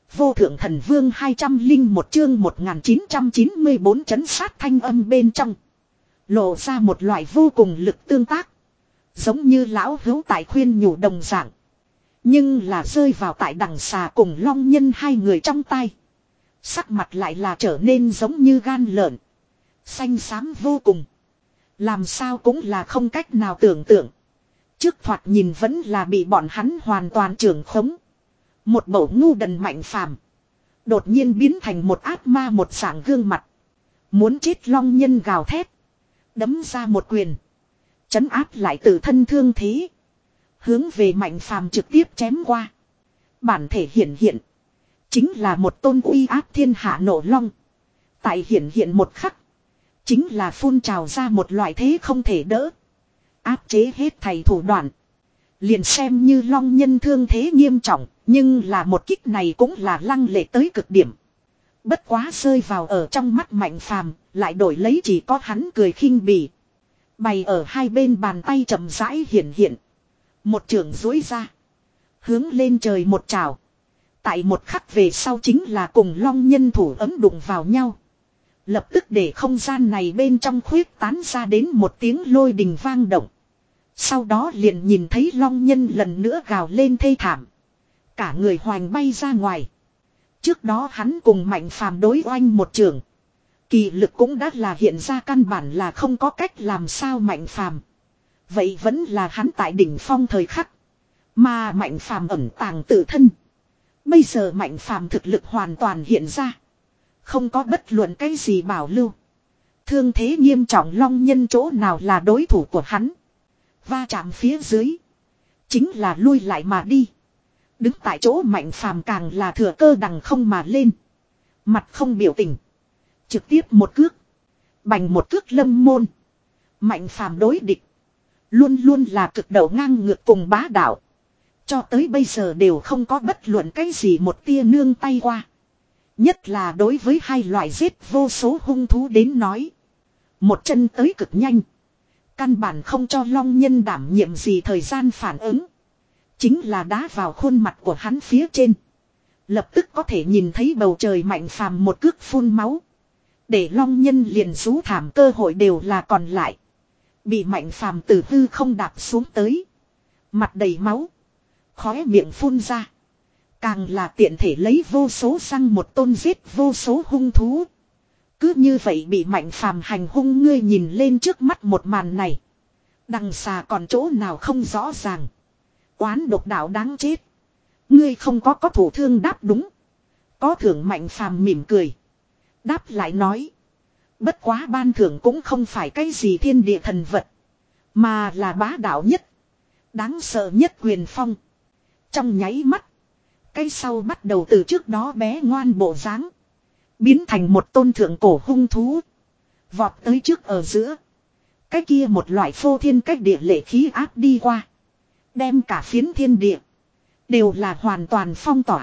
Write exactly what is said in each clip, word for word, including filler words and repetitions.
Vô thượng thần vương hai trăm linh một chương một nghìn chín trăm chín mươi bốn chấn sát thanh âm bên trong. Lộ ra một loại vô cùng lực tương tác. Giống như lão hữu tại khuyên nhủ đồng dạng. Nhưng là rơi vào tại đằng xà cùng long nhân hai người trong tay. Sắc mặt lại là trở nên giống như gan lợn. Xanh xám vô cùng. Làm sao cũng là không cách nào tưởng tượng. Trước thoạt nhìn vẫn là bị bọn hắn hoàn toàn trưởng khống. Một bầu ngu đần mạnh phàm. Đột nhiên biến thành một ác ma một dạng gương mặt. Muốn chết long nhân gào thét. Đấm ra một quyền. Chấn áp lại tự thân thương thế. Hướng về mạnh phàm trực tiếp chém qua. Bản thể hiện hiện. Chính là một tôn uy áp thiên hạ nổ long. Tại hiện hiện một khắc. Chính là phun trào ra một loại thế không thể đỡ. Áp chế hết thầy thủ đoạn. Liền xem như long nhân thương thế nghiêm trọng. Nhưng là một kích này cũng là lăng lệ tới cực điểm. Bất quá rơi vào ở trong mắt mạnh phàm. Lại đổi lấy chỉ có hắn cười khinh bỉ. Bày ở hai bên bàn tay chậm rãi hiện hiện. Một trường dối ra. Hướng lên trời một trào. Tại một khắc về sau chính là cùng long nhân thủ ấm đụng vào nhau. Lập tức để không gian này bên trong khuyết tán ra đến một tiếng lôi đình vang động. Sau đó liền nhìn thấy long nhân lần nữa gào lên thê thảm. Cả người hoành bay ra ngoài. Trước đó hắn cùng mạnh phàm đối oanh một trường. Kỳ lực cũng đã là hiện ra căn bản là không có cách làm sao mạnh phàm. Vậy vẫn là hắn tại đỉnh phong thời khắc. Mà mạnh phàm ẩn tàng tự thân. Bây giờ mạnh phàm thực lực hoàn toàn hiện ra. Không có bất luận cái gì bảo lưu. Thương thế nghiêm trọng long nhân chỗ nào là đối thủ của hắn. Va chạm phía dưới. Chính là lui lại mà đi. Đứng tại chỗ mạnh phàm càng là thừa cơ đằng không mà lên. Mặt không biểu tình. Trực tiếp một cước. Bành một cước lâm môn. Mạnh phàm đối địch. Luôn luôn là cực đầu ngang ngược cùng bá đạo. Cho tới bây giờ đều không có bất luận cái gì một tia nương tay qua. Nhất là đối với hai loại giết vô số hung thú đến nói. Một chân tới cực nhanh. Căn bản không cho long nhân đảm nhiệm gì thời gian phản ứng. Chính là đá vào khuôn mặt của hắn phía trên. Lập tức có thể nhìn thấy bầu trời mạnh phàm một cước phun máu. Để long nhân liền rú thảm cơ hội đều là còn lại. Bị mạnh phàm từ hư không đạp xuống tới. Mặt đầy máu. Khóe miệng phun ra. Càng là tiện thể lấy vô số răng một tôn giết vô số hung thú. Cứ như vậy bị mạnh phàm hành hung ngươi nhìn lên trước mắt một màn này. Đằng xà còn chỗ nào không rõ ràng. Oán độc đạo đáng chết. Ngươi không có có thủ thương đáp đúng. Có thưởng mạnh phàm mỉm cười. Đáp lại nói. Bất quá ban thưởng cũng không phải cái gì thiên địa thần vật. Mà là bá đạo nhất. Đáng sợ nhất quyền phong. Trong nháy mắt. Cái sau bắt đầu từ trước đó bé ngoan bộ dáng biến thành một tôn thượng cổ hung thú. Vọt tới trước ở giữa. Cái kia một loại phô thiên cách địa lệ khí áp đi qua. Đem cả phiến thiên địa. Đều là hoàn toàn phong tỏa.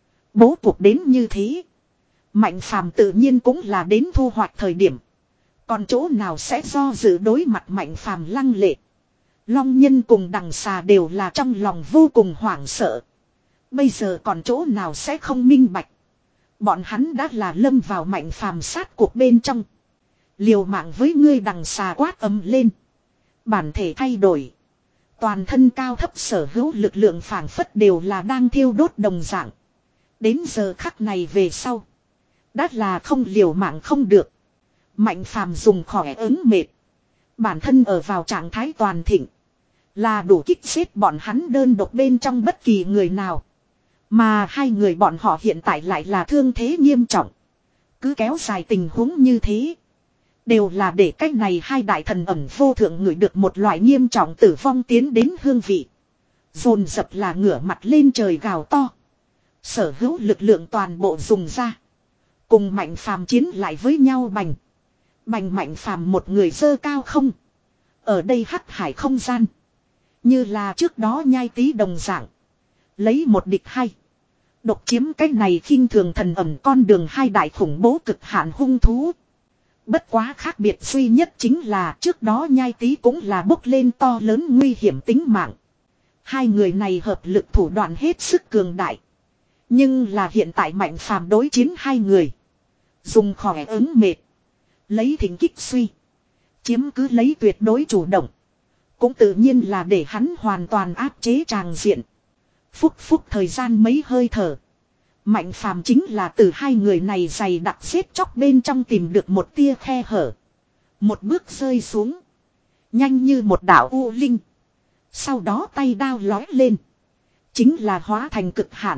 Bố cục đến như thế. Mạnh phàm tự nhiên cũng là đến thu hoạch thời điểm. Còn chỗ nào sẽ do dự đối mặt mạnh phàm lăng lệ. Long nhân cùng đằng xà đều là trong lòng vô cùng hoảng sợ. Bây giờ còn chỗ nào sẽ không minh bạch. Bọn hắn đã là lâm vào mạnh phàm sát cuộc bên trong. Liều mạng với ngươi đằng xà quát ấm lên. Bản thể thay đổi. Toàn thân cao thấp sở hữu lực lượng phảng phất đều là đang thiêu đốt đồng dạng. Đến giờ khắc này về sau. Đã là không liều mạng không được. Mạnh phàm dùng khỏe ứng mệt. Bản thân ở vào trạng thái toàn thịnh. Là đủ kích xếp bọn hắn đơn độc bên trong bất kỳ người nào. Mà hai người bọn họ hiện tại lại là thương thế nghiêm trọng. Cứ kéo dài tình huống như thế. Đều là để cách này hai đại thần ẩn vô thượng người được một loại nghiêm trọng tử vong tiến đến hương vị. Dồn dập là ngửa mặt lên trời gào to. Sở hữu lực lượng toàn bộ dùng ra. Cùng mạnh phàm chiến lại với nhau bành. Bành mạnh phàm một người dơ cao không. Ở đây hắc hải không gian. Như là trước đó nhai tí đồng dạng. Lấy một địch hai. Độc chiếm cái này khinh thường thần ẩn con đường hai đại khủng bố cực hạn hung thú. Bất quá khác biệt duy nhất chính là trước đó nhai tí cũng là bốc lên to lớn nguy hiểm tính mạng. Hai người này hợp lực thủ đoạn hết sức cường đại. Nhưng là hiện tại Mạnh Phàm đối chiến hai người. Dùng khỏe ứng mệt. Lấy thỉnh kích suy. Chiếm cứ lấy tuyệt đối chủ động. Cũng tự nhiên là để hắn hoàn toàn áp chế tràng diện. Phúc phúc thời gian mấy hơi thở. Mạnh Phàm chính là từ hai người này dày đặc xếp chóc bên trong tìm được một tia khe hở. Một bước rơi xuống. Nhanh như một đạo u linh. Sau đó tay đao lói lên. Chính là hóa thành cực hạn.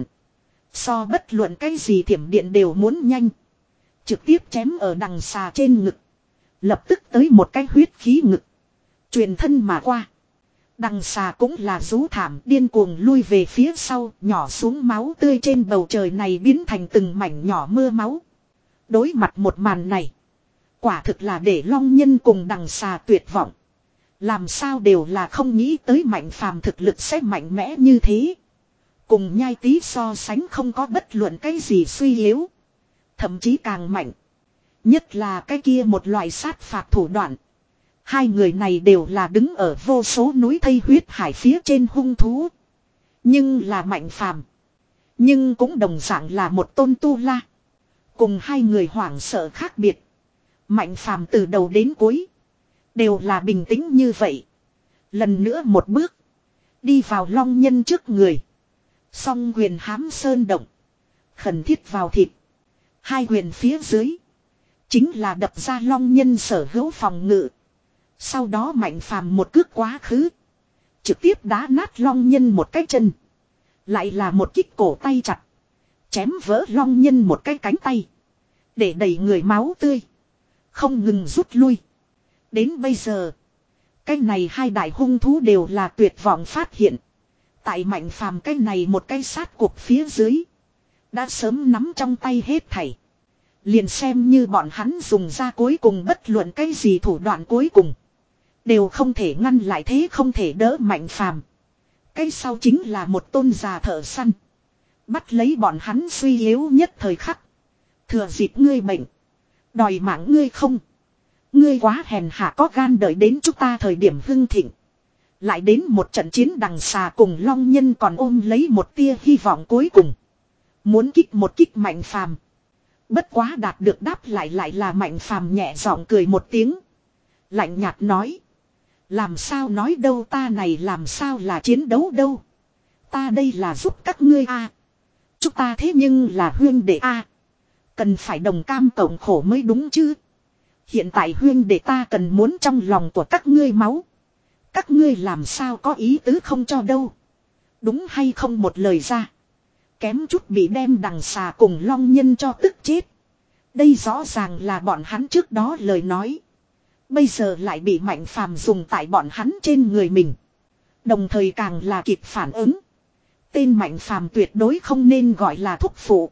So bất luận cái gì thiểm điện đều muốn nhanh. Trực tiếp chém ở đằng xà trên ngực. Lập tức tới một cái huyết khí ngực. Truyền thân mà qua. Đằng xà cũng là rú thảm điên cuồng lui về phía sau. Nhỏ xuống máu tươi trên bầu trời này biến thành từng mảnh nhỏ mưa máu. Đối mặt một màn này. Quả thực là để Long Nhân cùng đằng xà tuyệt vọng. Làm sao đều là không nghĩ tới Mạnh Phàm thực lực sẽ mạnh mẽ như thế. Cùng nhai tí so sánh không có bất luận cái gì suy yếu. Thậm chí càng mạnh. Nhất là cái kia một loại sát phạt thủ đoạn. Hai người này đều là đứng ở vô số núi thây huyết hải phía trên hung thú. Nhưng là Mạnh Phàm. Nhưng cũng đồng dạng là một tôn tu la. Cùng hai người hoảng sợ khác biệt. Mạnh Phàm từ đầu đến cuối. Đều là bình tĩnh như vậy. Lần nữa một bước. Đi vào Long Nhân trước người. Song quyền hám sơn động. Khẩn thiết vào thịt. Hai quyền phía dưới. Chính là đập ra Long Nhân sở hữu phòng ngự. Sau đó Mạnh Phàm một cước quá khứ. Trực tiếp đá nát Long Nhân một cái chân. Lại là một kích cổ tay chặt. Chém vỡ Long Nhân một cái cánh tay. Để đẩy người máu tươi. Không ngừng rút lui. Đến bây giờ. Cái này hai đại hung thú đều là tuyệt vọng phát hiện. Tại Mạnh Phàm cái này một cái sát cuộc phía dưới. Đã sớm nắm trong tay hết thảy. Liền xem như bọn hắn dùng ra cuối cùng bất luận cái gì thủ đoạn cuối cùng. Đều không thể ngăn lại thế không thể đỡ Mạnh Phàm. Cái sau chính là một tôn già thợ săn. Bắt lấy bọn hắn suy yếu nhất thời khắc. Thừa dịp ngươi bệnh. Đòi mạng ngươi không. Ngươi quá hèn hạ có gan đợi đến chúng ta thời điểm hưng thịnh. Lại đến một trận chiến đằng xà cùng Long Nhân còn ôm lấy một tia hy vọng cuối cùng. Muốn kích một kích Mạnh Phàm. Bất quá đạt được đáp lại lại là Mạnh Phàm nhẹ giọng cười một tiếng. Lạnh nhạt nói. Làm sao nói đâu ta này làm sao là chiến đấu đâu. Ta đây là giúp các ngươi a. À. Chúng ta thế nhưng là huyên đệ a. À. Cần phải đồng cam cộng khổ mới đúng chứ. Hiện tại huyên đệ ta cần muốn trong lòng của các ngươi máu. Các ngươi làm sao có ý tứ không cho đâu. Đúng hay không một lời ra. Kém chút bị đem đằng xà cùng Long Nhân cho tức chết. Đây rõ ràng là bọn hắn trước đó lời nói. Bây giờ lại bị Mạnh Phàm dùng tại bọn hắn trên người mình. Đồng thời càng là kịp phản ứng. Tên Mạnh Phàm tuyệt đối không nên gọi là thúc phụ.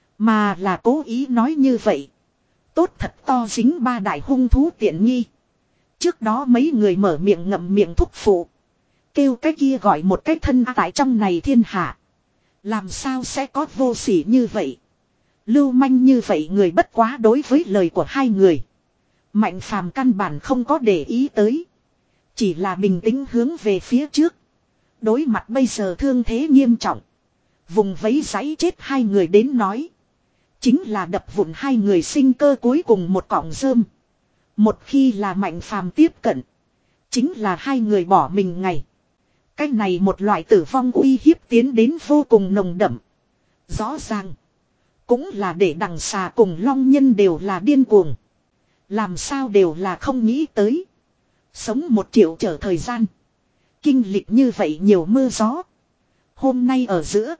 Mà là cố ý nói như vậy. Tốt thật to dính ba đại hung thú tiện nghi. Trước đó mấy người mở miệng ngậm miệng thúc phụ. Kêu cái kia gọi một cái thân tại trong này thiên hạ. Làm sao sẽ có vô sỉ như vậy. Lưu manh như vậy người bất quá đối với lời của hai người. Mạnh Phàm căn bản không có để ý tới. Chỉ là bình tĩnh hướng về phía trước. Đối mặt bây giờ thương thế nghiêm trọng. Vùng vẫy giấy chết hai người đến nói. Chính là đập vụn hai người sinh cơ cuối cùng một cọng rơm. Một khi là Mạnh Phàm tiếp cận. Chính là hai người bỏ mình ngày. Cách này một loại tử vong uy hiếp tiến đến vô cùng nồng đậm. Rõ ràng. Cũng là để đằng xà cùng Long Nhân đều là điên cuồng. Làm sao đều là không nghĩ tới. Sống một triệu trở thời gian. Kinh lịch như vậy nhiều mưa gió. Hôm nay ở giữa.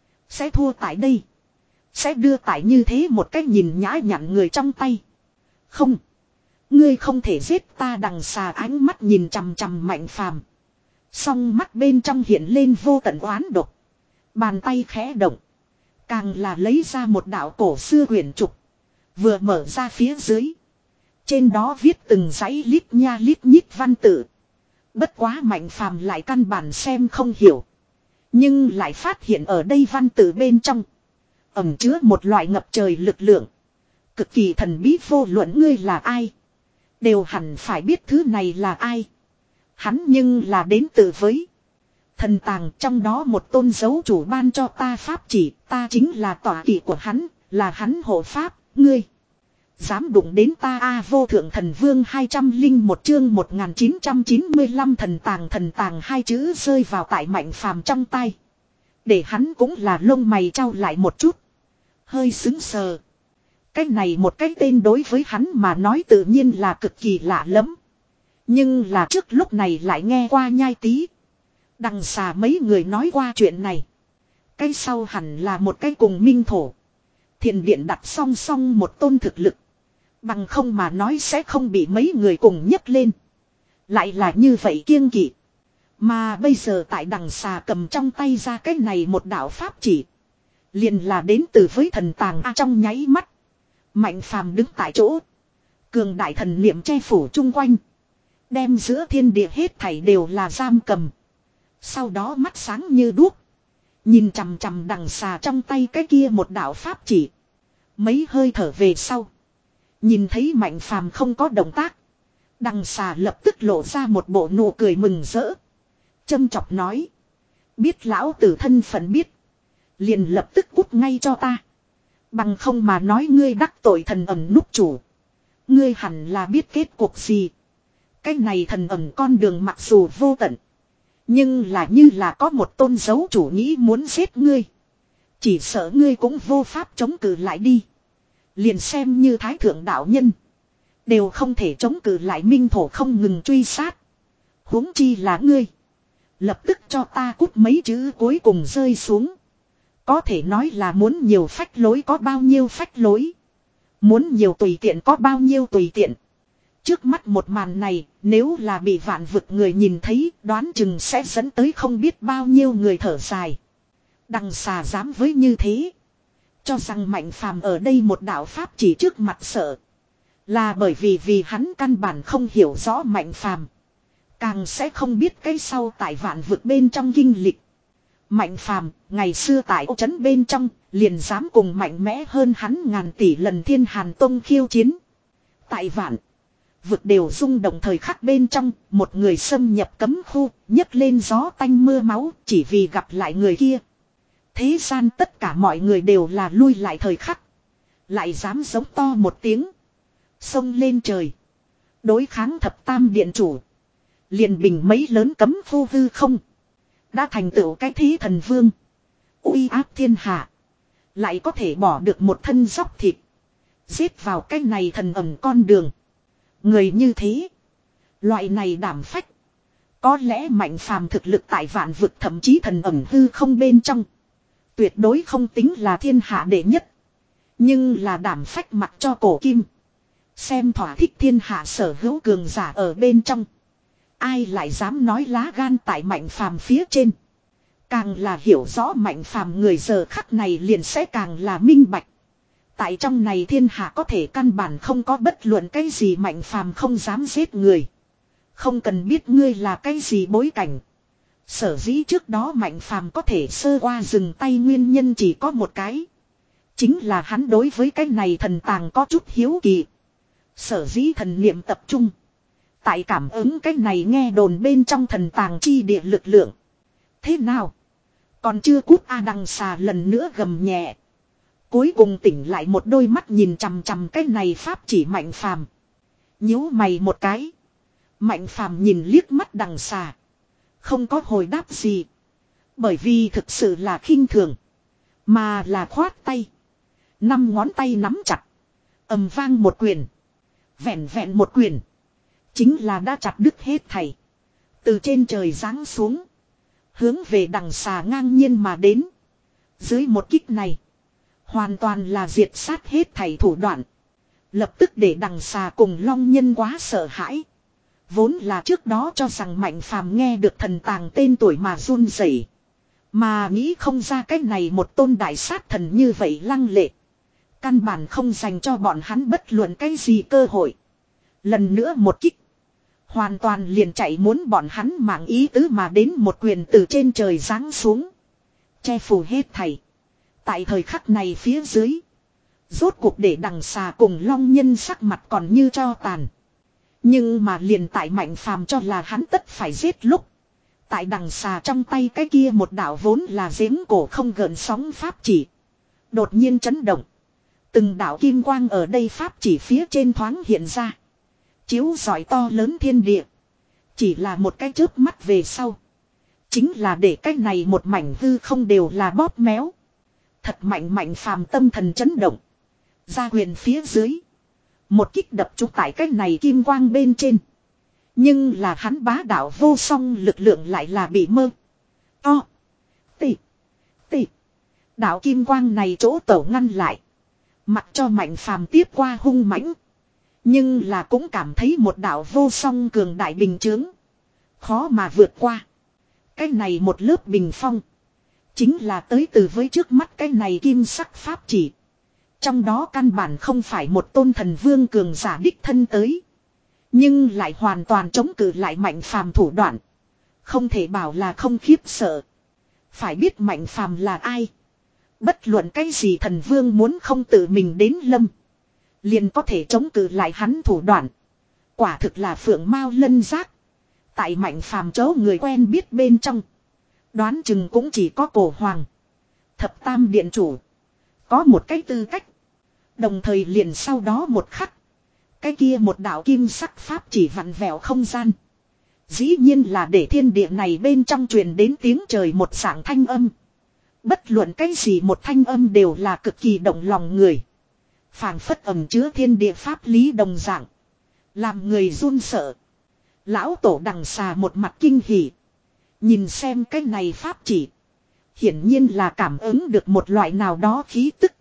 Sẽ thua tại đây. Sẽ đưa tại như thế một cách nhìn nhã nhặn người trong tay. Không. Ngươi không thể giết ta đằng xà ánh mắt nhìn chằm chằm Mạnh Phàm. Song mắt bên trong hiện lên vô tận oán độc. Bàn tay khẽ động. Càng là lấy ra một đạo cổ xưa quyển trục. Vừa mở ra phía dưới. Trên đó viết từng dãy lít nha lít nhít văn tự. Bất quá Mạnh Phàm lại căn bản xem không hiểu. Nhưng lại phát hiện ở đây văn tự bên trong. Ẩn chứa một loại ngập trời lực lượng. Cực kỳ thần bí vô luận ngươi là ai. Đều hẳn phải biết thứ này là ai. Hắn nhưng là đến từ với Thần tàng trong đó một tôn dấu chủ ban cho ta pháp chỉ, ta chính là tọa kỵ của hắn, là hắn hộ pháp, ngươi. Dám đụng đến ta a vô thượng thần vương hai trăm linh một chương một nghìn chín trăm chín mươi lăm thần tàng thần tàng hai chữ rơi vào tại Mạnh Phàm trong tay. Để hắn cũng là lông mày trao lại một chút. Hơi sững sờ. Cái này một cái tên đối với hắn mà nói tự nhiên là cực kỳ lạ lẫm. Nhưng là trước lúc này lại nghe qua nhai tí. Đằng xà mấy người nói qua chuyện này. Cái sau hẳn là một cái cùng minh thổ. Thiền điện đặt song song một tôn thực lực. Bằng không mà nói sẽ không bị mấy người cùng nhấc lên. Lại là như vậy kiêng kỵ. Mà bây giờ tại đằng xà cầm trong tay ra cái này một đạo pháp chỉ. Liền là đến từ với thần tàng A trong nháy mắt. Mạnh Phàm đứng tại chỗ. Cường đại thần niệm che phủ chung quanh. Đem giữa thiên địa hết thảy đều là giam cầm. Sau đó mắt sáng như đuốc. Nhìn chằm chằm đằng xà trong tay cái kia một đạo pháp chỉ. Mấy hơi thở về sau. Nhìn thấy Mạnh Phàm không có động tác. Đằng xà lập tức lộ ra một bộ nụ cười mừng rỡ. Châm chọc nói. Biết lão tử thân phận biết. Liền lập tức cút ngay cho ta. Bằng không mà nói ngươi đắc tội thần ẩn núp chủ. Ngươi hẳn là biết kết cuộc gì. Cái này thần ẩn con đường mặc dù vô tận. Nhưng là như là có một tôn dấu chủ nghĩ muốn giết ngươi. Chỉ sợ ngươi cũng vô pháp chống cự lại đi. Liền xem như thái thượng đạo nhân. Đều không thể chống cự lại minh thổ không ngừng truy sát. Huống chi là ngươi. Lập tức cho ta cút mấy chữ cuối cùng rơi xuống. Có thể nói là muốn nhiều phách lối có bao nhiêu phách lối. Muốn nhiều tùy tiện có bao nhiêu tùy tiện. Trước mắt một màn này, nếu là bị vạn vực người nhìn thấy, đoán chừng sẽ dẫn tới không biết bao nhiêu người thở dài. Đằng xà dám với như thế. Cho rằng Mạnh Phàm ở đây một đạo pháp chỉ trước mặt sợ. Là bởi vì vì hắn căn bản không hiểu rõ Mạnh Phàm. Càng sẽ không biết cái sau tại vạn vực bên trong kinh lịch. Mạnh Phàm ngày xưa tại ô trấn bên trong, liền dám cùng mạnh mẽ hơn hắn ngàn tỷ lần Thiên Hàn Tông khiêu chiến. Tại vạn vực đều rung động thời khắc bên trong, một người xâm nhập cấm khu, nhấc lên gió tanh mưa máu, chỉ vì gặp lại người kia. Thế gian tất cả mọi người đều là lui lại thời khắc. Lại dám giống to một tiếng. Xông lên trời. Đối kháng thập tam điện chủ. Liền bình mấy lớn cấm khu hư không. Đã thành tựu cái thế thần vương. Uy áp thiên hạ. Lại có thể bỏ được một thân dóc thịt. Giết vào cái này thần ẩm con đường. Người như thế. Loại này đảm phách. Có lẽ Mạnh Phàm thực lực tại vạn vực thậm chí thần ẩm hư không bên trong. Tuyệt đối không tính là thiên hạ đệ nhất. Nhưng là đảm phách mặt cho cổ kim. Xem thỏa thích thiên hạ sở hữu cường giả ở bên trong. Ai lại dám nói lá gan tại Mạnh Phàm phía trên. Càng là hiểu rõ Mạnh Phàm người giờ khắc này liền sẽ càng là minh bạch. Tại trong này thiên hạ có thể căn bản không có bất luận cái gì Mạnh Phàm không dám giết người. Không cần biết ngươi là cái gì bối cảnh. Sở dĩ trước đó Mạnh Phàm có thể sơ qua dừng tay nguyên nhân chỉ có một cái. Chính là hắn đối với cái này thần tàng có chút hiếu kỳ. Sở dĩ thần niệm tập trung. Tại cảm ứng cái này nghe đồn bên trong thần tàng chi địa lực lượng. Thế nào? Còn chưa cút A đằng xà lần nữa gầm nhẹ. Cuối cùng tỉnh lại một đôi mắt nhìn chằm chằm cái này pháp chỉ Mạnh Phàm. Nhíu mày một cái. Mạnh Phàm nhìn liếc mắt đằng xà. Không có hồi đáp gì. Bởi vì thực sự là khinh thường. Mà là khoát tay. Năm ngón tay nắm chặt. Ầm vang một quyền. Vẹn vẹn một quyền. Chính là đã chặt đứt hết thảy. Từ trên trời giáng xuống. Hướng về đằng xà ngang nhiên mà đến. Dưới một kích này. Hoàn toàn là diệt sát hết thảy thủ đoạn. Lập tức để đằng xà cùng long nhân quá sợ hãi. Vốn là trước đó cho rằng Mạnh Phàm nghe được thần tàng tên tuổi mà run rẩy, mà nghĩ không ra cái này một tôn đại sát thần như vậy lăng lệ. Căn bản không dành cho bọn hắn bất luận cái gì cơ hội. Lần nữa một kích. Hoàn toàn liền chạy muốn bọn hắn mạng ý tứ mà đến một quyền từ trên trời giáng xuống. Che phủ hết thảy. Tại thời khắc này phía dưới. Rốt cuộc để đằng xà cùng long nhân sắc mặt còn như tro tàn. Nhưng mà liền tại Mạnh Phàm cho là hắn tất phải giết lúc. Tại đằng xà trong tay cái kia một đạo vốn là giếng cổ không gợn sóng pháp chỉ. Đột nhiên chấn động. Từng đạo kim quang ở đây pháp chỉ phía trên thoáng hiện ra. Chiếu rọi to lớn thiên địa. Chỉ là một cái chớp mắt về sau. Chính là để cái này một mảnh hư không đều là bóp méo. Thật mạnh mạnh phàm tâm thần chấn động. Ra quyền phía dưới. Một kích đập trúng tại cái này kim quang bên trên. Nhưng là hắn bá đạo vô song lực lượng lại là bị mơ. To. Tị. Tị. Đạo kim quang này chỗ tổ ngăn lại. Mặc cho mạnh phàm tiếp qua hung mãnh. Nhưng là cũng cảm thấy một đạo vô song cường đại bình chướng. Khó mà vượt qua. Cái này một lớp bình phong. Chính là tới từ với trước mắt cái này kim sắc pháp chỉ. Trong đó căn bản không phải một tôn thần vương cường giả đích thân tới. Nhưng lại hoàn toàn chống cự lại mạnh phàm thủ đoạn. Không thể bảo là không khiếp sợ. Phải biết mạnh phàm là ai. Bất luận cái gì thần vương muốn không tự mình đến lâm. Liền có thể chống cự lại hắn thủ đoạn. Quả thực là phượng mao lân giác. Tại mạnh phàm chỗ người quen biết bên trong. Đoán chừng cũng chỉ có cổ hoàng. Thập tam điện chủ. Có một cái tư cách. Đồng thời liền sau đó một khắc. Cái kia một đạo kim sắc pháp chỉ vặn vẹo không gian. Dĩ nhiên là để thiên địa này bên trong truyền đến tiếng trời một dạng thanh âm. Bất luận cái gì một thanh âm đều là cực kỳ động lòng người. Phảng phất ẩm chứa thiên địa pháp lý đồng dạng. Làm người run sợ. Lão tổ đằng xà một mặt kinh hỉ. Nhìn xem cái này pháp chỉ. Hiển nhiên là cảm ứng được một loại nào đó khí tức.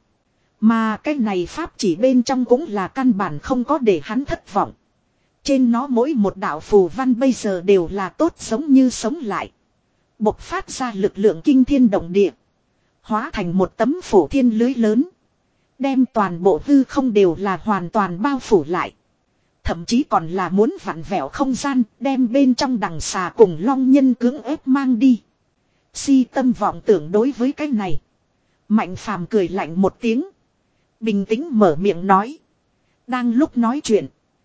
Mà cái này pháp chỉ bên trong cũng là căn bản không có để hắn thất vọng. Trên nó mỗi một đạo phù văn bây giờ đều là tốt giống như sống lại. Bộc phát ra lực lượng kinh thiên động địa. Hóa thành một tấm phổ thiên lưới lớn. Đem toàn bộ hư không đều là hoàn toàn bao phủ lại. Thậm chí còn là muốn vặn vẹo không gian, đem bên trong đằng xà cùng long nhân cưỡng ép mang đi. Si tâm vọng tưởng đối với cái này. Mạnh phàm cười lạnh một tiếng. Bình tĩnh mở miệng nói. Đang lúc nói chuyện.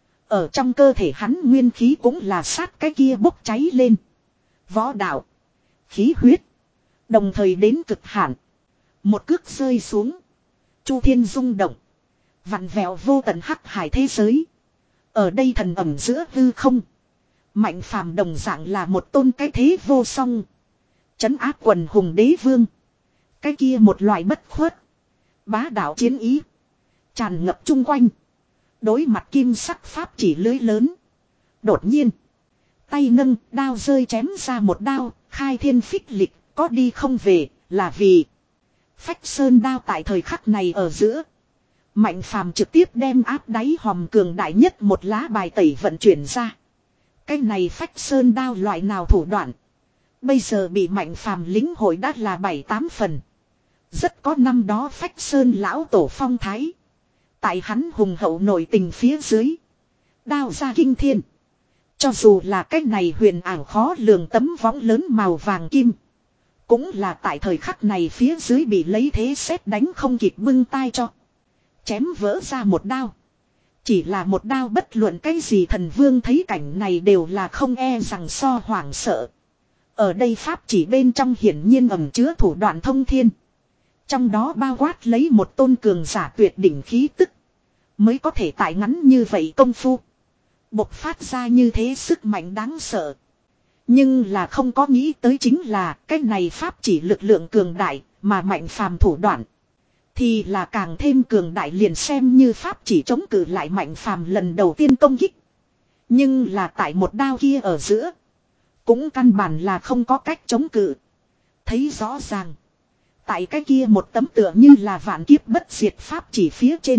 Ở trong cơ thể hắn nguyên khí cũng là sát cái kia bốc cháy lên. Võ đạo. Khí huyết. Đồng thời đến cực hạn. Một cước rơi xuống. Chu thiên rung động. Vặn vẹo vô tận hắc hải thế giới. Ở đây thần ẩm giữa hư không. Mạnh phàm đồng dạng là một tôn cái thế vô song. Trấn áp quần hùng đế vương. Cái kia một loại bất khuất. Bá đạo chiến ý. Tràn ngập chung quanh. Đối mặt kim sắc pháp chỉ lưới lớn. Đột nhiên. Tay nâng đao rơi chém ra một đao. Khai thiên phích lịch. Có đi không về. Là vì. Phách sơn đao tại thời khắc này ở giữa. Mạnh phàm trực tiếp đem áp đáy hòm cường đại nhất một lá bài tẩy vận chuyển ra. Cái này phách sơn đao loại nào thủ đoạn. Bây giờ bị mạnh phàm lính hội đã là bảy tám phần. Rất có năm đó phách sơn lão tổ phong thái. Tại hắn hùng hậu nội tình phía dưới. Đao ra kinh thiên. Cho dù là cái này huyền ảo khó lường tấm võng lớn màu vàng kim. Cũng là tại thời khắc này phía dưới bị lấy thế sét đánh không kịp bưng tay cho. Chém vỡ ra một đao. Chỉ là một đao bất luận cái gì thần vương thấy cảnh này đều là không e rằng so hoảng sợ. Ở đây pháp chỉ bên trong hiển nhiên ẩn chứa thủ đoạn thông thiên. Trong đó bao quát lấy một tôn cường giả tuyệt đỉnh khí tức. Mới có thể tại ngắn như vậy công phu. Bộc phát ra như thế sức mạnh đáng sợ. Nhưng là không có nghĩ tới chính là cái này pháp chỉ lực lượng cường đại mà mạnh phàm thủ đoạn. Thì là càng thêm cường đại liền xem như pháp chỉ chống cự lại mạnh phàm lần đầu tiên công kích. Nhưng là tại một đao kia ở giữa. Cũng căn bản là không có cách chống cự. Thấy rõ ràng. Tại cái kia một tấm tựa như là vạn kiếp bất diệt pháp chỉ phía trên.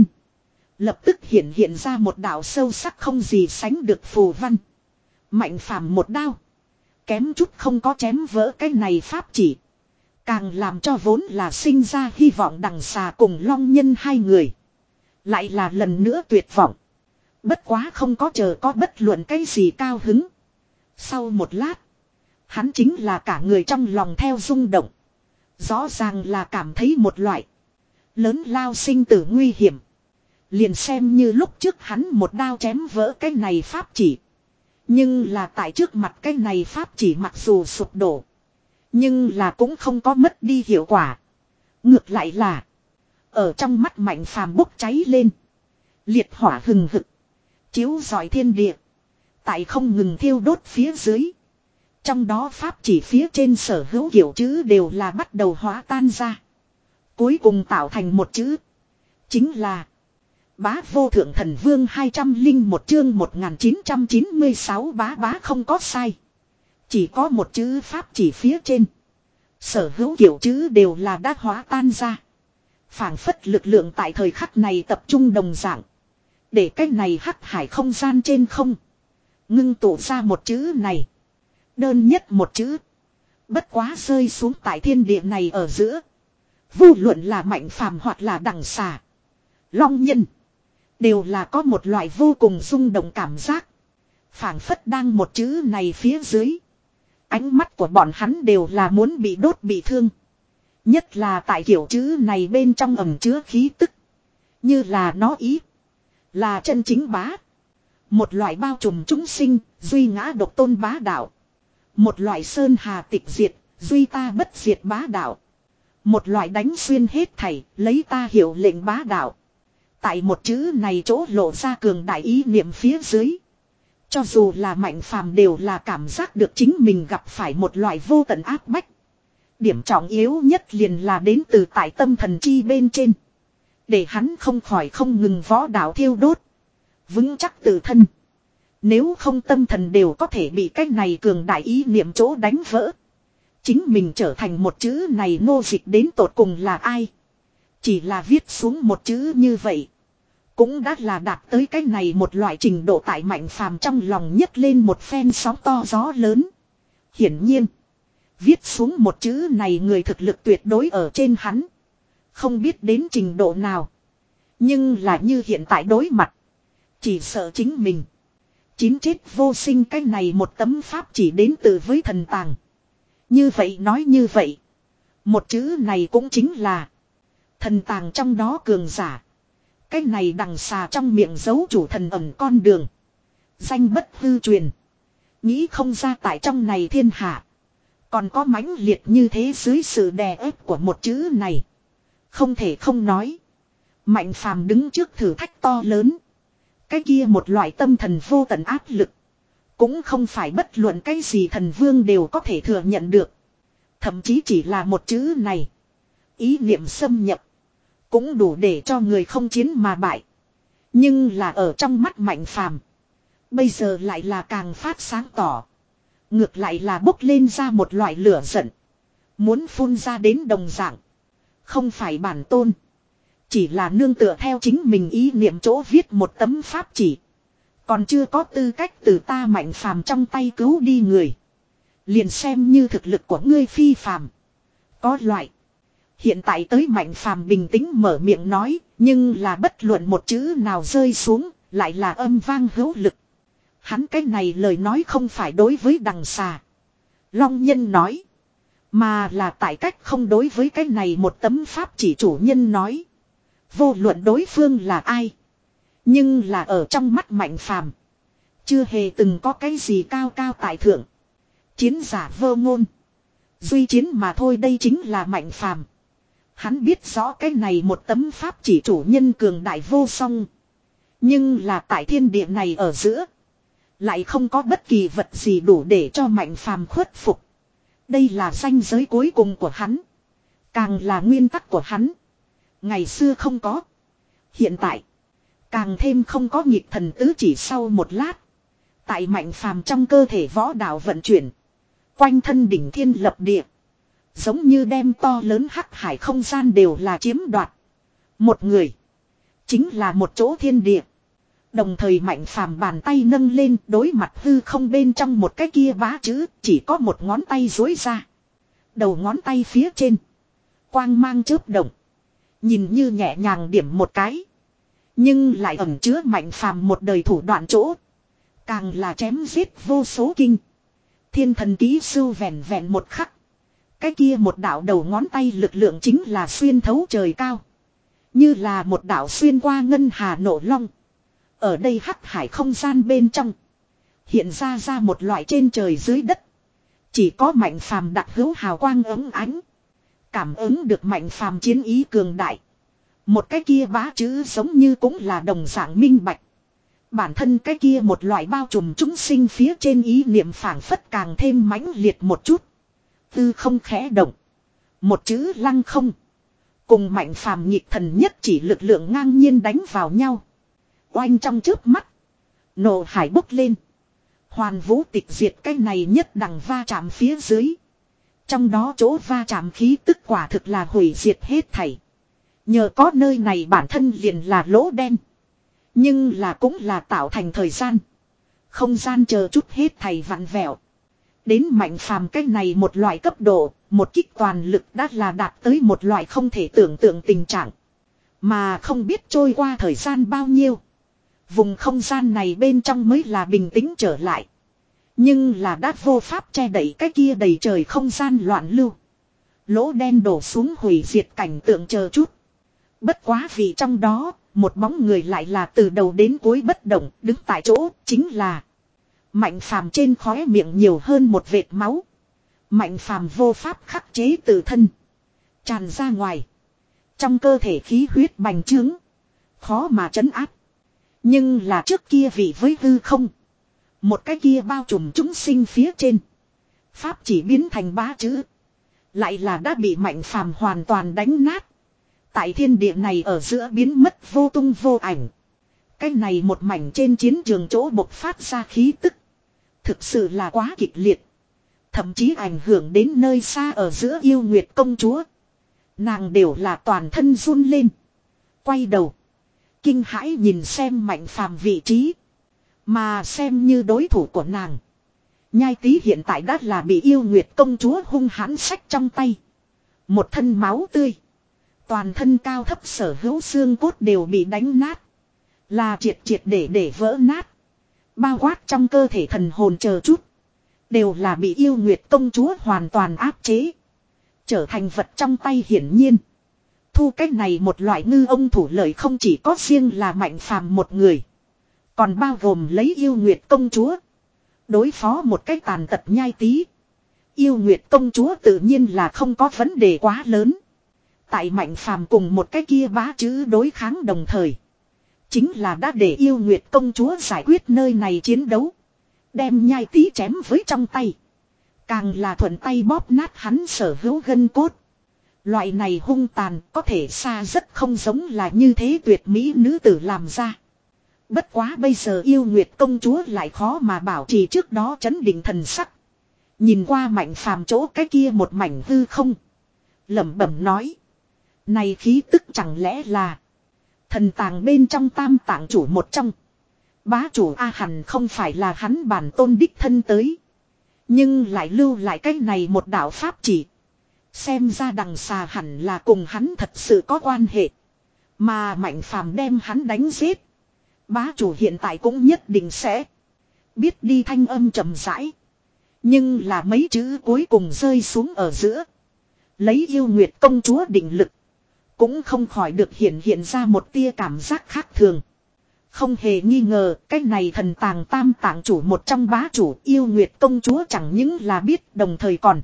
Lập tức hiện hiện ra một đạo sâu sắc không gì sánh được phù văn. Mạnh phàm một đao. Kém chút không có chém vỡ cái này pháp chỉ. Càng làm cho vốn là sinh ra hy vọng đằng xà cùng long nhân hai người. Lại là lần nữa tuyệt vọng. Bất quá không có chờ có bất luận cái gì cao hứng. Sau một lát. Hắn chính là cả người trong lòng theo rung động. Rõ ràng là cảm thấy một loại. Lớn lao sinh tử nguy hiểm. Liền xem như lúc trước hắn một đao chém vỡ cái này pháp chỉ. Nhưng là tại trước mặt cái này pháp chỉ mặc dù sụp đổ. Nhưng là cũng không có mất đi hiệu quả. Ngược lại là. Ở trong mắt Mạnh Phàm bốc cháy lên. Liệt hỏa hừng hực. Chiếu rọi thiên địa. Tại không ngừng thiêu đốt phía dưới. Trong đó pháp chỉ phía trên sở hữu kiểu chữ đều là bắt đầu hóa tan ra. Cuối cùng tạo thành một chữ. Chính là. Bá vô thượng thần vương hai trăm linh một chương một nghìn chín trăm chín mươi sáu bá bá không có sai. Chỉ có một chữ pháp chỉ phía trên. Sở hữu kiểu chữ đều là đã hóa tan ra. Phảng phất lực lượng tại thời khắc này tập trung đồng dạng. Để cái này hắc hải không gian trên không. Ngưng tụ ra một chữ này. Đơn nhất một chữ. Bất quá rơi xuống tại thiên địa này ở giữa. Vô luận là Mạnh Phàm hoặc là Đằng Xà. Long Nhân. Đều là có một loại vô cùng rung động cảm giác. Phảng phất đang một chữ này phía dưới. Ánh mắt của bọn hắn đều là muốn bị đốt bị thương. Nhất là tại kiểu chữ này bên trong ẩm chứa khí tức. Như là nó ý. Là chân chính bá. Một loại bao trùm chúng sinh, duy ngã độc tôn bá đạo. Một loại sơn hà tịch diệt, duy ta bất diệt bá đạo. Một loại đánh xuyên hết thảy, lấy ta hiệu lệnh bá đạo. Tại một chữ này chỗ lộ ra cường đại ý niệm phía dưới. Cho dù là Mạnh Phàm đều là cảm giác được chính mình gặp phải một loại vô tận áp bách. Điểm trọng yếu nhất liền là đến từ tại tâm thần chi bên trên. Để hắn không khỏi không ngừng võ đạo thiêu đốt. Vững chắc tự thân. Nếu không tâm thần đều có thể bị cái này cường đại ý niệm chỗ đánh vỡ. Chính mình trở thành một chữ này nô dịch đến tột cùng là ai. Chỉ là viết xuống một chữ như vậy. Cũng đã là đạt tới cái này một loại trình độ tại Mạnh Phàm trong lòng nhấc lên một phen sóng to gió lớn. Hiển nhiên. Viết xuống một chữ này người thực lực tuyệt đối ở trên hắn. Không biết đến trình độ nào. Nhưng là như hiện tại đối mặt. Chỉ sợ chính mình. Chín chết vô sinh cái này một tấm pháp chỉ đến từ với thần tàng. Như vậy nói như vậy. Một chữ này cũng chính là. Thần tàng trong đó cường giả. Cái này Đằng Xà trong miệng giấu chủ thần ẩn con đường. Danh bất hư truyền. Nghĩ không ra tại trong này thiên hạ. Còn có mãnh liệt như thế dưới sự đè ép của một chữ này. Không thể không nói. Mạnh Phàm đứng trước thử thách to lớn. Cái kia một loại tâm thần vô tận áp lực. Cũng không phải bất luận cái gì thần vương đều có thể thừa nhận được. Thậm chí chỉ là một chữ này. Ý niệm xâm nhập. Cũng đủ để cho người không chiến mà bại. Nhưng là ở trong mắt Mạnh Phàm. Bây giờ lại là càng phát sáng tỏ. Ngược lại là bốc lên ra một loại lửa giận. Muốn phun ra đến đồng dạng. Không phải bản tôn. Chỉ là nương tựa theo chính mình ý niệm chỗ viết một tấm pháp chỉ. Còn chưa có tư cách từ ta Mạnh Phàm trong tay cứu đi người. Liền xem như thực lực của ngươi phi phàm. Có loại. Hiện tại tới Mạnh Phàm bình tĩnh mở miệng nói. Nhưng là bất luận một chữ nào rơi xuống. Lại là âm vang hữu lực. Hắn cái này lời nói không phải đối với Đằng Xà. Long Nhân nói. Mà là tại cách không đối với cái này một tấm pháp chỉ chủ nhân nói. Vô luận đối phương là ai. Nhưng là ở trong mắt Mạnh Phàm. Chưa hề từng có cái gì cao cao tại thượng. Chiến giả vô ngôn. Duy chiến mà thôi, đây chính là Mạnh Phàm. Hắn biết rõ cái này một tấm pháp chỉ chủ nhân cường đại vô song. Nhưng là tại thiên địa này ở giữa. Lại không có bất kỳ vật gì đủ để cho Mạnh Phàm khuất phục. Đây là ranh giới cuối cùng của hắn. Càng là nguyên tắc của hắn. Ngày xưa không có. Hiện tại. Càng thêm không có nhịp thần tứ chỉ sau một lát. Tại Mạnh Phàm trong cơ thể võ đạo vận chuyển. Quanh thân đỉnh thiên lập địa. Giống như đem to lớn hắc hải không gian đều là chiếm đoạt. Một người. Chính là một chỗ thiên địa. Đồng thời Mạnh Phàm bàn tay nâng lên đối mặt hư không bên trong một cái kia bá chữ. Chỉ có một ngón tay dối ra. Đầu ngón tay phía trên. Quang mang chớp động. Nhìn như nhẹ nhàng điểm một cái. Nhưng lại ẩn chứa Mạnh Phàm một đời thủ đoạn chỗ. Càng là chém giết vô số kinh. Thiên thần ký sưu vẹn vẹn một khắc. Cái kia một đạo đầu ngón tay lực lượng chính là xuyên thấu trời cao. Như là một đạo xuyên qua ngân hà nổ long. Ở đây hắc hải không gian bên trong. Hiện ra ra một loại trên trời dưới đất. Chỉ có Mạnh Phàm đặc hữu hào quang ấm ánh. Cảm ứng được Mạnh Phàm chiến ý cường đại. Một cái kia bá chữ giống như cũng là đồng dạng minh bạch. Bản thân cái kia một loại bao trùm chúng sinh phía trên ý niệm phảng phất càng thêm mãnh liệt một chút. Tư không khẽ động. Một chữ lăng không. Cùng Mạnh Phàm nhịp thần nhất chỉ lực lượng ngang nhiên đánh vào nhau. Oanh trong trước mắt. Nộ hải bốc lên. Hoàn vũ tịch diệt cái này nhất đằng va chạm phía dưới. Trong đó chỗ va chạm khí tức quả thực là hủy diệt hết thảy. Nhờ có nơi này bản thân liền là lỗ đen. Nhưng là cũng là tạo thành thời gian. Không gian chờ chút hết thảy vặn vẹo. Đến Mạnh Phàm cái này một loại cấp độ, một kích toàn lực đã là đạt tới một loại không thể tưởng tượng tình trạng. Mà không biết trôi qua thời gian bao nhiêu. Vùng không gian này bên trong mới là bình tĩnh trở lại. Nhưng là đã vô pháp che đậy cái kia đầy trời không gian loạn lưu. Lỗ đen đổ xuống hủy diệt cảnh tượng chờ chút. Bất quá vì trong đó, một bóng người lại là từ đầu đến cuối bất động, đứng tại chỗ, chính là Mạnh Phàm trên khóe miệng nhiều hơn một vệt máu. Mạnh Phàm vô pháp khắc chế tự thân. Tràn ra ngoài. Trong cơ thể khí huyết bành trướng. Khó mà trấn áp. Nhưng là trước kia vì với hư không. Một cái kia bao trùm chúng sinh phía trên. Pháp chỉ biến thành bá chữ. Lại là đã bị Mạnh Phàm hoàn toàn đánh nát. Tại thiên địa này ở giữa biến mất vô tung vô ảnh. Cái này một mảnh trên chiến trường chỗ bộc phát ra khí tức. Thực sự là quá kịch liệt. Thậm chí ảnh hưởng đến nơi xa ở giữa yêu nguyệt công chúa. Nàng đều là toàn thân run lên. Quay đầu. Kinh hãi nhìn xem Mạnh Phàm vị trí. Mà xem như đối thủ của nàng. Nhai Tý hiện tại đã là bị yêu nguyệt công chúa hung hãn xách trong tay. Một thân máu tươi. Toàn thân cao thấp sở hữu xương cốt đều bị đánh nát. Là triệt triệt để để vỡ nát. Bao quát trong cơ thể thần hồn chờ chút. Đều là bị yêu nguyệt công chúa hoàn toàn áp chế. Trở thành vật trong tay hiển nhiên. Thu cách này một loại ngư ông thủ lợi không chỉ có riêng là Mạnh Phàm một người. Còn bao gồm lấy yêu nguyệt công chúa. Đối phó một cách tàn tật Nhai Tý. Yêu nguyệt công chúa tự nhiên là không có vấn đề quá lớn. Tại Mạnh Phàm cùng một cái kia bá chữ đối kháng đồng thời. Chính là đã để yêu nguyệt công chúa giải quyết nơi này chiến đấu. Đem Nhai Tý chém với trong tay. Càng là thuận tay bóp nát hắn sở hữu gân cốt. Loại này hung tàn có thể xa rất không giống là như thế tuyệt mỹ nữ tử làm ra. Bất quá bây giờ yêu nguyệt công chúa lại khó mà bảo trì trước đó chấn định thần sắc. Nhìn qua Mạnh Phàm chỗ cái kia một mảnh hư không. Lẩm bẩm nói. Này khí tức chẳng lẽ là thần tàng bên trong tam tạng chủ một trong. Bá chủ A hẳn không phải là hắn bản tôn đích thân tới. Nhưng lại lưu lại cái này một đạo pháp chỉ. Xem ra đằng xà hẳn là cùng hắn thật sự có quan hệ. Mà Mạnh Phàm đem hắn đánh giết. Bá chủ hiện tại cũng nhất định sẽ biết đi thanh âm trầm rãi. Nhưng là mấy chữ cuối cùng rơi xuống ở giữa. Lấy yêu nguyệt công chúa định lực. Cũng không khỏi được hiện hiện ra một tia cảm giác khác thường. Không hề nghi ngờ cái này thần tàng tam tạng chủ một trong bá chủ yêu nguyệt công chúa chẳng những là biết đồng thời còn.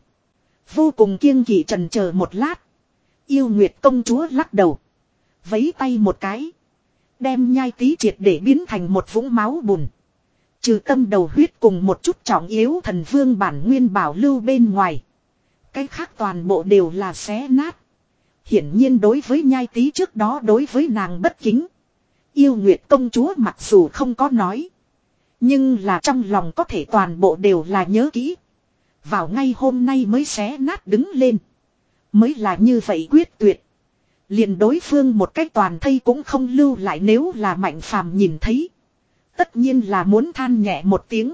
Vô cùng kiêng kỵ trần chờ một lát. Yêu nguyệt công chúa lắc đầu. Vấy tay một cái. Đem Nhai Tý triệt để biến thành một vũng máu bùn. Trừ tâm đầu huyết cùng một chút trọng yếu thần vương bản nguyên bảo lưu bên ngoài. Cái khác toàn bộ đều là xé nát. Hiển nhiên đối với Nhai Tý trước đó đối với nàng bất kính. Yêu nguyệt công chúa mặc dù không có nói. Nhưng là trong lòng có thể toàn bộ đều là nhớ kỹ. Vào ngay hôm nay mới xé nát đứng lên. Mới là như vậy quyết tuyệt. Liền đối phương một cách toàn thây cũng không lưu lại nếu là Mạnh Phàm nhìn thấy. Tất nhiên là muốn than nhẹ một tiếng.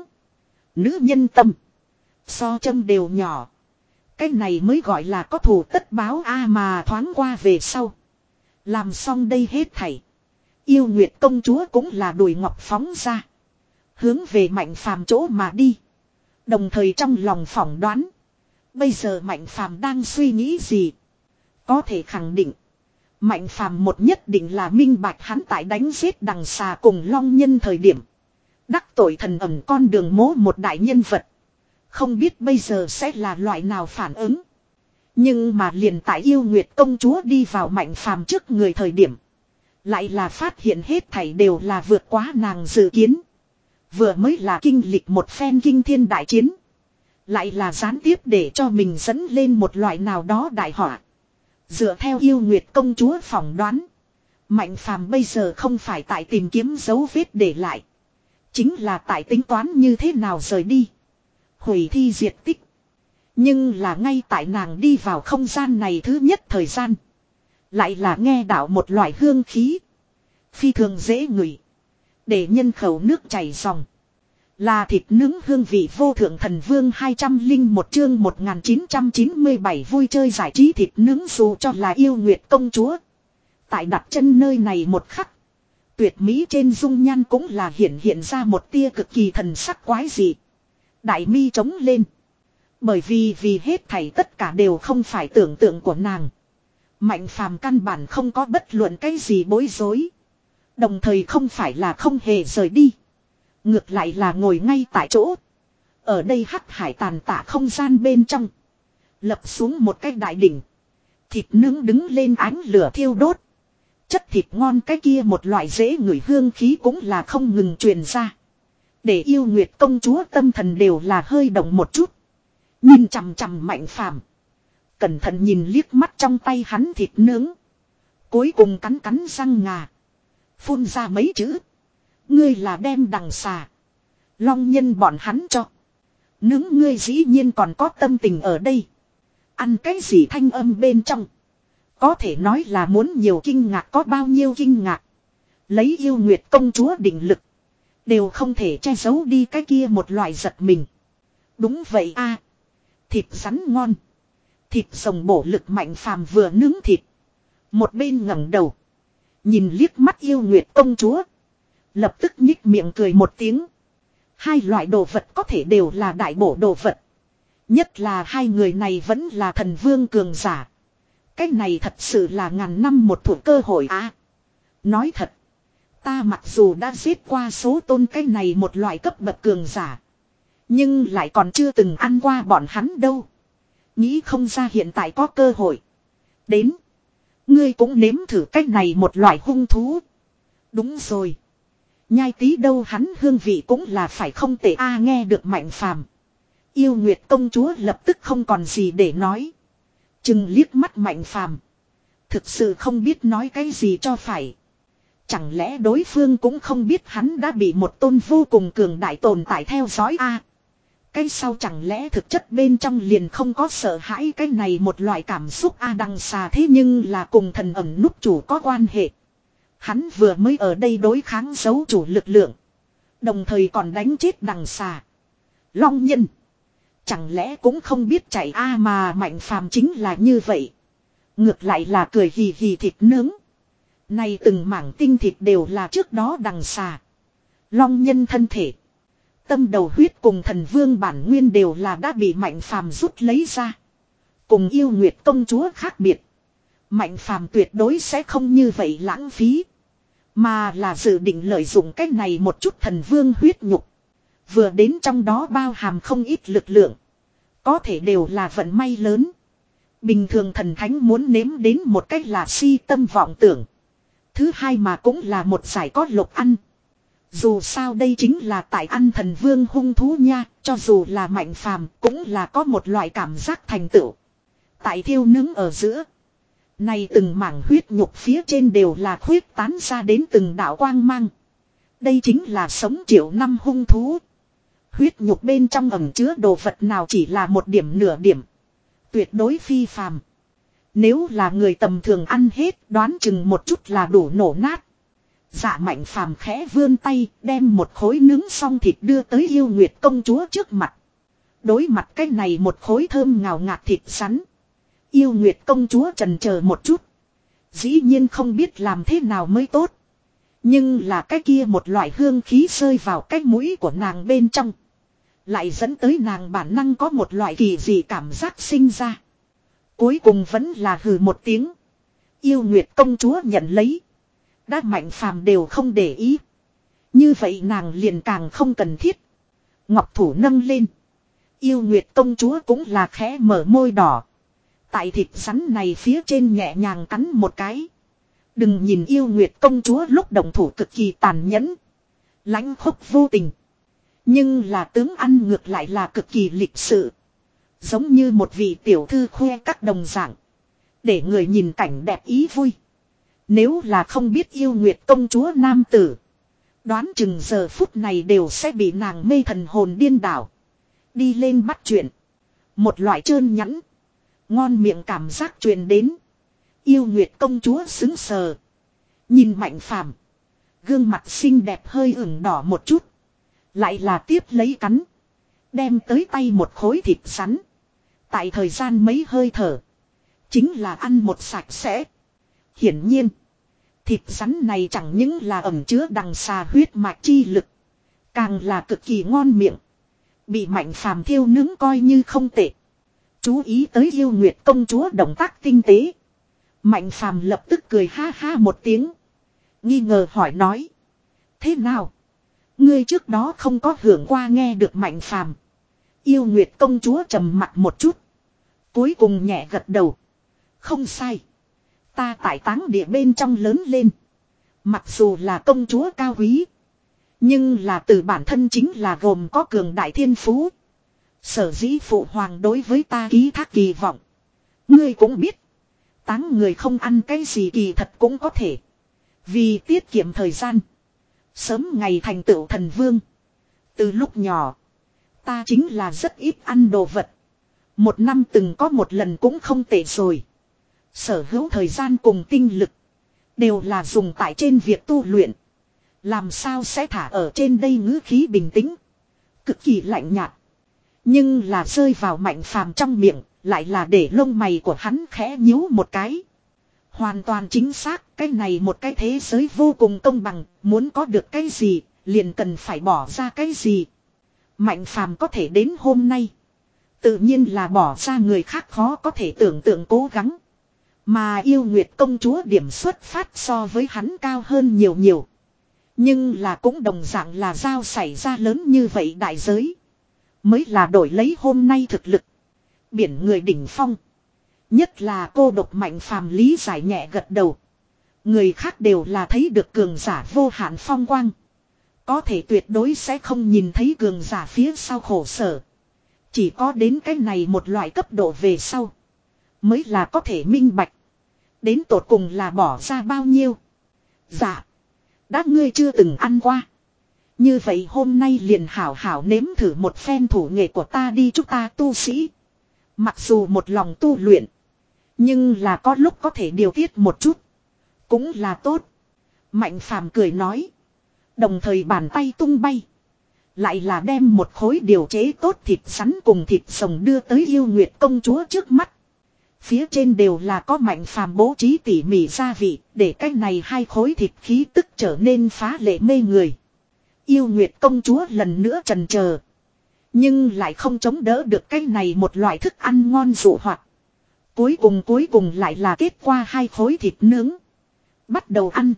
Nữ nhân tâm. So châm đều nhỏ. Cái này mới gọi là có thù tất báo a mà thoáng qua về sau. Làm xong đây hết thảy. Yêu nguyệt công chúa cũng là đùi ngọc phóng ra. Hướng về Mạnh Phàm chỗ mà đi. Đồng thời trong lòng phỏng đoán. Bây giờ Mạnh Phàm đang suy nghĩ gì? Có thể khẳng định. Mạnh Phàm một nhất định là minh bạch hắn tại đánh giết đằng xà cùng long nhân thời điểm. Đắc tội thần ẩm con đường mố một đại nhân vật. Không biết bây giờ sẽ là loại nào phản ứng. Nhưng mà liền tại yêu nguyệt công chúa đi vào Mạnh Phàm trước người thời điểm. Lại là phát hiện hết thảy đều là vượt quá nàng dự kiến. Vừa mới là kinh lịch một phen kinh thiên đại chiến. Lại là gián tiếp để cho mình dẫn lên một loại nào đó đại họa. Dựa theo yêu nguyệt công chúa phỏng đoán. Mạnh Phàm bây giờ không phải tại tìm kiếm dấu vết để lại. Chính là tại tính toán như thế nào rời đi. Hủy thi diệt tích. Nhưng là ngay tại nàng đi vào không gian này thứ nhất thời gian. Lại là nghe đạo một loại hương khí. Phi thường dễ ngửi. Để nhân khẩu nước chảy ròng. Là thịt nướng hương vị vô thượng thần vương hai trăm linh một chương một nghìn chín trăm chín mươi bảy vui chơi giải trí thịt nướng dù cho là yêu nguyệt công chúa. Tại đặt chân nơi này một khắc. Tuyệt mỹ trên dung nhan cũng là hiện hiện ra một tia cực kỳ thần sắc quái dị. Đại mi trống lên. Bởi vì vì hết thảy tất cả đều không phải tưởng tượng của nàng. Mạnh Phàm căn bản không có bất luận cái gì bối rối. Đồng thời không phải là không hề rời đi. Ngược lại là ngồi ngay tại chỗ. Ở đây hắc hải tàn tạ không gian bên trong. Lập xuống một cái đại đỉnh. Thịt nướng đứng lên ánh lửa thiêu đốt. Chất thịt ngon cái kia một loại dễ ngửi hương khí cũng là không ngừng truyền ra. Để yêu nguyệt công chúa tâm thần đều là hơi động một chút. Nhìn chằm chằm Mạnh Phàm, cẩn thận nhìn liếc mắt trong tay hắn thịt nướng. Cuối cùng cắn cắn răng ngà. Phun ra mấy chữ. Ngươi là đem đằng xà long nhân bọn hắn cho. Nướng ngươi dĩ nhiên còn có tâm tình ở đây. Ăn cái gì thanh âm bên trong. Có thể nói là muốn nhiều kinh ngạc có bao nhiêu kinh ngạc. Lấy yêu nguyệt công chúa định lực. Đều không thể che giấu đi cái kia một loại giật mình. Đúng vậy a, thịt rắn ngon. Thịt rồng bổ lực Mạnh Phàm vừa nướng thịt. Một bên ngẩng đầu. Nhìn liếc mắt yêu nguyệt công chúa. Lập tức nhích miệng cười một tiếng. Hai loại đồ vật có thể đều là đại bổ đồ vật. Nhất là hai người này vẫn là thần vương cường giả. Cái này thật sự là ngàn năm một thuộc cơ hội á. À, nói thật. Ta mặc dù đã giết qua số tôn cái này một loại cấp bậc cường giả. Nhưng lại còn chưa từng ăn qua bọn hắn đâu. Nghĩ không ra hiện tại có cơ hội. Đến. Ngươi cũng nếm thử cách này một loại hung thú. Đúng rồi. Nhai tí đâu hắn hương vị cũng là phải không tệ a. À, nghe được Mạnh Phàm, yêu nguyệt công chúa lập tức không còn gì để nói. Chừng liếc mắt Mạnh Phàm, thực sự không biết nói cái gì cho phải. Chẳng lẽ đối phương cũng không biết hắn đã bị một tôn vô cùng cường đại tồn tại theo dõi a? À, cái sau chẳng lẽ thực chất bên trong liền không có sợ hãi cái này một loại cảm xúc a. À, đằng xà thế nhưng là cùng thần ẩn núp chủ có quan hệ. Hắn vừa mới ở đây đối kháng giấu chủ lực lượng. Đồng thời còn đánh chết đằng xà long nhân. Chẳng lẽ cũng không biết chạy a. À, mà Mạnh Phàm chính là như vậy. Ngược lại là cười hì hì thịt nướng. Này từng mảng tinh thịt đều là trước đó đằng xà long nhân thân thể. Tâm đầu huyết cùng thần vương bản nguyên đều là đã bị Mạnh Phàm rút lấy ra. Cùng yêu nguyệt công chúa khác biệt. Mạnh Phàm tuyệt đối sẽ không như vậy lãng phí. Mà là dự định lợi dụng cái này một chút thần vương huyết nhục. Vừa đến trong đó bao hàm không ít lực lượng. Có thể đều là vận may lớn. Bình thường thần thánh muốn nếm đến một cách là si tâm vọng tưởng. Thứ hai mà cũng là một giải có lộc ăn. Dù sao đây chính là tại ăn thần vương hung thú nha. Cho dù là Mạnh Phàm cũng là có một loại cảm giác thành tựu. Tại thiêu nướng ở giữa. Này từng mảng huyết nhục phía trên đều là khuyết tán ra đến từng đạo quang mang. Đây chính là sống triệu năm hung thú. Huyết nhục bên trong ẩn chứa đồ vật nào chỉ là một điểm nửa điểm. Tuyệt đối phi phàm. Nếu là người tầm thường ăn hết đoán chừng một chút là đủ nổ nát. Dạ Mạnh Phàm khẽ vươn tay đem một khối nướng xong thịt đưa tới yêu nguyệt công chúa trước mặt. Đối mặt cái này một khối thơm ngào ngạt thịt sắn. Yêu nguyệt công chúa trần chờ một chút. Dĩ nhiên không biết làm thế nào mới tốt. Nhưng là cái kia một loại hương khí rơi vào cái mũi của nàng bên trong. Lại dẫn tới nàng bản năng có một loại kỳ dị cảm giác sinh ra. Cuối cùng vẫn là hừ một tiếng. Yêu nguyệt công chúa nhận lấy. Đã Mạnh Phàm đều không để ý. Như vậy nàng liền càng không cần thiết. Ngọc thủ nâng lên. Yêu Nguyệt công chúa cũng là khẽ mở môi đỏ. Tại thịt rắn này phía trên nhẹ nhàng cắn một cái. Đừng nhìn Yêu Nguyệt công chúa lúc động thủ cực kỳ tàn nhẫn. Lãnh khốc vô tình. Nhưng là tướng ăn ngược lại là cực kỳ lịch sự. Giống như một vị tiểu thư khoe các đồng dạng. Để người nhìn cảnh đẹp ý vui. Nếu là không biết Yêu Nguyệt công chúa nam tử. Đoán chừng giờ phút này đều sẽ bị nàng mê thần hồn điên đảo. Đi lên bắt chuyện. Một loại trơn nhẵn. Ngon miệng cảm giác truyền đến. Yêu Nguyệt công chúa xứng sờ. Nhìn Mạnh Phàm, gương mặt xinh đẹp hơi ửng đỏ một chút. Lại là tiếp lấy cắn. Đem tới tay một khối thịt rắn. Tại thời gian mấy hơi thở. Chính là ăn một sạch sẽ. Hiển nhiên. Thịt rắn này chẳng những là ẩm chứa đằng xà huyết mạch chi lực. Càng là cực kỳ ngon miệng. Bị Mạnh Phàm thiêu nướng coi như không tệ. Chú ý tới Yêu Nguyệt công chúa động tác tinh tế. Mạnh Phàm lập tức cười ha ha một tiếng. Nghi ngờ hỏi nói. Thế nào? Ngươi trước đó không có hưởng qua nghe được Mạnh Phàm. Yêu Nguyệt công chúa trầm mặt một chút. Cuối cùng nhẹ gật đầu. Không sai. Ta tại táng địa bên trong lớn lên. Mặc dù là công chúa cao quý. Nhưng là từ bản thân chính là gồm có cường đại thiên phú. Sở dĩ phụ hoàng đối với ta ký thác kỳ vọng. Ngươi cũng biết. Táng người không ăn cái gì kỳ thật cũng có thể. Vì tiết kiệm thời gian. Sớm ngày thành tựu thần vương. Từ lúc nhỏ. Ta chính là rất ít ăn đồ vật. Một năm từng có một lần cũng không tệ rồi. Sở hữu thời gian cùng tinh lực. Đều là dùng tại trên việc tu luyện. Làm sao sẽ thả ở trên đây ngữ khí bình tĩnh. Cực kỳ lạnh nhạt. Nhưng là rơi vào Mạnh Phàm trong miệng. Lại là để lông mày của hắn khẽ nhíu một cái. Hoàn toàn chính xác. Cái này một cái thế giới vô cùng công bằng. Muốn có được cái gì. Liền cần phải bỏ ra cái gì. Mạnh Phàm có thể đến hôm nay. Tự nhiên là bỏ ra người khác khó có thể tưởng tượng cố gắng. Mà Yêu Nguyệt công chúa điểm xuất phát so với hắn cao hơn nhiều nhiều. Nhưng là cũng đồng dạng là giao xảy ra lớn như vậy đại giới. Mới là đổi lấy hôm nay thực lực. Biển người đỉnh phong. Nhất là cô độc Mạnh Phàm lý giải nhẹ gật đầu. Người khác đều là thấy được cường giả vô hạn phong quang. Có thể tuyệt đối sẽ không nhìn thấy cường giả phía sau khổ sở. Chỉ có đến cái này một loại cấp độ về sau. Mới là có thể minh bạch. Đến tột cùng là bỏ ra bao nhiêu. Dạ. Đã ngươi chưa từng ăn qua. Như vậy hôm nay liền hảo hảo nếm thử một phen thủ nghệ của ta đi, chúng ta tu sĩ. Mặc dù một lòng tu luyện. Nhưng là có lúc có thể điều tiết một chút. Cũng là tốt. Mạnh Phàm cười nói. Đồng thời bàn tay tung bay. Lại là đem một khối điều chế tốt thịt sắn cùng thịt rồng đưa tới Yêu Nguyệt công chúa trước mắt. Phía trên đều là có Mạnh Phàm bố trí tỉ mỉ gia vị. Để cái này hai khối thịt khí tức trở nên phá lệ mê người. Yêu Nguyệt công chúa lần nữa trần chờ. Nhưng lại không chống đỡ được cái này một loại thức ăn ngon dụ hoặc. Cuối cùng cuối cùng lại là kết qua hai khối thịt nướng. Bắt đầu ăn.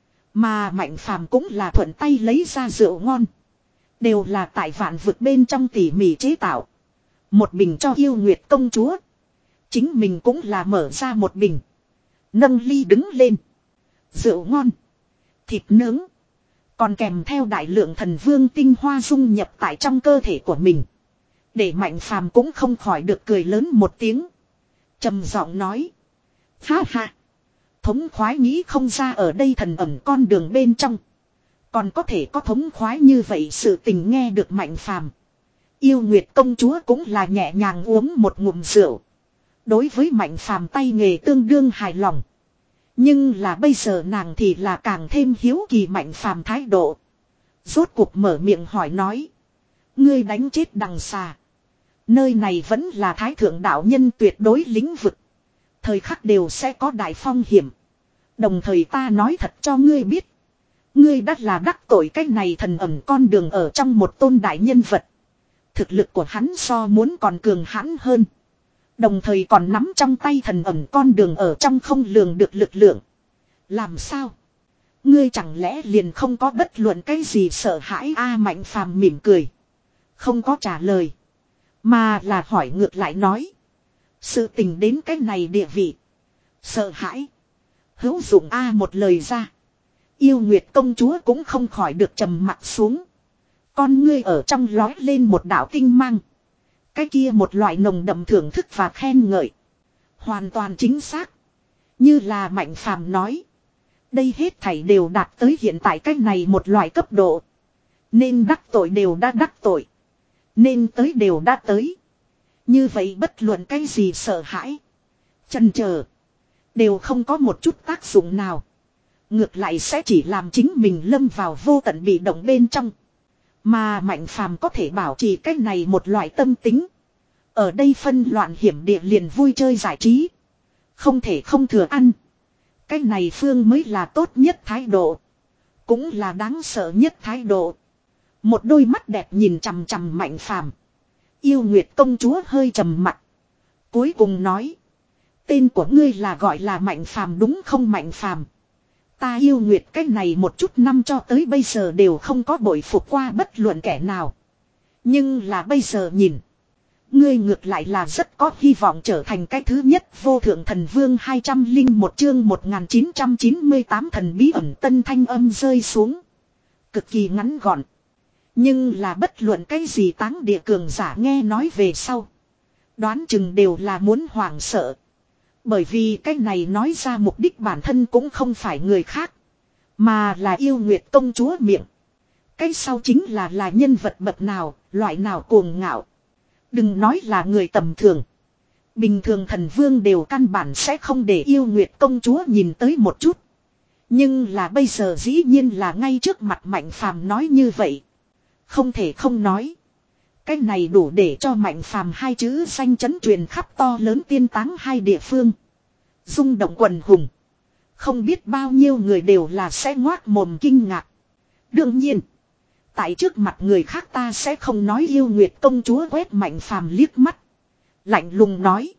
Mà Mạnh Phàm cũng là thuận tay lấy ra rượu ngon. Đều là tại vạn vực bên trong tỉ mỉ chế tạo. Một bình cho Yêu Nguyệt công chúa. Chính mình cũng là mở ra một bình. Nâng ly đứng lên. Rượu ngon. Thịt nướng. Còn kèm theo đại lượng thần vương tinh hoa dung nhập tại trong cơ thể của mình. Để Mạnh Phàm cũng không khỏi được cười lớn một tiếng. Trầm giọng nói. Ha ha. Thống khoái nghĩ không ra ở đây thần ẩm con đường bên trong. Còn có thể có thống khoái như vậy, sự tình nghe được Mạnh Phàm. Yêu Nguyệt công chúa cũng là nhẹ nhàng uống một ngụm rượu. Đối với Mạnh Phàm tay nghề tương đương hài lòng. Nhưng là bây giờ nàng thì là càng thêm hiếu kỳ Mạnh Phàm thái độ. Rốt cuộc mở miệng hỏi nói. Ngươi đánh chết đằng xà. Nơi này vẫn là thái thượng đạo nhân tuyệt đối lĩnh vực. Thời khắc đều sẽ có đại phong hiểm. Đồng thời ta nói thật cho ngươi biết. Ngươi đắt là đắc tội cái này thần ẩm con đường ở trong một tôn đại nhân vật. Thực lực của hắn so muốn còn cường hãn hơn. Đồng thời còn nắm trong tay thần ẩm con đường ở trong không lường được lực lượng. Làm sao? Ngươi chẳng lẽ liền không có bất luận cái gì sợ hãi a Mạnh Phàm mỉm cười. Không có trả lời. Mà là hỏi ngược lại nói. Sự tình đến cái này địa vị. Sợ hãi. Hữu dụng a một lời ra. Yêu Nguyệt công chúa cũng không khỏi được trầm mặt xuống. Con ngươi ở trong lói lên một đạo tinh mang. Cái kia một loại nồng đậm thưởng thức và khen ngợi. Hoàn toàn chính xác. Như là Mạnh Phàm nói. Đây hết thảy đều đạt tới hiện tại cái này một loại cấp độ. Nên đắc tội đều đã đắc tội. Nên tới đều đã tới. Như vậy bất luận cái gì sợ hãi. Chần chờ. Đều không có một chút tác dụng nào. Ngược lại sẽ chỉ làm chính mình lâm vào vô tận bị động bên trong. Mà Mạnh Phàm có thể bảo trì cái này một loại tâm tính. Ở đây phân loạn hiểm địa liền vui chơi giải trí. Không thể không thừa ăn. Cái này phương mới là tốt nhất thái độ. Cũng là đáng sợ nhất thái độ. Một đôi mắt đẹp nhìn chằm chằm Mạnh Phàm. Yêu Nguyệt công chúa hơi trầm mặt. Cuối cùng nói. Tên của ngươi là gọi là Mạnh Phàm đúng không Mạnh Phàm? Ta yêu Nguyệt cái này một chút năm cho tới bây giờ đều không có bội phục qua bất luận kẻ nào. Nhưng là bây giờ nhìn. Ngươi ngược lại là rất có hy vọng trở thành cái thứ nhất vô thượng thần vương hai trăm lẻ một chương một nghìn chín trăm chín mươi tám thần bí ẩn tân thanh âm rơi xuống. Cực kỳ ngắn gọn. Nhưng là bất luận cái gì táng địa cường giả nghe nói về sau. Đoán chừng đều là muốn hoảng sợ. Bởi vì cái này nói ra mục đích bản thân cũng không phải người khác. Mà là yêu Nguyệt công chúa miệng. Cái sau chính là là nhân vật bậc nào, loại nào cuồng ngạo. Đừng nói là người tầm thường. Bình thường thần vương đều căn bản sẽ không để yêu Nguyệt công chúa nhìn tới một chút. Nhưng là bây giờ dĩ nhiên là ngay trước mặt Mạnh Phàm nói như vậy. Không thể không nói. Cái này đủ để cho Mạnh Phàm hai chữ danh chấn truyền khắp to lớn tiên táng hai địa phương. Rung động quần hùng. Không biết bao nhiêu người đều là sẽ ngoác mồm kinh ngạc. Đương nhiên. Tại trước mặt người khác ta sẽ không nói yêu Nguyệt công chúa quét Mạnh Phàm liếc mắt. Lạnh lùng nói.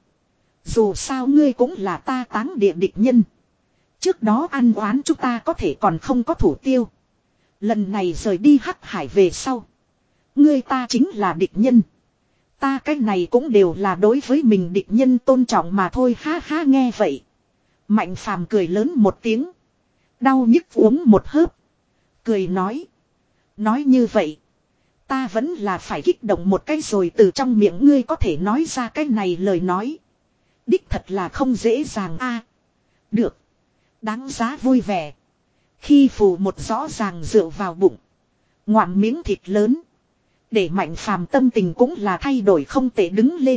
Dù sao ngươi cũng là ta táng địa địch nhân. Trước đó ăn oán chúng ta có thể còn không có thủ tiêu. Lần này rời đi Hắc Hải về sau. Ngươi ta chính là địch nhân. Ta cái này cũng đều là đối với mình địch nhân tôn trọng mà thôi ha ha nghe vậy. Mạnh Phàm cười lớn một tiếng. Đau nhức uống một hớp. Cười nói. Nói như vậy. Ta vẫn là phải kích động một cái rồi từ trong miệng ngươi có thể nói ra cái này lời nói. Đích thật là không dễ dàng a. Được. Đáng giá vui vẻ. Khi phù một rõ ràng rượu vào bụng. Ngoạm miếng thịt lớn. Để Mạnh Phàm tâm tình cũng là thay đổi không tệ đứng lên.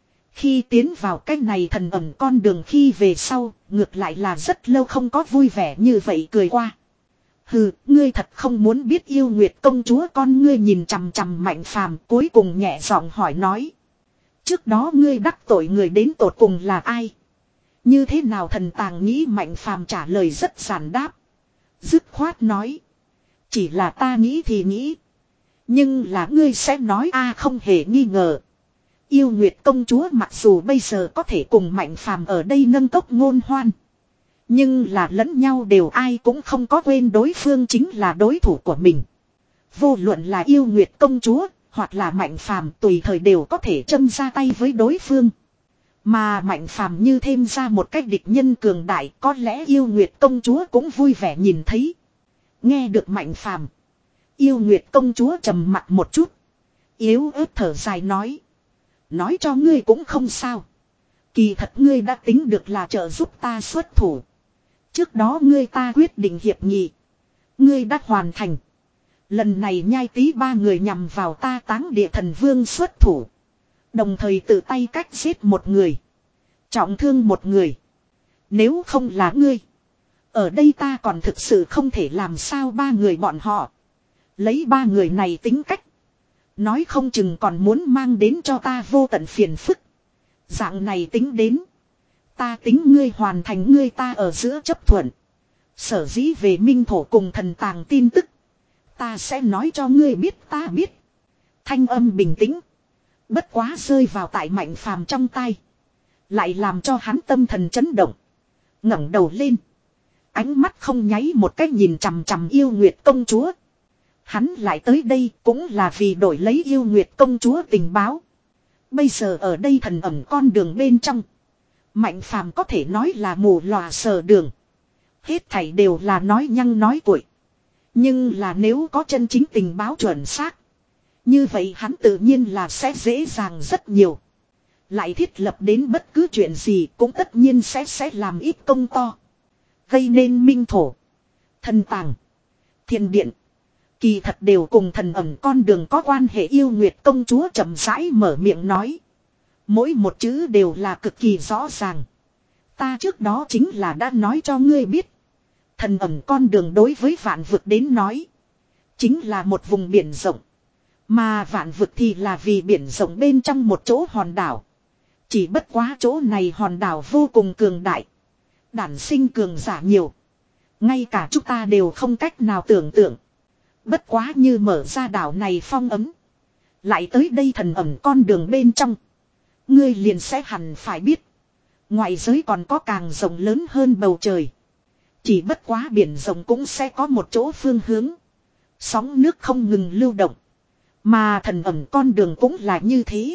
Khi tiến vào cái này thần ẩn con đường khi về sau, ngược lại là rất lâu không có vui vẻ như vậy cười qua. Hừ, ngươi thật không muốn biết yêu Nguyệt công chúa con ngươi nhìn chằm chằm Mạnh Phàm cuối cùng nhẹ giọng hỏi nói. Trước đó ngươi đắc tội người đến tột cùng là ai? Như thế nào thần tàng nghĩ Mạnh Phàm trả lời rất giản đáp. Dứt khoát nói. Chỉ là ta nghĩ thì nghĩ. Nhưng là ngươi sẽ nói a không hề nghi ngờ. Yêu Nguyệt công chúa mặc dù bây giờ có thể cùng Mạnh Phàm ở đây nâng cốc ngôn hoan. Nhưng là lẫn nhau đều ai cũng không có quên đối phương chính là đối thủ của mình. Vô luận là yêu Nguyệt công chúa hoặc là Mạnh Phàm tùy thời đều có thể châm ra tay với đối phương. Mà Mạnh Phàm như thêm ra một cách địch nhân cường đại có lẽ yêu Nguyệt công chúa cũng vui vẻ nhìn thấy. Nghe được Mạnh Phàm. Yêu Nguyệt công chúa trầm mặt một chút. Yếu ớt thở dài nói. Nói cho ngươi cũng không sao. Kỳ thật ngươi đã tính được là trợ giúp ta xuất thủ. Trước đó ngươi ta quyết định hiệp nghị. Ngươi đã hoàn thành. Lần này nhai tí ba người nhằm vào ta táng địa thần vương xuất thủ. Đồng thời tự tay cách giết một người. Trọng thương một người. Nếu không là ngươi. Ở đây ta còn thực sự không thể làm sao ba người bọn họ. Lấy ba người này tính cách. Nói không chừng còn muốn mang đến cho ta vô tận phiền phức. Dạng này tính đến. Ta tính ngươi hoàn thành ngươi ta ở giữa chấp thuận. Sở dĩ về minh thổ cùng thần tàng tin tức. Ta sẽ nói cho ngươi biết ta biết. Thanh âm bình tĩnh. Bất quá rơi vào tại Mạnh Phàm trong tay. Lại làm cho hắn tâm thần chấn động. Ngẩng đầu lên. Ánh mắt không nháy một cách nhìn chằm chằm yêu nguyệt công chúa. Hắn lại tới đây cũng là vì đổi lấy yêu nguyệt công chúa tình báo. Bây giờ ở đây thần ẩm con đường bên trong. Mạnh phàm có thể nói là mù lòa sờ đường. Hết thảy đều là nói nhăng nói cuội. Nhưng là nếu có chân chính tình báo chuẩn xác. Như vậy hắn tự nhiên là sẽ dễ dàng rất nhiều. Lại thiết lập đến bất cứ chuyện gì cũng tất nhiên sẽ sẽ làm ít công to. Gây nên minh thổ, thần tàng, thiên điện. Kỳ thật đều cùng thần ẩm con đường có quan hệ. Yêu nguyệt công chúa chậm rãi mở miệng nói. Mỗi một chữ đều là cực kỳ rõ ràng. Ta trước đó chính là đã nói cho ngươi biết. Thần ẩm con đường đối với vạn vực đến nói. Chính là một vùng biển rộng. Mà vạn vực thì là vì biển rộng bên trong một chỗ hòn đảo. Chỉ bất quá chỗ này hòn đảo vô cùng cường đại. Đản sinh cường giả nhiều. Ngay cả chúng ta đều không cách nào tưởng tượng. Bất quá như mở ra đảo này phong ấm. Lại tới đây thần ẩm con đường bên trong. Ngươi liền sẽ hẳn phải biết. Ngoại giới còn có càng rộng lớn hơn bầu trời. Chỉ bất quá biển rộng cũng sẽ có một chỗ phương hướng. Sóng nước không ngừng lưu động. Mà thần ẩm con đường cũng là như thế.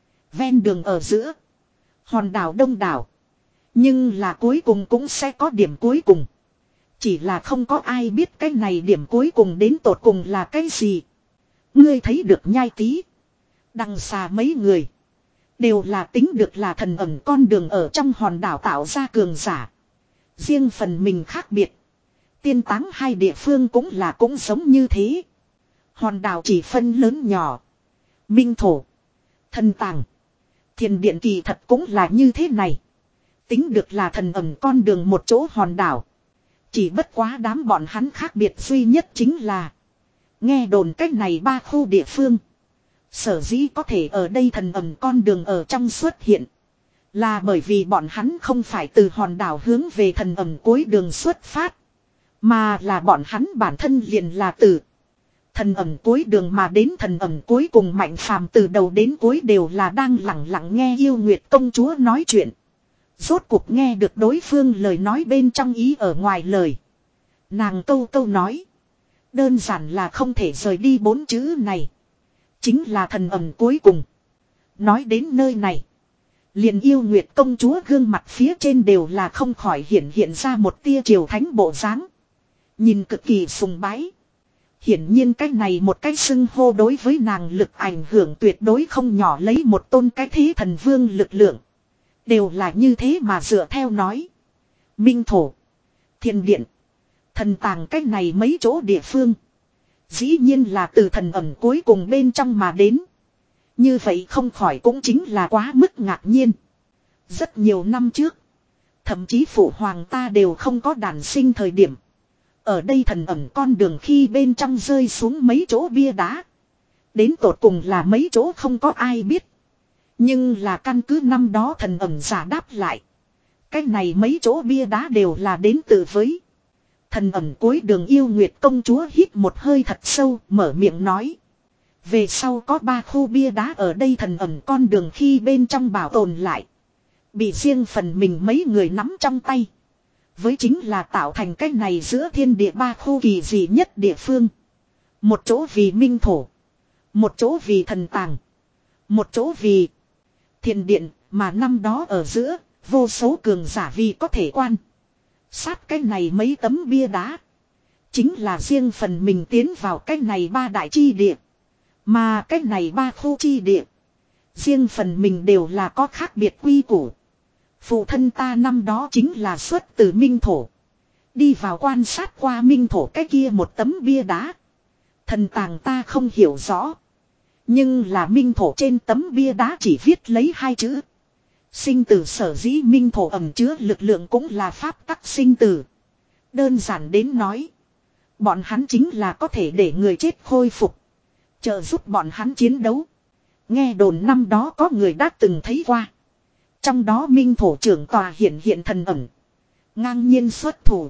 Ven đường ở giữa. Hòn đảo đông đảo. Nhưng là cuối cùng cũng sẽ có điểm cuối cùng. Chỉ là không có ai biết cái này điểm cuối cùng đến tột cùng là cái gì. Ngươi thấy được nhai tí. Đằng xa mấy người. Đều là tính được là thần ẩm con đường ở trong hòn đảo tạo ra cường giả. Riêng phần mình khác biệt. Tiên táng hai địa phương cũng là cũng giống như thế. Hòn đảo chỉ phân lớn nhỏ. Minh thổ, thần tàng, thiên điện kỳ thật cũng là như thế này. Tính được là thần ẩm con đường một chỗ hòn đảo. Chỉ bất quá đám bọn hắn khác biệt duy nhất chính là. Nghe đồn cách này ba khu địa phương. Sở dĩ có thể ở đây thần ẩm con đường ở trong xuất hiện. Là bởi vì bọn hắn không phải từ hòn đảo hướng về thần ẩm cuối đường xuất phát. Mà là bọn hắn bản thân liền là từ thần ẩm cuối đường mà đến. Thần ẩm cuối cùng Mạnh Phàm từ đầu đến cuối đều là đang lặng lặng nghe yêu nguyệt công chúa nói chuyện. Rốt cuộc nghe được đối phương lời nói bên trong ý ở ngoài lời. Nàng câu câu nói. Đơn giản là không thể rời đi bốn chữ này. Chính là thần ẩm cuối cùng. Nói đến nơi này. Liền yêu nguyệt công chúa gương mặt phía trên đều là không khỏi hiện hiện ra một tia triều thánh bộ dáng. Nhìn cực kỳ sùng bái. Hiển nhiên cái này một cái xưng hô đối với nàng lực ảnh hưởng tuyệt đối không nhỏ, lấy một tôn cái thế thần vương lực lượng. Đều là như thế mà dựa theo nói. Minh thổ, thiên điện, thần tàng cái này mấy chỗ địa phương. Dĩ nhiên là từ thần ẩm cuối cùng bên trong mà đến. Như vậy không khỏi cũng chính là quá mức ngạc nhiên. Rất nhiều năm trước. Thậm chí phụ hoàng ta đều không có đàn sinh thời điểm. Ở đây thần ẩm con đường khi bên trong rơi xuống mấy chỗ bia đá. Đến tột cùng là mấy chỗ không có ai biết. Nhưng là căn cứ năm đó thần ẩm giả đáp lại. Cái này mấy chỗ bia đá đều là đến từ với thần ẩm cuối đường. Yêu nguyệt công chúa hít một hơi thật sâu, mở miệng nói. Về sau có ba khu bia đá ở đây thần ẩm con đường khi bên trong bảo tồn lại. Bị riêng phần mình mấy người nắm trong tay. Với chính là tạo thành cái này giữa thiên địa ba khu kỳ dị nhất địa phương. Một chỗ vì minh thổ. Một chỗ vì thần tàng. Một chỗ vì thiên điện, mà năm đó ở giữa, vô số cường giả vì có thể quan sát cái này mấy tấm bia đá. Chính là riêng phần mình tiến vào cái này ba đại chi địa. Mà cái này ba khu chi địa. Riêng phần mình đều là có khác biệt quy củ. Phụ thân ta năm đó chính là xuất từ minh thổ. Đi vào quan sát qua minh thổ cái kia một tấm bia đá. Thần tàng ta không hiểu rõ. Nhưng là minh thổ trên tấm bia đá chỉ viết lấy hai chữ. Sinh tử. Sở dĩ minh thổ ẩn chứa lực lượng cũng là pháp tắc sinh tử. Đơn giản đến nói. Bọn hắn chính là có thể để người chết khôi phục. Trợ giúp bọn hắn chiến đấu. Nghe đồn năm đó có người đã từng thấy qua. Trong đó minh thổ trưởng tòa hiện hiện thần ẩn. Ngang nhiên xuất thủ.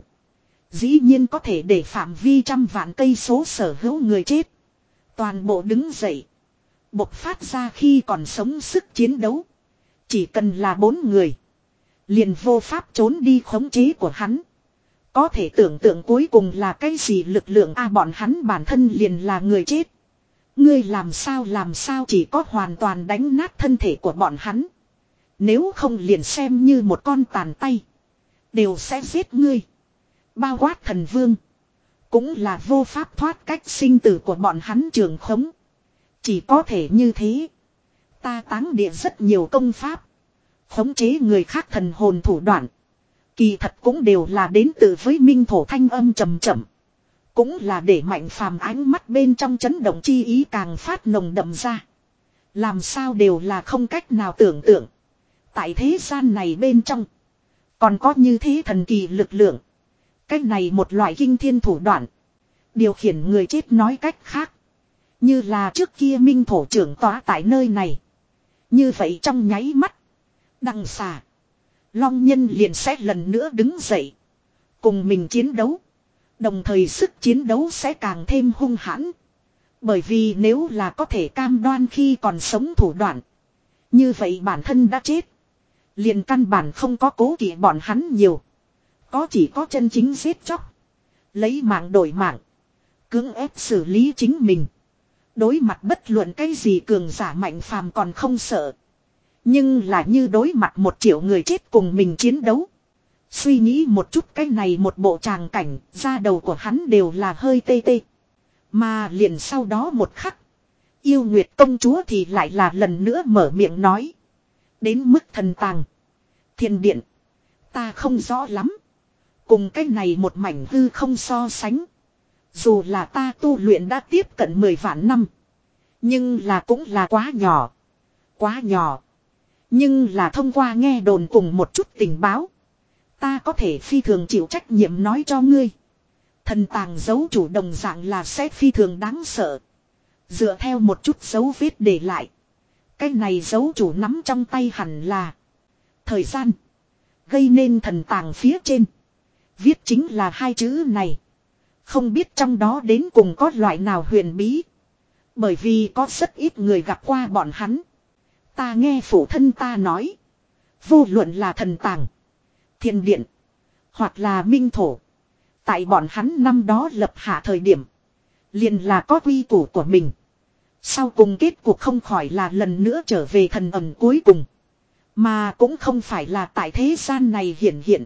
Dĩ nhiên có thể để phạm vi trăm vạn cây số sở hữu người chết. Toàn bộ đứng dậy. Bộc phát ra khi còn sống sức chiến đấu. Chỉ cần là bốn người. Liền vô pháp trốn đi khống chế của hắn. Có thể tưởng tượng cuối cùng là cái gì lực lượng a bọn hắn bản thân liền là người chết. Ngươi làm sao làm sao chỉ có hoàn toàn đánh nát thân thể của bọn hắn. Nếu không liền xem như một con tàn tay. Đều sẽ giết ngươi. Bao quát thần vương. Cũng là vô pháp thoát cách sinh tử của bọn hắn trường khống. Chỉ có thể như thế. Ta táng địa rất nhiều công pháp. Khống chế người khác thần hồn thủ đoạn. Kỳ thật cũng đều là đến từ với minh thổ thanh âm trầm chậm. Cũng là để Mạnh Phàm ánh mắt bên trong chấn động chi ý càng phát nồng đậm ra. Làm sao đều là không cách nào tưởng tượng. Tại thế gian này bên trong. Còn có như thế thần kỳ lực lượng. Cái này một loại kinh thiên thủ đoạn. Điều khiển người chết nói cách khác. Như là trước kia minh thổ trưởng tỏa tại nơi này. Như vậy trong nháy mắt. Đằng xà. Long nhân liền sẽ lần nữa đứng dậy. Cùng mình chiến đấu. Đồng thời sức chiến đấu sẽ càng thêm hung hãn. Bởi vì nếu là có thể cam đoan khi còn sống thủ đoạn. Như vậy bản thân đã chết. Liền căn bản không có cố kỵ bọn hắn nhiều. Có chỉ có chân chính giết chóc. Lấy mạng đổi mạng. Cưỡng ép xử lý chính mình. Đối mặt bất luận cái gì cường giả Mạnh Phàm còn không sợ. Nhưng là như đối mặt một triệu người chết cùng mình chiến đấu. Suy nghĩ một chút cái này một bộ tràng cảnh, da đầu của hắn đều là hơi tê tê. Mà liền sau đó một khắc. Yêu Nguyệt công chúa thì lại là lần nữa mở miệng nói. Đến mức thần tàng. Thiên điện. Ta không rõ lắm. Cùng cái này một mảnh hư không so sánh. Dù là ta tu luyện đã tiếp cận mười vạn năm. Nhưng là cũng là quá nhỏ. Quá nhỏ. Nhưng là thông qua nghe đồn cùng một chút tình báo. Ta có thể phi thường chịu trách nhiệm nói cho ngươi. Thần tàng dấu chủ đồng dạng là sẽ phi thường đáng sợ. Dựa theo một chút dấu vết để lại. Cái này dấu chủ nắm trong tay hẳn là. Thời gian. Gây nên thần tàng phía trên. Viết chính là hai chữ này. Không biết trong đó đến cùng có loại nào huyền bí. Bởi vì có rất ít người gặp qua bọn hắn. Ta nghe phụ thân ta nói. Vô luận là thần tàng. Thiên điện. Hoặc là minh thổ. Tại bọn hắn năm đó lập hạ thời điểm. Liền là có quy củ của mình. Sau cùng kết cuộc không khỏi là lần nữa trở về thần ẩn cuối cùng. Mà cũng không phải là tại thế gian này hiển hiện.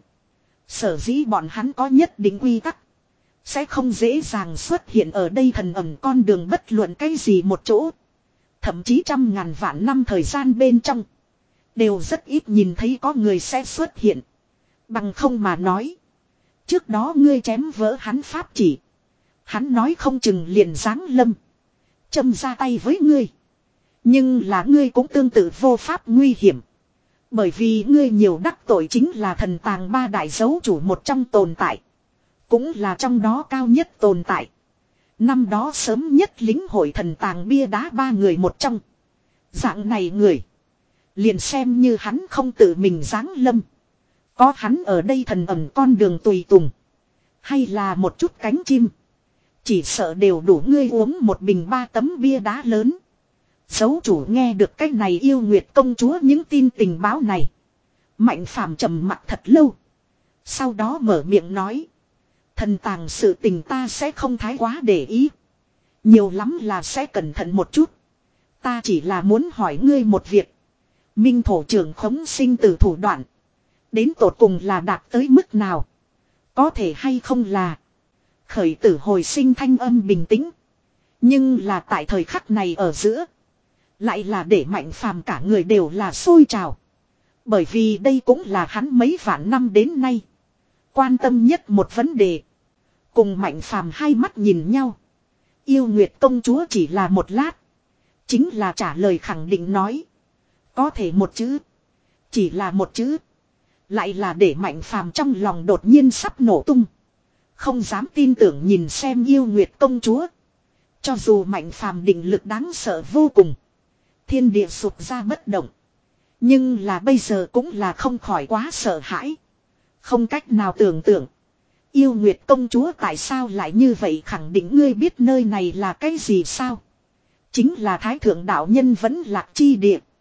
Sở dĩ bọn hắn có nhất định quy tắc. Sẽ không dễ dàng xuất hiện ở đây thần ẩn con đường bất luận cái gì một chỗ. Thậm chí trăm ngàn vạn năm thời gian bên trong. Đều rất ít nhìn thấy có người sẽ xuất hiện. Bằng không mà nói. Trước đó ngươi chém vỡ hắn pháp chỉ. Hắn nói không chừng liền giáng lâm. Châm ra tay với ngươi. Nhưng là ngươi cũng tương tự vô pháp nguy hiểm. Bởi vì ngươi nhiều đắc tội chính là thần tàng ba đại dấu chủ một trong tồn tại. Cũng là trong đó cao nhất tồn tại. Năm đó sớm nhất lính hội thần tàng bia đá ba người một trong. Dạng này người. Liền xem như hắn không tự mình giáng lâm. Có hắn ở đây thần ẩn con đường tùy tùng. Hay là một chút cánh chim. Chỉ sợ đều đủ ngươi uống một bình ba tấm bia đá lớn. Dấu chủ nghe được cái này yêu Nguyệt công chúa những tin tình báo này. Mạnh Phàm trầm mặt thật lâu. Sau đó mở miệng nói. Thần tàng sự tình ta sẽ không thái quá để ý. Nhiều lắm là sẽ cẩn thận một chút. Ta chỉ là muốn hỏi ngươi một việc. Minh thổ trưởng khống sinh tử thủ đoạn. Đến tột cùng là đạt tới mức nào. Có thể hay không là. Khởi tử hồi sinh thanh âm bình tĩnh. Nhưng là tại thời khắc này ở giữa. Lại là để Mạnh Phàm cả người đều là sôi trào. Bởi vì đây cũng là hắn mấy vạn năm đến nay. Quan tâm nhất một vấn đề. Cùng Mạnh Phàm hai mắt nhìn nhau. Yêu Nguyệt công chúa chỉ là một lát. Chính là trả lời khẳng định nói. Có thể một chữ. Chỉ là một chữ. Lại là để Mạnh Phàm trong lòng đột nhiên sắp nổ tung. Không dám tin tưởng nhìn xem yêu Nguyệt công chúa. Cho dù Mạnh Phàm định lực đáng sợ vô cùng. Thiên địa sụp ra bất động. Nhưng là bây giờ cũng là không khỏi quá sợ hãi. Không cách nào tưởng tượng. Yêu Nguyệt công chúa tại sao lại như vậy khẳng định ngươi biết nơi này là cái gì sao? Chính là Thái Thượng đạo nhân vẫn lạc chi địa.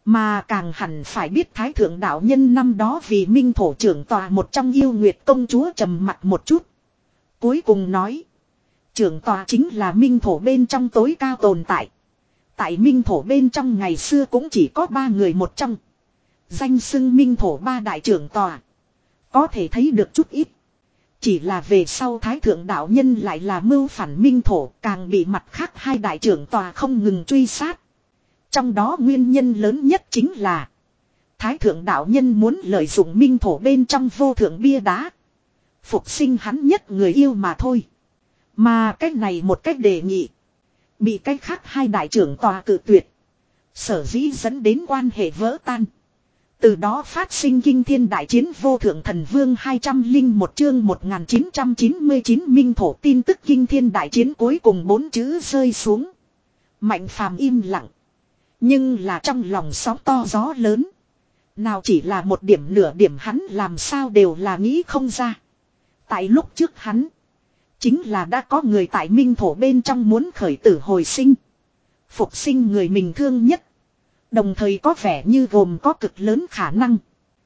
Mà càng hẳn phải biết Thái Thượng đạo nhân năm đó vì Minh Thổ trưởng tòa một trong yêu Nguyệt công chúa trầm mặt một chút. Cuối cùng nói. Trưởng tòa chính là Minh Thổ bên trong tối cao tồn tại. Tại Minh Thổ bên trong ngày xưa cũng chỉ có ba người một trong. Danh xưng Minh Thổ ba đại trưởng tòa. Có thể thấy được chút ít. Chỉ là về sau Thái Thượng đạo nhân lại là mưu phản Minh Thổ, càng bị mặt khác hai đại trưởng tòa không ngừng truy sát. Trong đó nguyên nhân lớn nhất chính là Thái Thượng đạo nhân muốn lợi dụng Minh Thổ bên trong vô thượng bia đá. Phục sinh hắn nhất người yêu mà thôi. Mà cách này một cách đề nghị. Bị cách khác hai đại trưởng tòa cự tuyệt. Sở dĩ dẫn đến quan hệ vỡ tan. Từ đó phát sinh kinh thiên đại chiến vô thượng thần vương hai trăm linh một chương một nghìn chín trăm chín mươi chín Minh Thổ tin tức kinh thiên đại chiến cuối cùng bốn chữ rơi xuống. Mạnh phàm im lặng. Nhưng là trong lòng sóng to gió lớn. Nào chỉ là một điểm nửa điểm hắn làm sao đều là nghĩ không ra. Tại lúc trước hắn. Chính là đã có người tại Minh Thổ bên trong muốn khởi tử hồi sinh. Phục sinh người mình thương nhất. Đồng thời có vẻ như gồm có cực lớn khả năng.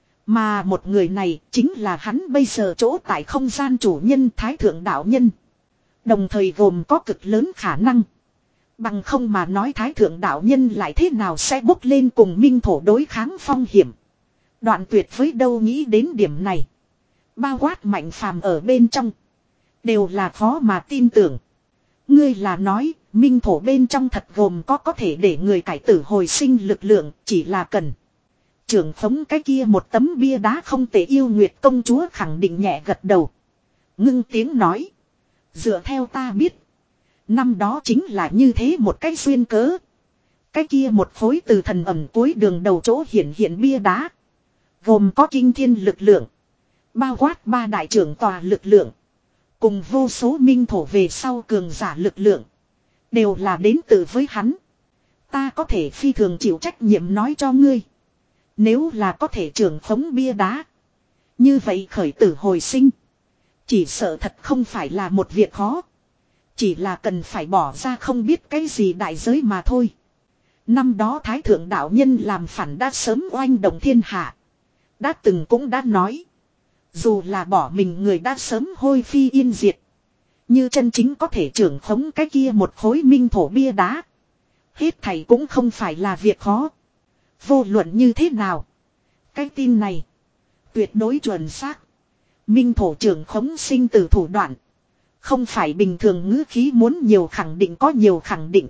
Mà một người này chính là hắn bây giờ chỗ tại không gian chủ nhân Thái Thượng đạo nhân. Đồng thời gồm có cực lớn khả năng. Bằng không mà nói Thái Thượng đạo nhân lại thế nào sẽ bốc lên cùng Minh Thổ đối kháng phong hiểm. Đoạn tuyệt với đâu nghĩ đến điểm này. Bao quát Mạnh Phàm ở bên trong. Đều là khó mà tin tưởng. Ngươi là nói, Minh Thổ bên trong thật gồm có có thể để người cải tử hồi sinh lực lượng, chỉ là cần. Trưởng phóng cái kia một tấm bia đá không tệ yêu Nguyệt công chúa khẳng định nhẹ gật đầu. Ngưng tiếng nói. Dựa theo ta biết. Năm đó chính là như thế một cái xuyên cớ. Cái kia một khối từ thần ẩm cuối đường đầu chỗ hiện hiện bia đá. Gồm có kinh thiên lực lượng. Bao quát ba đại trưởng tòa lực lượng. Cùng vô số Minh Thổ về sau cường giả lực lượng. Đều là đến từ với hắn. Ta có thể phi thường chịu trách nhiệm nói cho ngươi. Nếu là có thể trưởng khống bia đá. Như vậy khởi tử hồi sinh. Chỉ sợ thật không phải là một việc khó. Chỉ là cần phải bỏ ra không biết cái gì đại giới mà thôi. Năm đó Thái Thượng đạo nhân làm phản đã sớm oanh động thiên hạ. Đã từng cũng đã nói. Dù là bỏ mình người đã sớm hôi phi yên diệt. Như chân chính có thể trưởng khống cái kia một khối Minh Thổ bia đá. Hết thảy cũng không phải là việc khó. Vô luận như thế nào. Cái tin này. Tuyệt đối chuẩn xác. Minh Thổ trưởng khống sinh tử thủ đoạn. Không phải bình thường ngữ khí muốn nhiều khẳng định có nhiều khẳng định.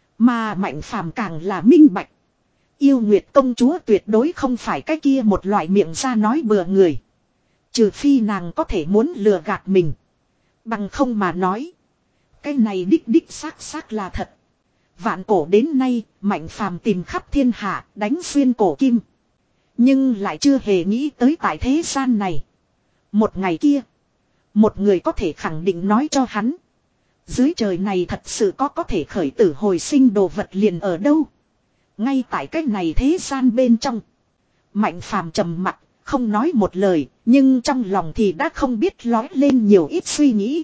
Mà Mạnh Phàm càng là minh bạch. Yêu Nguyệt công chúa tuyệt đối không phải cái kia một loại miệng ra nói bừa người. Trừ phi nàng có thể muốn lừa gạt mình. Bằng không mà nói. Cái này đích đích xác xác là thật. Vạn cổ đến nay, Mạnh Phàm tìm khắp thiên hạ, đánh xuyên cổ kim. Nhưng lại chưa hề nghĩ tới tại thế gian này. Một ngày kia. Một người có thể khẳng định nói cho hắn. Dưới trời này thật sự có có thể khởi tử hồi sinh đồ vật liền ở đâu. Ngay tại cái này thế gian bên trong. Mạnh Phàm trầm mặc, không nói một lời, nhưng trong lòng thì đã không biết lói lên nhiều ít suy nghĩ.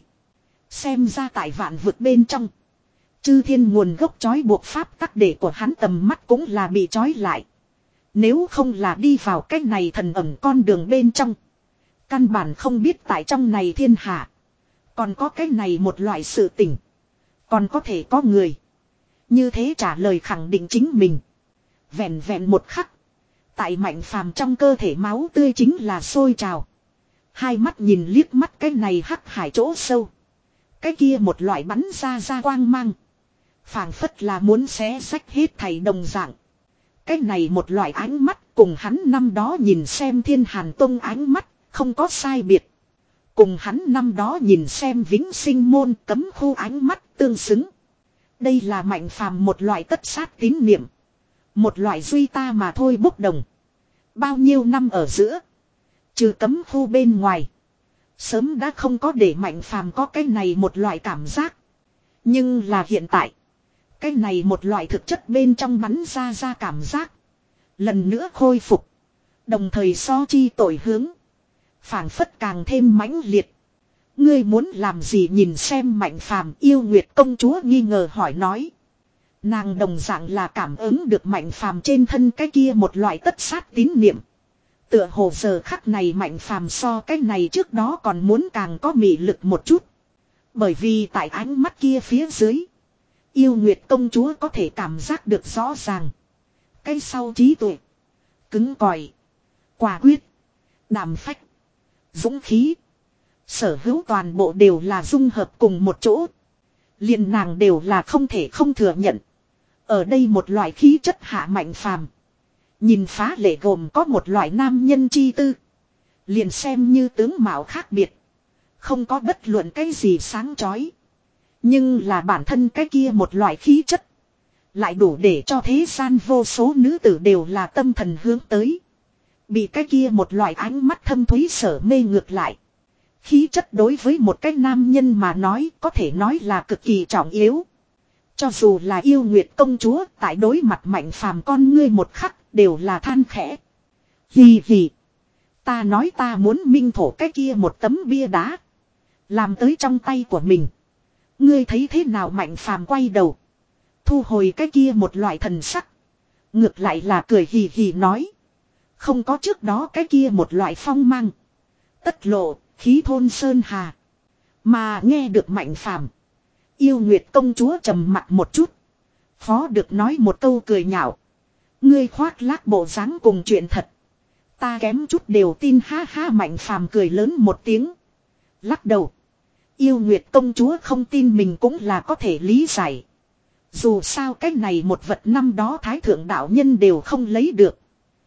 Xem ra tại vạn vực bên trong. Chư thiên nguồn gốc trói buộc pháp tắc để của hắn tầm mắt cũng là bị trói lại. Nếu không là đi vào cái này thần ẩn con đường bên trong. Căn bản không biết tại trong này thiên hạ. Còn có cái này một loại sự tình. Còn có thể có người. Như thế trả lời khẳng định chính mình. Vẹn vẹn một khắc. Tại Mạnh Phàm trong cơ thể máu tươi chính là sôi trào. Hai mắt nhìn liếc mắt cái này hắc hải chỗ sâu. Cái kia một loại bắn ra ra quang mang. Phảng phất là muốn xé rách hết thảy đồng dạng. Cái này một loại ánh mắt cùng hắn năm đó nhìn xem Thiên Hàn Tông ánh mắt không có sai biệt. Cùng hắn năm đó nhìn xem Vĩnh Sinh môn cấm khu ánh mắt tương xứng. Đây là Mạnh Phàm một loại tất sát tín niệm. Một loại duy ta mà thôi bốc đồng. Bao nhiêu năm ở giữa. Trừ cấm khu bên ngoài. Sớm đã không có để Mạnh Phàm có cái này một loại cảm giác. Nhưng là hiện tại. Cái này một loại thực chất bên trong bắn ra ra cảm giác. Lần nữa khôi phục. Đồng thời so chi tội hướng. Phảng phất càng thêm mãnh liệt. Ngươi muốn làm gì nhìn xem Mạnh Phàm yêu Nguyệt công chúa nghi ngờ hỏi nói. Nàng đồng dạng là cảm ứng được Mạnh Phàm trên thân cái kia một loại tất sát tín niệm. Tựa hồ giờ khắc này Mạnh Phàm so cái này trước đó còn muốn càng có mị lực một chút. Bởi vì tại ánh mắt kia phía dưới, Yêu Nguyệt công chúa có thể cảm giác được rõ ràng. Cái sau trí tuệ, cứng cỏi, quả quyết, đảm phách, dũng khí, sở hữu toàn bộ đều là dung hợp cùng một chỗ. Liền nàng đều là không thể không thừa nhận. Ở đây một loại khí chất hạ Mạnh Phàm, nhìn phá lệ gồm có một loại nam nhân chi tư. Liền xem như tướng mạo khác biệt, không có bất luận cái gì sáng chói, nhưng là bản thân cái kia một loại khí chất lại đủ để cho thế gian vô số nữ tử đều là tâm thần hướng tới. Bị cái kia một loại ánh mắt thâm thúy sở mê ngược lại. Khí chất đối với một cái nam nhân mà nói có thể nói là cực kỳ trọng yếu. Cho dù là Yêu Nguyệt công chúa tại đối mặt Mạnh Phàm con ngươi một khắc đều là than khẽ. Hì hì. Ta nói ta muốn minh thổ cái kia một tấm bia đá, làm tới trong tay của mình. Ngươi thấy thế nào? Mạnh Phàm quay đầu, thu hồi cái kia một loại thần sắc. Ngược lại là cười hì hì nói. Không có trước đó cái kia một loại phong mang, tất lộ, khí thôn sơn hà. Mà nghe được Mạnh Phàm, Yêu Nguyệt công chúa trầm mặt một chút, khó được nói một câu cười nhạo. Ngươi khoác lác bộ dáng cùng chuyện thật, ta kém chút đều tin. Ha ha. Mạnh Phàm cười lớn một tiếng, lắc đầu. Yêu Nguyệt công chúa không tin mình cũng là có thể lý giải. Dù sao cái này một vật năm đó Thái Thượng đạo nhân đều không lấy được.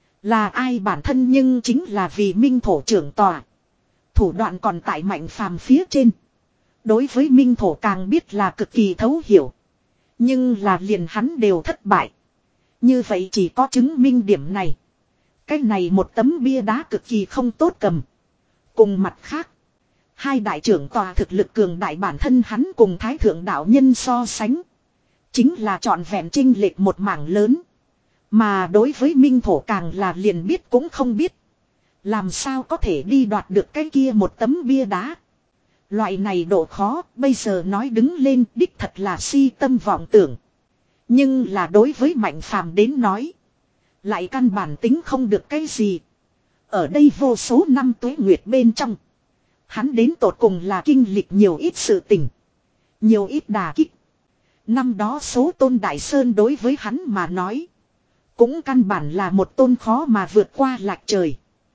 Là ai bản thân nhưng chính là vì minh thổ trưởng tòa. Thủ đoạn còn tại Mạnh Phàm phía trên. Đối với minh thổ càng biết là cực kỳ thấu hiểu. Nhưng là liền hắn đều thất bại. Như vậy chỉ có chứng minh điểm này. Cái này một tấm bia đá cực kỳ không tốt cầm. Cùng mặt khác, hai đại trưởng tòa thực lực cường đại bản thân hắn cùng Thái Thượng đạo nhân so sánh, chính là trọn vẹn chênh lệch một mảng lớn. Mà đối với minh thổ càng là liền biết cũng không biết. Làm sao có thể đi đoạt được cái kia một tấm bia đá. Loại này độ khó bây giờ nói đứng lên đích thật là si tâm vọng tưởng. Nhưng là đối với Mạnh Phàm đến nói, lại căn bản tính không được cái gì. Ở đây vô số năm tuế nguyệt bên trong, hắn đến tột cùng là kinh lịch nhiều ít sự tình, nhiều ít đả kích. Năm đó số tôn Đại Sơn đối với hắn mà nói, cũng căn bản là một tôn khó mà vượt qua lạc trời.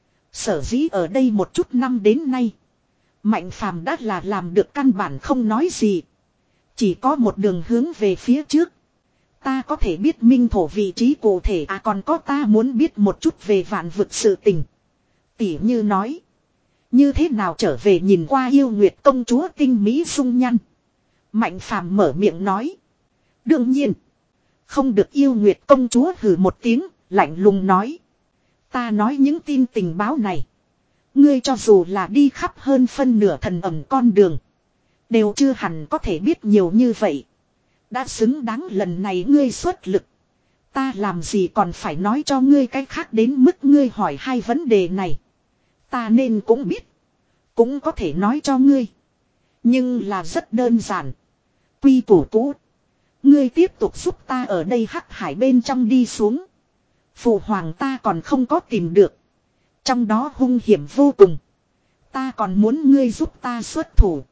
Sở dĩ ở đây một chút năm đến nay, Mạnh Phàm đã là làm được căn bản không nói gì. Chỉ có một đường hướng về phía trước. Ta có thể biết minh thổ vị trí cụ thể, à còn có ta muốn biết một chút về vạn vực sự tình. Tỉ như nói, như thế nào trở về nhìn qua Yêu Nguyệt công chúa tinh mỹ dung nhan. Mạnh Phàm mở miệng nói. Đương nhiên, không được. Yêu Nguyệt công chúa hừ một tiếng, lạnh lùng nói. Ta nói những tin tình báo này, ngươi cho dù là đi khắp hơn phân nửa thần ẩm con đường, đều chưa hẳn có thể biết nhiều như vậy. Đã xứng đáng lần này ngươi xuất lực, ta làm gì còn phải nói cho ngươi cái khác. Đến mức ngươi hỏi hai vấn đề này, ta nên cũng biết, cũng có thể nói cho ngươi. Nhưng là rất đơn giản. Quy củ cũ, ngươi tiếp tục giúp ta ở đây hắc hải bên trong đi xuống. Phụ hoàng ta còn không có tìm được, trong đó hung hiểm vô cùng. Ta còn muốn ngươi giúp ta xuất thủ.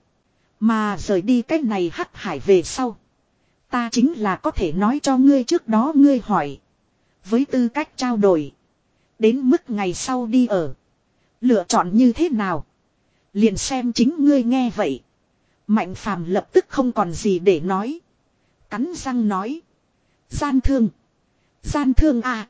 Mà rời đi cái này hắc hải về sau, ta chính là có thể nói cho ngươi trước đó ngươi hỏi, với tư cách trao đổi. Đến mức ngày sau đi ở, lựa chọn như thế nào, liền xem chính ngươi. Nghe vậy, Mạnh Phàm lập tức không còn gì để nói. Cắn răng nói. Gian thương. Gian thương à.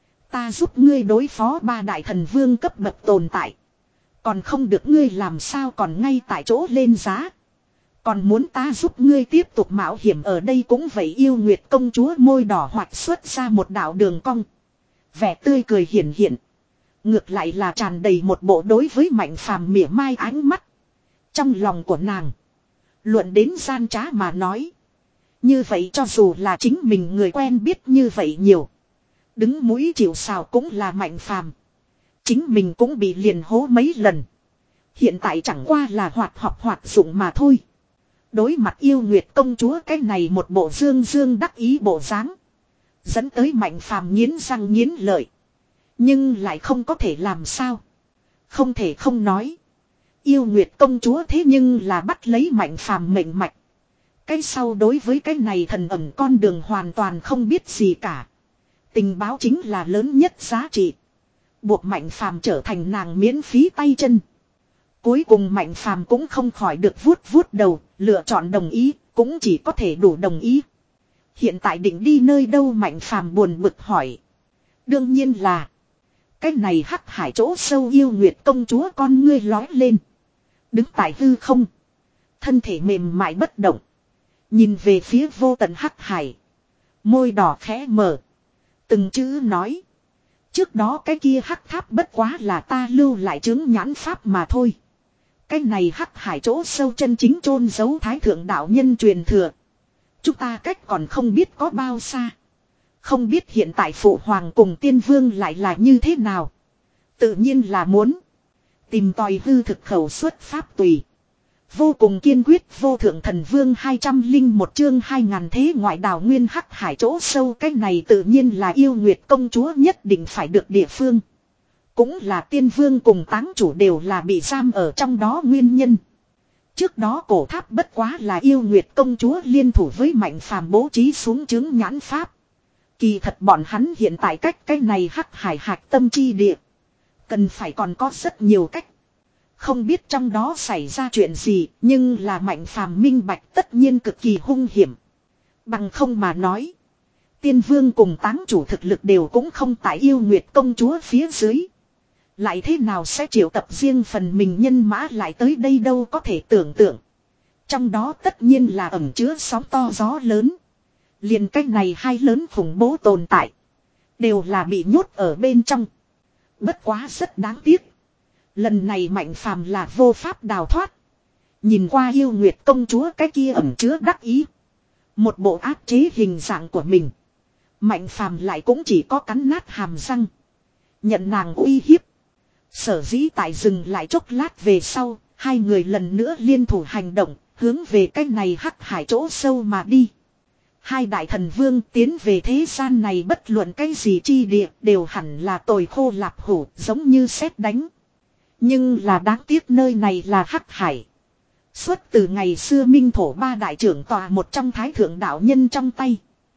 Ta giúp ngươi đối phó ba đại thần vương cấp bậc tồn tại, còn không được ngươi làm sao còn ngay tại chỗ lên giá. Còn muốn ta giúp ngươi tiếp tục mạo hiểm ở đây cũng vậy. Yêu Nguyệt công chúa môi đỏ hoạch xuất ra một đạo đường cong, vẻ tươi cười hiển hiện. Ngược lại là tràn đầy một bộ đối với Mạnh Phàm mỉa mai ánh mắt. Trong lòng của nàng, luận đến gian trá mà nói, như vậy cho dù là chính mình người quen biết như vậy nhiều, đứng mũi chịu sào cũng là Mạnh Phàm. Chính mình cũng bị liền hố mấy lần, hiện tại chẳng qua là hoạt học hoạt dụng mà thôi. Đối mặt yêu nguyệt công chúa cái này một bộ dương dương đắc ý bộ dáng, dẫn tới Mạnh Phàm nghiến răng nghiến lợi. Nhưng lại không có thể làm sao. Không thể không nói. Yêu nguyệt công chúa thế nhưng là bắt lấy Mạnh Phàm mệnh mạch. Cái sau đối với cái này thần ẩn con đường hoàn toàn không biết gì cả. Tình báo chính là lớn nhất giá trị. Buộc Mạnh Phàm trở thành nàng miễn phí tay chân. Cuối cùng Mạnh Phàm cũng không khỏi được vuốt vuốt đầu, lựa chọn đồng ý, cũng chỉ có thể đủ đồng ý. Hiện tại định đi nơi đâu Mạnh Phàm buồn bực hỏi. Đương nhiên là cái này hắc hải chỗ sâu yêu nguyệt công chúa con ngươi lói lên. Đứng tại hư không. Thân thể mềm mại bất động. Nhìn về phía vô tận hắc hải. Môi đỏ khẽ mở. Từng chữ nói. Trước đó cái kia hắc tháp bất quá là ta lưu lại chứng nhãn pháp mà thôi. Cái này hắc hải chỗ sâu chân chính chôn giấu thái thượng đạo nhân truyền thừa. Chúng ta cách còn không biết có bao xa. Không biết hiện tại phụ hoàng cùng tiên vương lại là như thế nào. Tự nhiên là muốn tìm tòi hư thực khẩu xuất pháp tùy. Vô cùng kiên quyết vô thượng thần vương hai trăm linh một chương hai ngàn thế ngoại đảo nguyên hắc hải chỗ sâu. Cái này tự nhiên là yêu nguyệt công chúa nhất định phải được địa phương. Cũng là tiên vương cùng táng chủ đều là bị giam ở trong đó nguyên nhân. Trước đó cổ tháp bất quá là yêu nguyệt công chúa liên thủ với Mạnh Phàm bố trí xuống chứng nhãn pháp. Kỳ thật bọn hắn hiện tại cách cái này hắc hải hạch tâm chi địa. Cần phải còn có rất nhiều cách. Không biết trong đó xảy ra chuyện gì, nhưng là Mạnh Phàm minh bạch tất nhiên cực kỳ hung hiểm. Bằng không mà nói. Tiên vương cùng táng chủ thực lực đều cũng không tại yêu nguyệt công chúa phía dưới. Lại thế nào sẽ triệu tập riêng phần mình nhân mã lại tới đây đâu có thể tưởng tượng. Trong đó tất nhiên là ẩn chứa sóng to gió lớn. Liền cách này hai lớn khủng bố tồn tại. Đều là bị nhốt ở bên trong. Bất quá rất đáng tiếc. Lần này Mạnh Phàm là vô pháp đào thoát. Nhìn qua yêu nguyệt công chúa cái kia ẩn chứa đắc ý. Một bộ áp chế hình dạng của mình. Mạnh Phàm lại cũng chỉ có cắn nát hàm răng. Nhận nàng uy hiếp. Sở dĩ tại dừng lại chốc lát về sau. Hai người lần nữa liên thủ hành động. Hướng về cái này hắc hải chỗ sâu mà đi. Hai đại thần vương tiến về thế gian này bất luận cái gì chi địa đều hẳn là tồi khô lạp hủ giống như sét đánh. Nhưng là đáng tiếc nơi này là hắc hải. Xuất từ ngày xưa minh thổ ba đại trưởng tòa một trong thái thượng đạo nhân trong tay.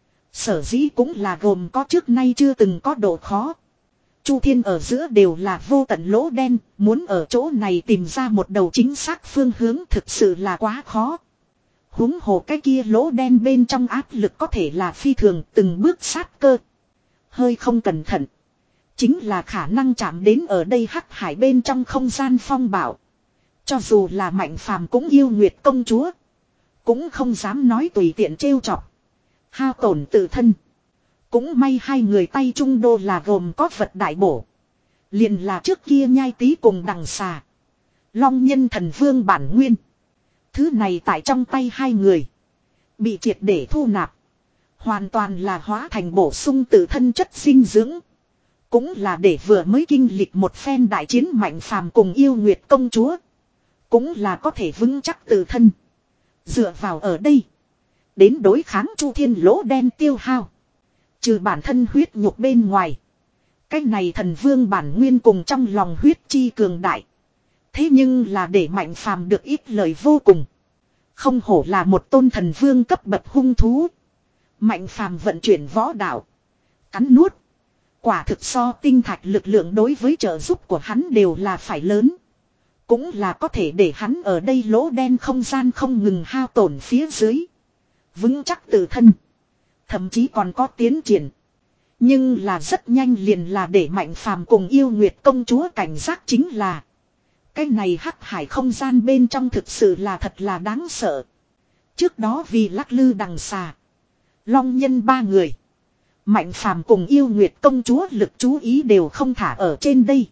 Sở dĩ cũng là gồm có trước nay chưa từng có độ khó. Chu thiên ở giữa đều là vô tận lỗ đen, muốn ở chỗ này tìm ra một đầu chính xác phương hướng thực sự là quá khó. Huống hồ cái kia lỗ đen bên trong áp lực có thể là phi thường từng bước sát cơ. Hơi không cẩn thận. Chính là khả năng chạm đến ở đây hắc hải bên trong không gian phong bạo. Cho dù là Mạnh Phàm cũng yêu nguyệt công chúa. Cũng không dám nói tùy tiện trêu chọc. Hao tổn tự thân. Cũng may hai người tay trung đô là gồm có vật đại bổ. Liền là trước kia nhai tí cùng đằng xà. Long nhân thần vương bản nguyên. Thứ này tại trong tay hai người. Bị triệt để thu nạp. Hoàn toàn là hóa thành bổ sung tự thân chất dinh dưỡng. Cũng là để vừa mới kinh lịch một phen đại chiến Mạnh Phàm cùng yêu nguyệt công chúa. Cũng là có thể vững chắc tự thân. Dựa vào ở đây. Đến đối kháng chu thiên lỗ đen tiêu hao. Trừ bản thân huyết nhục bên ngoài. Cái này thần vương bản nguyên cùng trong lòng huyết chi cường đại. Thế nhưng là để Mạnh Phàm được ít lời vô cùng. Không hổ là một tôn thần vương cấp bậc hung thú. Mạnh Phàm vận chuyển võ đạo. Cắn nuốt. Quả thực so tinh thạch lực lượng đối với trợ giúp của hắn đều là phải lớn. Cũng là có thể để hắn ở đây lỗ đen không gian không ngừng hao tổn phía dưới. Vững chắc tự thân. Thậm chí còn có tiến triển. Nhưng là rất nhanh liền là để Mạnh Phàm cùng yêu nguyệt công chúa cảnh giác chính là. Cái này hắc hải không gian bên trong thực sự là thật là đáng sợ. Trước đó vì lắc lư đằng xà. Long nhân ba người. Mạnh Phàm cùng yêu nguyệt công chúa lực chú ý đều không thả ở trên đây.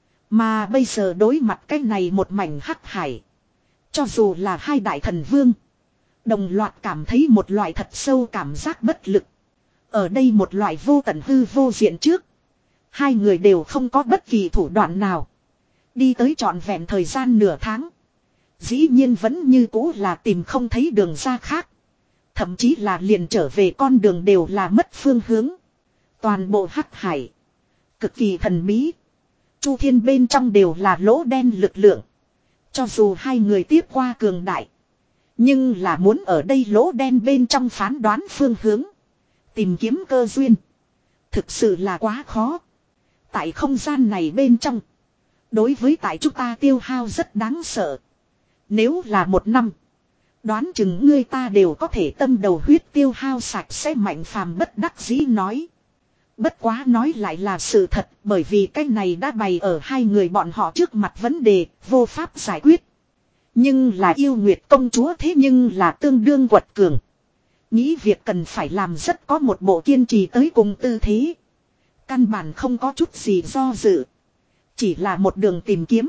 Mà bây giờ đối mặt cái này một mảnh hắc hải. Cho dù là hai đại thần vương. Đồng loạt cảm thấy một loại thật sâu cảm giác bất lực. Ở đây một loại vô tận hư vô diện trước. Hai người đều không có bất kỳ thủ đoạn nào. Đi tới trọn vẹn thời gian nửa tháng. Dĩ nhiên vẫn như cũ là tìm không thấy đường ra khác. Thậm chí là liền trở về con đường đều là mất phương hướng. Toàn bộ hắc hải. Cực kỳ thần bí. Chu thiên bên trong đều là lỗ đen lực lượng. Cho dù hai người tiếp qua cường đại. Nhưng là muốn ở đây lỗ đen bên trong phán đoán phương hướng. Tìm kiếm cơ duyên. Thực sự là quá khó. Tại không gian này bên trong. Đối với tại chúng ta tiêu hao rất đáng sợ. Nếu là một năm. Đoán chừng ngươi ta đều có thể tâm đầu huyết tiêu hao sạch sẽ. Mạnh phàm bất đắc dĩ nói. Bất quá nói lại là sự thật. Bởi vì cái này đã bày ở hai người bọn họ trước mặt vấn đề. Vô pháp giải quyết. Nhưng là yêu nguyệt công chúa thế nhưng là tương đương quật cường. Nghĩ việc cần phải làm rất có một bộ kiên trì tới cùng tư thế. Căn bản không có chút gì do dự. Chỉ là một đường tìm kiếm.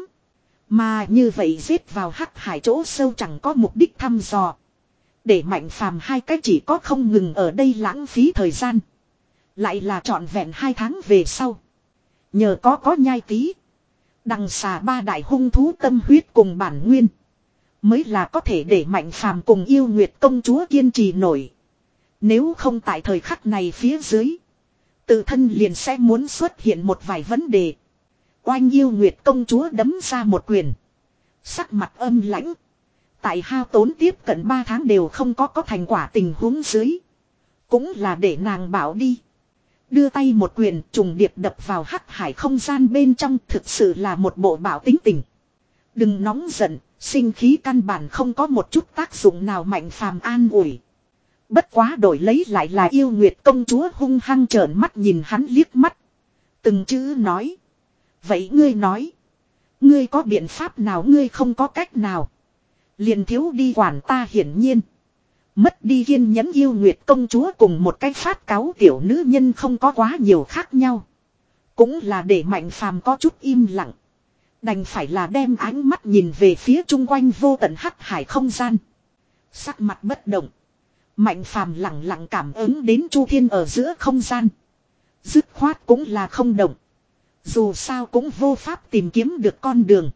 Mà như vậy giết vào hắc hải chỗ sâu chẳng có mục đích thăm dò. Để mạnh phàm hai cách chỉ có không ngừng ở đây lãng phí thời gian. Lại là trọn vẹn hai tháng về sau. Nhờ có có nhai tí. Đằng xà ba đại hung thú tâm huyết cùng bản nguyên. Mới là có thể để mạnh phàm cùng yêu nguyệt công chúa kiên trì nổi. Nếu không tại thời khắc này phía dưới. Tự thân liền sẽ muốn xuất hiện một vài vấn đề. Oanh yêu nguyệt công chúa đấm ra một quyền. Sắc mặt âm lãnh. Tại hao tốn tiếp cận ba tháng đều không có có thành quả tình huống dưới. Cũng là để nàng bảo đi. Đưa tay một quyền trùng điệp đập vào hắc hải không gian bên trong thực sự là một bộ bảo tính tình. Đừng nóng giận, sinh khí căn bản không có một chút tác dụng nào. Mạnh phàm an ủi. Bất quá đổi lấy lại là yêu nguyệt công chúa hung hăng trợn mắt nhìn hắn liếc mắt. Từng chữ nói. Vậy ngươi nói. Ngươi có biện pháp nào ngươi không có cách nào. Liền thiếu đi quản ta hiển nhiên. Mất đi kiên nhẫn yêu nguyệt công chúa cùng một cái phát cáo tiểu nữ nhân không có quá nhiều khác nhau. Cũng là để mạnh phàm có chút im lặng. Đành phải là đem ánh mắt nhìn về phía chung quanh vô tận hắc hải không gian. Sắc mặt bất động. Mạnh phàm lặng lặng cảm ứng đến chu thiên ở giữa không gian. Dứt khoát cũng là không động. Dù sao cũng vô pháp tìm kiếm được con đường.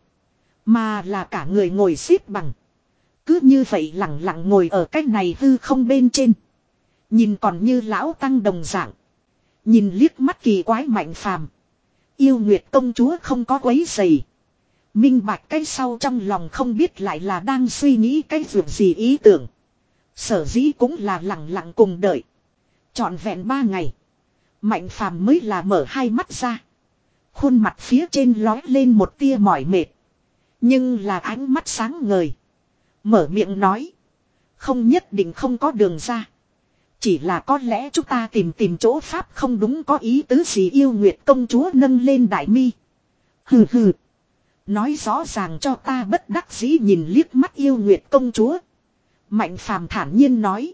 Mà là cả người ngồi xếp bằng. Cứ như vậy lặng lặng ngồi ở cách này hư không bên trên. Nhìn còn như lão tăng đồng dạng. Nhìn liếc mắt kỳ quái mạnh phàm. Yêu nguyệt công chúa không có quấy rầy. Minh bạch cái sau trong lòng không biết lại là đang suy nghĩ cái việc gì ý tưởng. Sở dĩ cũng là lặng lặng cùng đợi. Trọn vẹn ba ngày. Mạnh phàm mới là mở hai mắt ra. Khuôn mặt phía trên lói lên một tia mỏi mệt. Nhưng là ánh mắt sáng ngời. Mở miệng nói. Không nhất định không có đường ra. Chỉ là có lẽ chúng ta tìm tìm chỗ pháp không đúng có ý tứ gì. Yêu nguyệt công chúa nâng lên đại mi. Hừ hừ. Nói rõ ràng cho ta bất đắc dĩ nhìn liếc mắt yêu nguyệt công chúa. Mạnh phàm thản nhiên nói.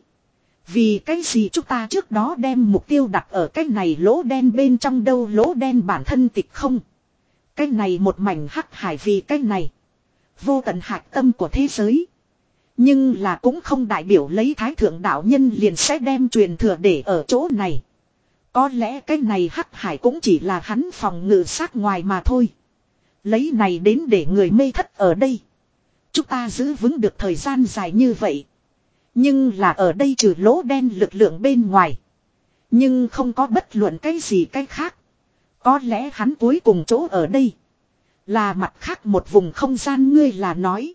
Vì cái gì chúng ta trước đó đem mục tiêu đặt ở cái này lỗ đen bên trong đâu. Lỗ đen bản thân tịch không. Cái này một mảnh hắc hải vì cái này. Vô tận hạt tâm của thế giới. Nhưng là cũng không đại biểu lấy thái thượng đạo nhân liền sẽ đem truyền thừa để ở chỗ này. Có lẽ cái này hắc hải cũng chỉ là hắn phòng ngự sát ngoài mà thôi. Lấy này đến để người mê thất ở đây. Chúng ta giữ vững được thời gian dài như vậy. Nhưng là ở đây trừ lỗ đen lực lượng bên ngoài. Nhưng không có bất luận cái gì cái khác. Có lẽ hắn cuối cùng chỗ ở đây. Là mặt khác một vùng không gian ngươi là nói.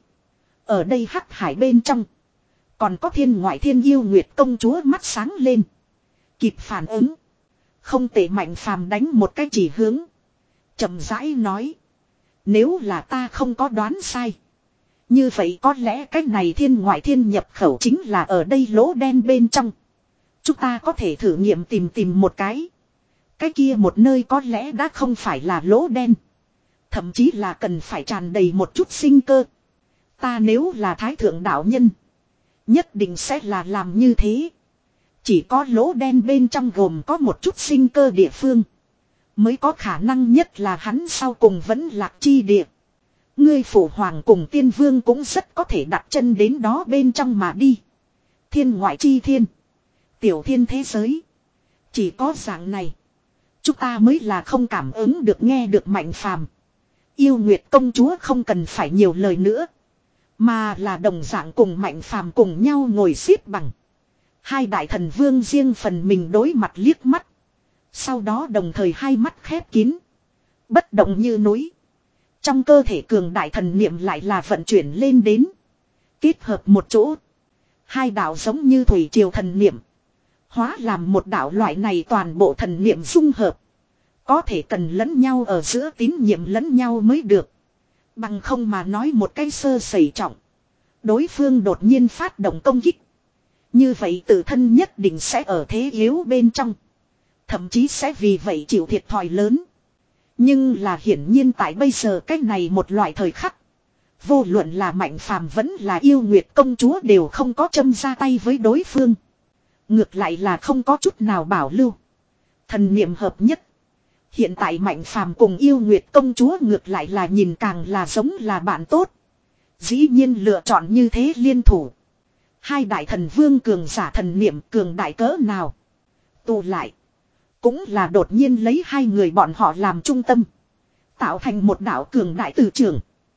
Ở đây hắc hải bên trong. Còn có thiên ngoại thiên yêu nguyệt công chúa mắt sáng lên. Kịp phản ứng. Không tệ mạnh phàm đánh một cái chỉ hướng. Chậm rãi nói. Nếu là ta không có đoán sai. Như vậy có lẽ cái này thiên ngoại thiên nhập khẩu chính là ở đây lỗ đen bên trong. Chúng ta có thể thử nghiệm tìm tìm một cái. Cái kia một nơi có lẽ đã không phải là lỗ đen. Thậm chí là cần phải tràn đầy một chút sinh cơ. Ta nếu là thái thượng đạo nhân. Nhất định sẽ là làm như thế. Chỉ có lỗ đen bên trong gồm có một chút sinh cơ địa phương. Mới có khả năng nhất là hắn sau cùng vẫn lạc chi địa. Ngươi phụ hoàng cùng tiên vương cũng rất có thể đặt chân đến đó bên trong mà đi. Thiên ngoại chi thiên. Tiểu thiên thế giới. Chỉ có dạng này. Chúng ta mới là không cảm ứng được nghe được mạnh phàm. Yêu nguyệt công chúa không cần phải nhiều lời nữa. Mà là đồng dạng cùng Mạnh Phàm cùng nhau ngồi xếp bằng. Hai đại thần vương riêng phần mình đối mặt liếc mắt. Sau đó đồng thời hai mắt khép kín. Bất động như núi. Trong cơ thể cường đại thần niệm lại là vận chuyển lên đến. Kết hợp một chỗ. Hai đạo giống như thủy triều thần niệm. Hóa làm một đạo loại này toàn bộ thần niệm dung hợp. Có thể cần lẫn nhau ở giữa tín nhiệm lẫn nhau mới được. Bằng không mà nói một cái sơ sẩy trọng. Đối phương đột nhiên phát động công kích. Như vậy tự thân nhất định sẽ ở thế yếu bên trong. Thậm chí sẽ vì vậy chịu thiệt thòi lớn. Nhưng là hiển nhiên tại bây giờ cái này một loại thời khắc. Vô luận là Mạnh Phàm vẫn là Yêu Nguyệt công chúa đều không có châm ra tay với đối phương. Ngược lại là không có chút nào bảo lưu. Thần niệm hợp nhất. Hiện tại Mạnh Phàm cùng Yêu Nguyệt công chúa ngược lại là nhìn càng là giống là bạn tốt. Dĩ nhiên lựa chọn như thế liên thủ. Hai đại thần vương cường giả thần niệm cường đại cỡ nào. Tụ lại. Cũng là đột nhiên lấy hai người bọn họ làm trung tâm. Tạo thành một đạo cường đại từ trường.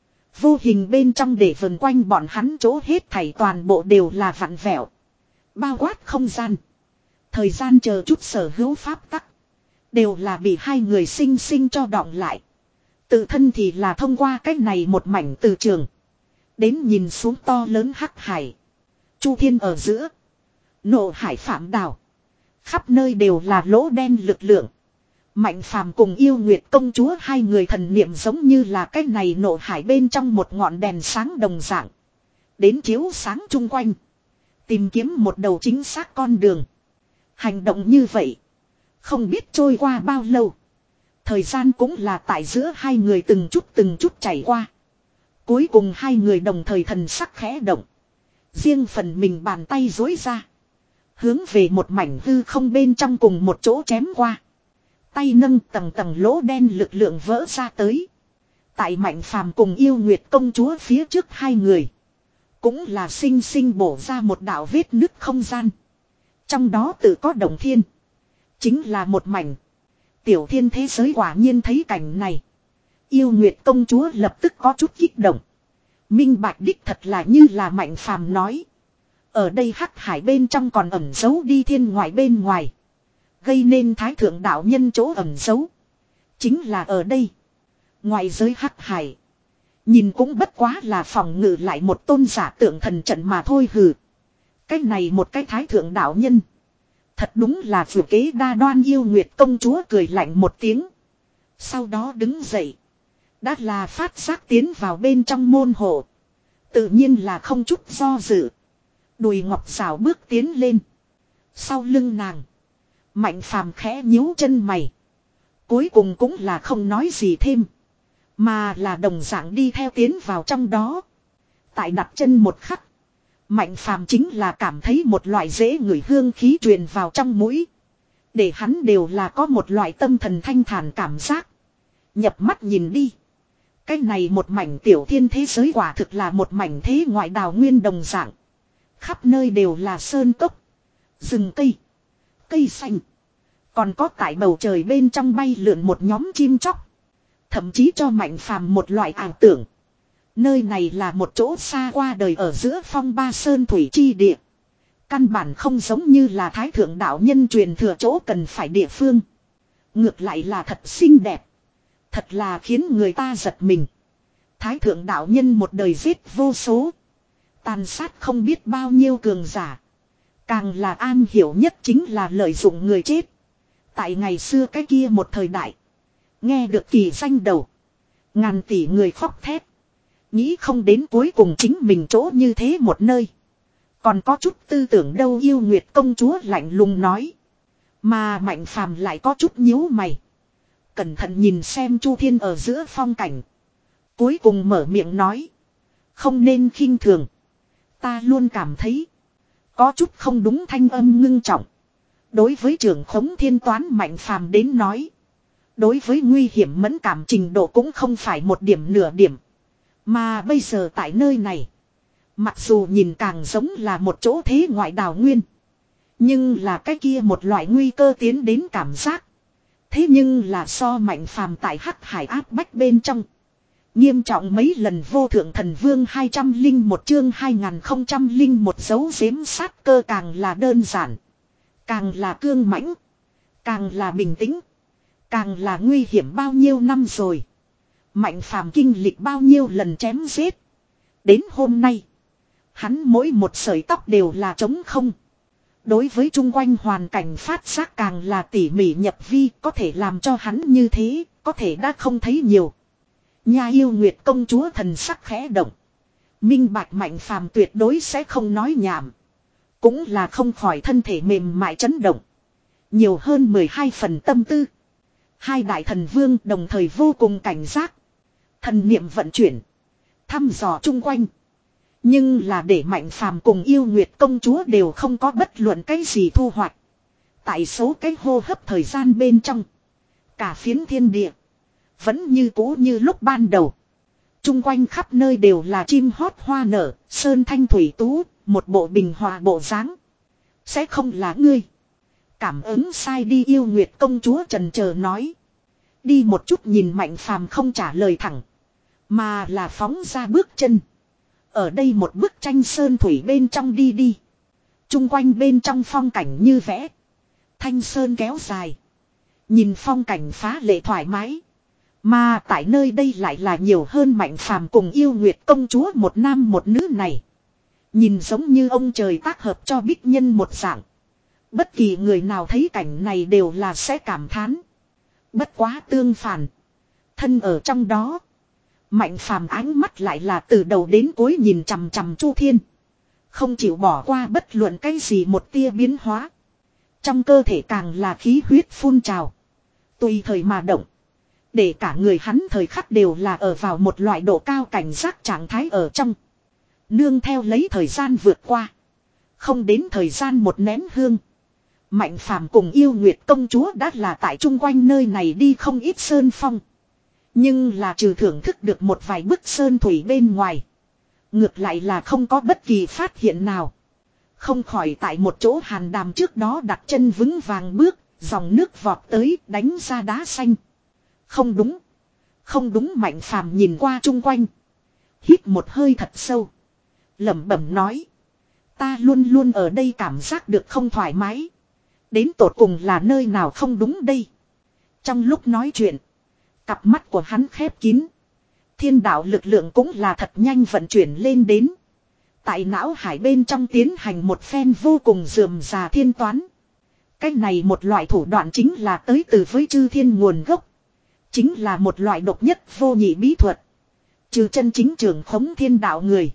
Vô hình bên trong để vần quanh bọn hắn chỗ hết thảy toàn bộ đều là vặn vẹo. Bao quát không gian. Thời gian chờ chút sở hữu pháp tắc. Đều là bị hai người sinh sinh cho đọng lại. Tự thân thì là thông qua cách này một mảnh từ trường. Đến nhìn xuống to lớn hắc hải. Chu thiên ở giữa. Nộ hải phạm đảo. Khắp nơi đều là lỗ đen lực lượng. Mạnh Phàm cùng Yêu Nguyệt công chúa hai người thần niệm giống như là cái này nộ hải bên trong một ngọn đèn sáng đồng dạng. Đến chiếu sáng chung quanh. Tìm kiếm một đầu chính xác con đường. Hành động như vậy. Không biết trôi qua bao lâu. Thời gian cũng là tại giữa hai người từng chút từng chút chảy qua. Cuối cùng hai người đồng thời thần sắc khẽ động. Riêng phần mình bàn tay dối ra. Hướng về một mảnh hư không bên trong cùng một chỗ chém qua. Tay nâng tầng tầng lỗ đen lực lượng vỡ ra tới. Tại Mạnh Phàm cùng Yêu Nguyệt công chúa phía trước hai người. Cũng là sinh sinh bổ ra một đạo vết nứt không gian. Trong đó tự có động thiên. Chính là một mảnh. Tiểu thiên thế giới quả nhiên thấy cảnh này. Yêu Nguyệt công chúa lập tức có chút kích động. Minh bạch đích thật là như là Mạnh Phàm nói. Ở đây hắc hải bên trong còn ẩn giấu đi thiên ngoại bên ngoài. Gây nên thái thượng đạo nhân chỗ ẩn giấu. Chính là ở đây. Ngoài giới hắc hải. Nhìn cũng bất quá là phòng ngự lại một tôn giả tượng thần trận mà thôi hừ. Cái này một cái thái thượng đạo nhân. Thật đúng là vừa kế đa đoan. Yêu Nguyệt công chúa cười lạnh một tiếng. Sau đó đứng dậy. Đã là phát giác tiến vào bên trong môn hộ. Tự nhiên là không chút do dự. Đùi ngọc xảo bước tiến lên. Sau lưng nàng. Mạnh Phàm khẽ nhíu chân mày. Cuối cùng cũng là không nói gì thêm. Mà là đồng dạng đi theo tiến vào trong đó. Tại đặt chân một khắc. Mạnh Phàm chính là cảm thấy một loại dễ ngửi hương khí truyền vào trong mũi. Để hắn đều là có một loại tâm thần thanh thản cảm giác. Nhập mắt nhìn đi. Cái này một mảnh tiểu thiên thế giới quả thực là một mảnh thế ngoại đào nguyên đồng dạng. Khắp nơi đều là sơn cốc. Rừng cây. Cây xanh. Còn có tại bầu trời bên trong bay lượn một nhóm chim chóc. Thậm chí cho Mạnh Phàm một loại ảo tưởng. Nơi này là một chỗ xa qua đời ở giữa phong ba sơn thủy chi địa. Căn bản không giống như là thái thượng đạo nhân truyền thừa chỗ cần phải địa phương. Ngược lại là thật xinh đẹp. Thật là khiến người ta giật mình. Thái thượng đạo nhân một đời giết vô số. Tàn sát không biết bao nhiêu cường giả. Càng là an hiểu nhất chính là lợi dụng người chết. Tại ngày xưa cái kia một thời đại. Nghe được kỳ danh đầu. Ngàn tỷ người khóc thét. Nghĩ không đến cuối cùng chính mình chỗ như thế một nơi. Còn có chút tư tưởng đâu. Yêu Nguyệt công chúa lạnh lùng nói. Mà Mạnh Phàm lại có chút nhíu mày. Cẩn thận nhìn xem Chu Thiên ở giữa phong cảnh. Cuối cùng mở miệng nói. Không nên khinh thường. Ta luôn cảm thấy. Có chút không đúng. Thanh âm ngưng trọng. Đối với trưởng khống thiên toán Mạnh Phàm đến nói. Đối với nguy hiểm mẫn cảm trình độ cũng không phải một điểm nửa điểm. Mà bây giờ tại nơi này. Mặc dù nhìn càng giống là một chỗ thế ngoại đào nguyên. Nhưng là cái kia một loại nguy cơ tiến đến cảm giác. Thế nhưng là so Mạnh Phàm tại hắc hải áp bách bên trong. Nghiêm trọng mấy lần vô thượng thần vương hai trăm linh một chương hai nghìn không trăm linh một dấu giếm sát cơ càng là đơn giản. Càng là cương mãnh. Càng là bình tĩnh. Càng là nguy hiểm bao nhiêu năm rồi. Mạnh phàm kinh lịch bao nhiêu lần chém giết. Đến hôm nay. Hắn mỗi một sợi tóc đều là trống không. Đối với chung quanh hoàn cảnh phát giác càng là tỉ mỉ nhập vi. Có thể làm cho hắn như thế. Có thể đã không thấy nhiều. Nha yêu nguyệt công chúa thần sắc khẽ động. Minh bạch mạnh phàm tuyệt đối sẽ không nói nhảm. Cũng là không khỏi thân thể mềm mại chấn động. Nhiều hơn mười hai phần tâm tư. Hai đại thần vương đồng thời vô cùng cảnh giác. Thần niệm vận chuyển. Thăm dò chung quanh. Nhưng là để mạnh phàm cùng yêu nguyệt công chúa đều không có bất luận cái gì thu hoạch. Tại số cái hô hấp thời gian bên trong. Cả phiến thiên địa. Vẫn như cũ như lúc ban đầu. Chung quanh khắp nơi đều là chim hót hoa nở, sơn thanh thủy tú, một bộ bình hòa bộ dáng. Sẽ không là ngươi. Cảm ứng sai đi yêu nguyệt công chúa trần chờ nói. Đi một chút nhìn mạnh phàm không trả lời thẳng. Mà là phóng ra bước chân. Ở đây một bức tranh sơn thủy bên trong đi đi. Chung quanh bên trong phong cảnh như vẽ. Thanh sơn kéo dài. Nhìn phong cảnh phá lệ thoải mái. Mà tại nơi đây lại là nhiều hơn mạnh phàm cùng yêu nguyệt công chúa một nam một nữ này. Nhìn giống như ông trời tác hợp cho bích nhân một dạng. Bất kỳ người nào thấy cảnh này đều là sẽ cảm thán. Bất quá tương phản. Thân ở trong đó. Mạnh phàm ánh mắt lại là từ đầu đến cuối nhìn chằm chằm Chu Thiên. Không chịu bỏ qua bất luận cái gì một tia biến hóa. Trong cơ thể càng là khí huyết phun trào. Tùy thời mà động. Để cả người hắn thời khắc đều là ở vào một loại độ cao cảnh giác trạng thái ở trong. Nương theo lấy thời gian vượt qua. Không đến thời gian một nén hương. Mạnh phàm cùng yêu nguyệt công chúa đã là tại chung quanh nơi này đi không ít sơn phong. Nhưng là trừ thưởng thức được một vài bức sơn thủy bên ngoài. Ngược lại là không có bất kỳ phát hiện nào. Không khỏi tại một chỗ hàn đàm trước đó đặt chân vững vàng bước. Dòng nước vọt tới đánh ra đá xanh. Không đúng. Không đúng mạnh phàm nhìn qua chung quanh. Hít một hơi thật sâu. Lẩm bẩm nói. Ta luôn luôn ở đây cảm giác được không thoải mái. Đến tột cùng là nơi nào không đúng đây. Trong lúc nói chuyện. Cặp mắt của hắn khép kín. Thiên đạo lực lượng cũng là thật nhanh vận chuyển lên đến. Tại não hải bên trong tiến hành một phen vô cùng rườm rà thiên toán. Cái này một loại thủ đoạn chính là tới từ với chư thiên nguồn gốc. Chính là một loại độc nhất vô nhị bí thuật. Trừ chân chính trưởng khống thiên đạo người.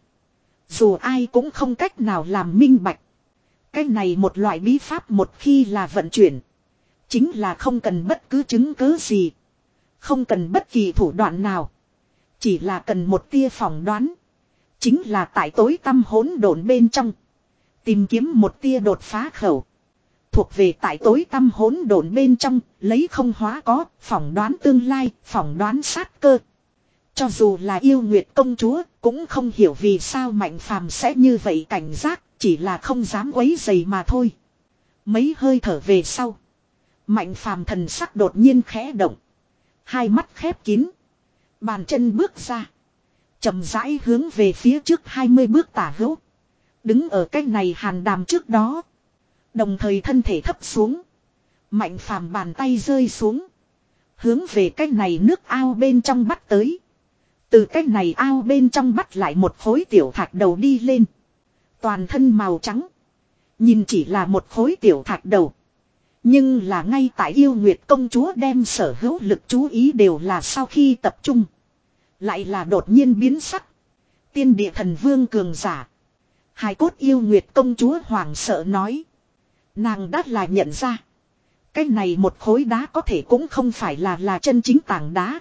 Dù ai cũng không cách nào làm minh bạch. Cái này một loại bí pháp một khi là vận chuyển. Chính là không cần bất cứ chứng cứ gì. Không cần bất kỳ thủ đoạn nào. Chỉ là cần một tia phỏng đoán. Chính là tại tối tăm hỗn độn bên trong. Tìm kiếm một tia đột phá khẩu. Thuộc về tại tối tăm hỗn độn bên trong, lấy không hóa có, phỏng đoán tương lai, phỏng đoán sát cơ. Cho dù là yêu nguyệt công chúa, cũng không hiểu vì sao mạnh phàm sẽ như vậy cảnh giác, chỉ là không dám quấy dày mà thôi. Mấy hơi thở về sau. Mạnh phàm thần sắc đột nhiên khẽ động. Hai mắt khép kín. Bàn chân bước ra. Chậm rãi hướng về phía trước hai mươi bước tả hữu. Đứng ở cách này hàn đàm trước đó. Đồng thời thân thể thấp xuống. Mạnh phàm bàn tay rơi xuống. Hướng về cái này nước ao bên trong bắt tới. Từ cái này ao bên trong bắt lại một khối tiểu thạch đầu đi lên. Toàn thân màu trắng. Nhìn chỉ là một khối tiểu thạch đầu. Nhưng là ngay tại yêu nguyệt công chúa đem sở hữu lực chú ý đều là sau khi tập trung. Lại là đột nhiên biến sắc. Tiên địa thần vương cường giả. Hài cốt yêu nguyệt công chúa hoảng sợ nói. Nàng đã là nhận ra. Cái này một khối đá có thể cũng không phải là là chân chính tảng đá.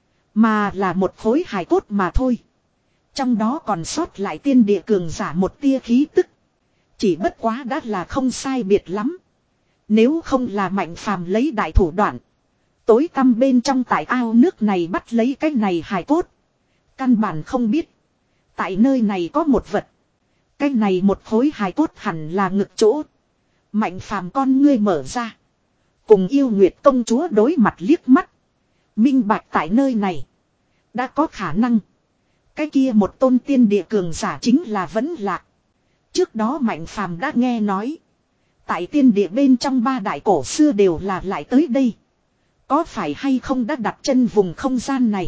Mà là một khối hài cốt mà thôi. Trong đó còn sót lại tiên địa cường giả một tia khí tức. Chỉ bất quá đã là không sai biệt lắm. Nếu không là mạnh phàm lấy đại thủ đoạn. Tối tăm bên trong tại ao nước này bắt lấy cái này hài cốt. Căn bản không biết. Tại nơi này có một vật. Cái này một khối hài cốt hẳn là ngực chỗ. Mạnh phàm con ngươi mở ra. Cùng yêu nguyệt công chúa đối mặt liếc mắt. Minh bạch tại nơi này. Đã có khả năng. Cái kia một tôn tiên địa cường giả chính là Vẫn Lạc. Trước đó Mạnh Phàm đã nghe nói. Tại tiên địa bên trong ba đại cổ xưa đều là lại tới đây. Có phải hay không đã đặt chân vùng không gian này.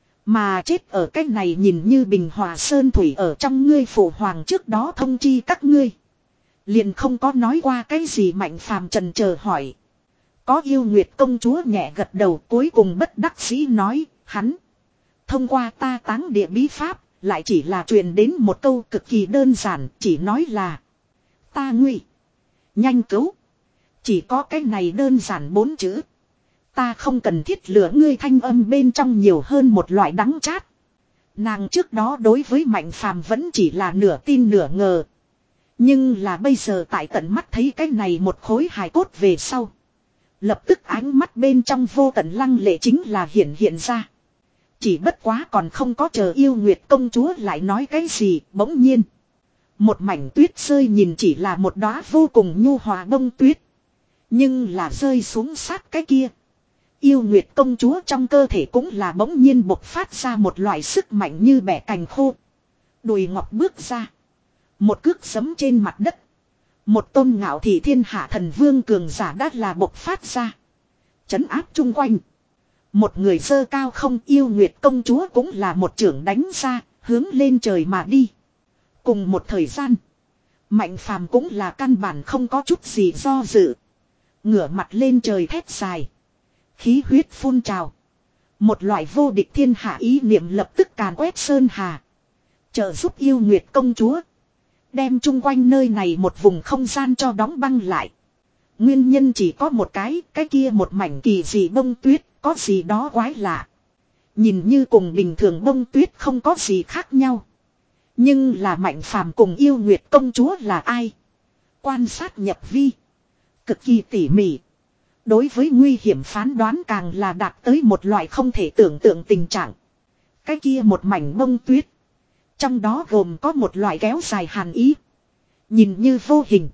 Mà chết ở cái này nhìn như bình hòa sơn thủy ở trong ngươi phụ hoàng trước đó thông chi các ngươi. Liền không có nói qua cái gì. Mạnh Phàm trần chờ hỏi. Có yêu nguyệt công chúa nhẹ gật đầu, cuối cùng bất đắc dĩ nói, hắn. Thông qua ta táng địa bí pháp, lại chỉ là truyền đến một câu cực kỳ đơn giản, chỉ nói là. Ta nguy. Nhanh cứu. Chỉ có cái này đơn giản bốn chữ. Ta không cần thiết lửa ngươi thanh âm bên trong nhiều hơn một loại đắng chát. Nàng trước đó đối với Mạnh Phàm vẫn chỉ là nửa tin nửa ngờ. Nhưng là bây giờ tại tận mắt thấy cái này một khối hài cốt về sau. Lập tức ánh mắt bên trong vô tận lăng lệ chính là hiện hiện ra. Chỉ bất quá còn không có chờ yêu nguyệt công chúa lại nói cái gì, bỗng nhiên. Một mảnh tuyết rơi nhìn chỉ là một đóa vô cùng nhu hòa bông tuyết. Nhưng là rơi xuống sát cái kia. Yêu nguyệt công chúa trong cơ thể cũng là bỗng nhiên bộc phát ra một loại sức mạnh như bẻ cành khô. Đùi ngọc bước ra. Một cước giẫm trên mặt đất. Một tôn ngạo thị thiên hạ thần vương cường giả đã là bộc phát ra. Chấn áp chung quanh. Một người dơ cao không, yêu nguyệt công chúa cũng là một trưởng đánh ra, hướng lên trời mà đi. Cùng một thời gian. Mạnh Phàm cũng là căn bản không có chút gì do dự. Ngửa mặt lên trời thét dài. Khí huyết phun trào. Một loại vô địch thiên hạ ý niệm lập tức càn quét sơn hà. Trợ giúp yêu nguyệt công chúa. Đem chung quanh nơi này một vùng không gian cho đóng băng lại. Nguyên nhân chỉ có một cái, cái kia một mảnh kỳ dị bông tuyết, có gì đó quái lạ. Nhìn như cùng bình thường bông tuyết không có gì khác nhau. Nhưng là Mạnh Phàm cùng yêu nguyệt công chúa là ai? Quan sát nhập vi. Cực kỳ tỉ mỉ. Đối với nguy hiểm phán đoán càng là đạt tới một loại không thể tưởng tượng tình trạng. Cái kia một mảnh bông tuyết. Trong đó gồm có một loại kéo dài hàn ý. Nhìn như vô hình.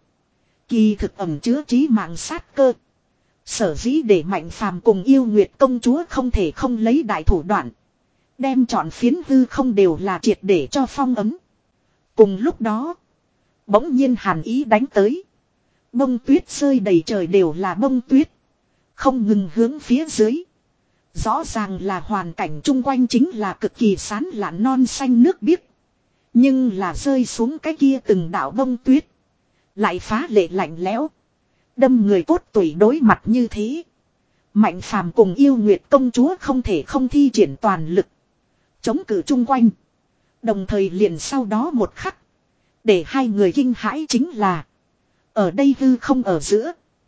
Kỳ thực ẩm chứa trí mạng sát cơ. Sở dĩ để Mạnh Phàm cùng yêu nguyệt công chúa không thể không lấy đại thủ đoạn. Đem trọn phiến hư không đều là triệt để cho phong ấm. Cùng lúc đó. Bỗng nhiên hàn ý đánh tới. Bông tuyết rơi đầy trời đều là bông tuyết. Không ngừng hướng phía dưới. Rõ ràng là hoàn cảnh chung quanh chính là cực kỳ sán lạn non xanh nước biếc. Nhưng là rơi xuống cái kia từng đạo bông tuyết. Lại phá lệ lạnh lẽo. Đâm người cốt tủy đối mặt như thế. Mạnh Phàm cùng yêu nguyệt công chúa không thể không thi triển toàn lực. Chống cự chung quanh. Đồng thời liền sau đó một khắc. Để hai người kinh hãi chính là. Ở đây hư không ở giữa.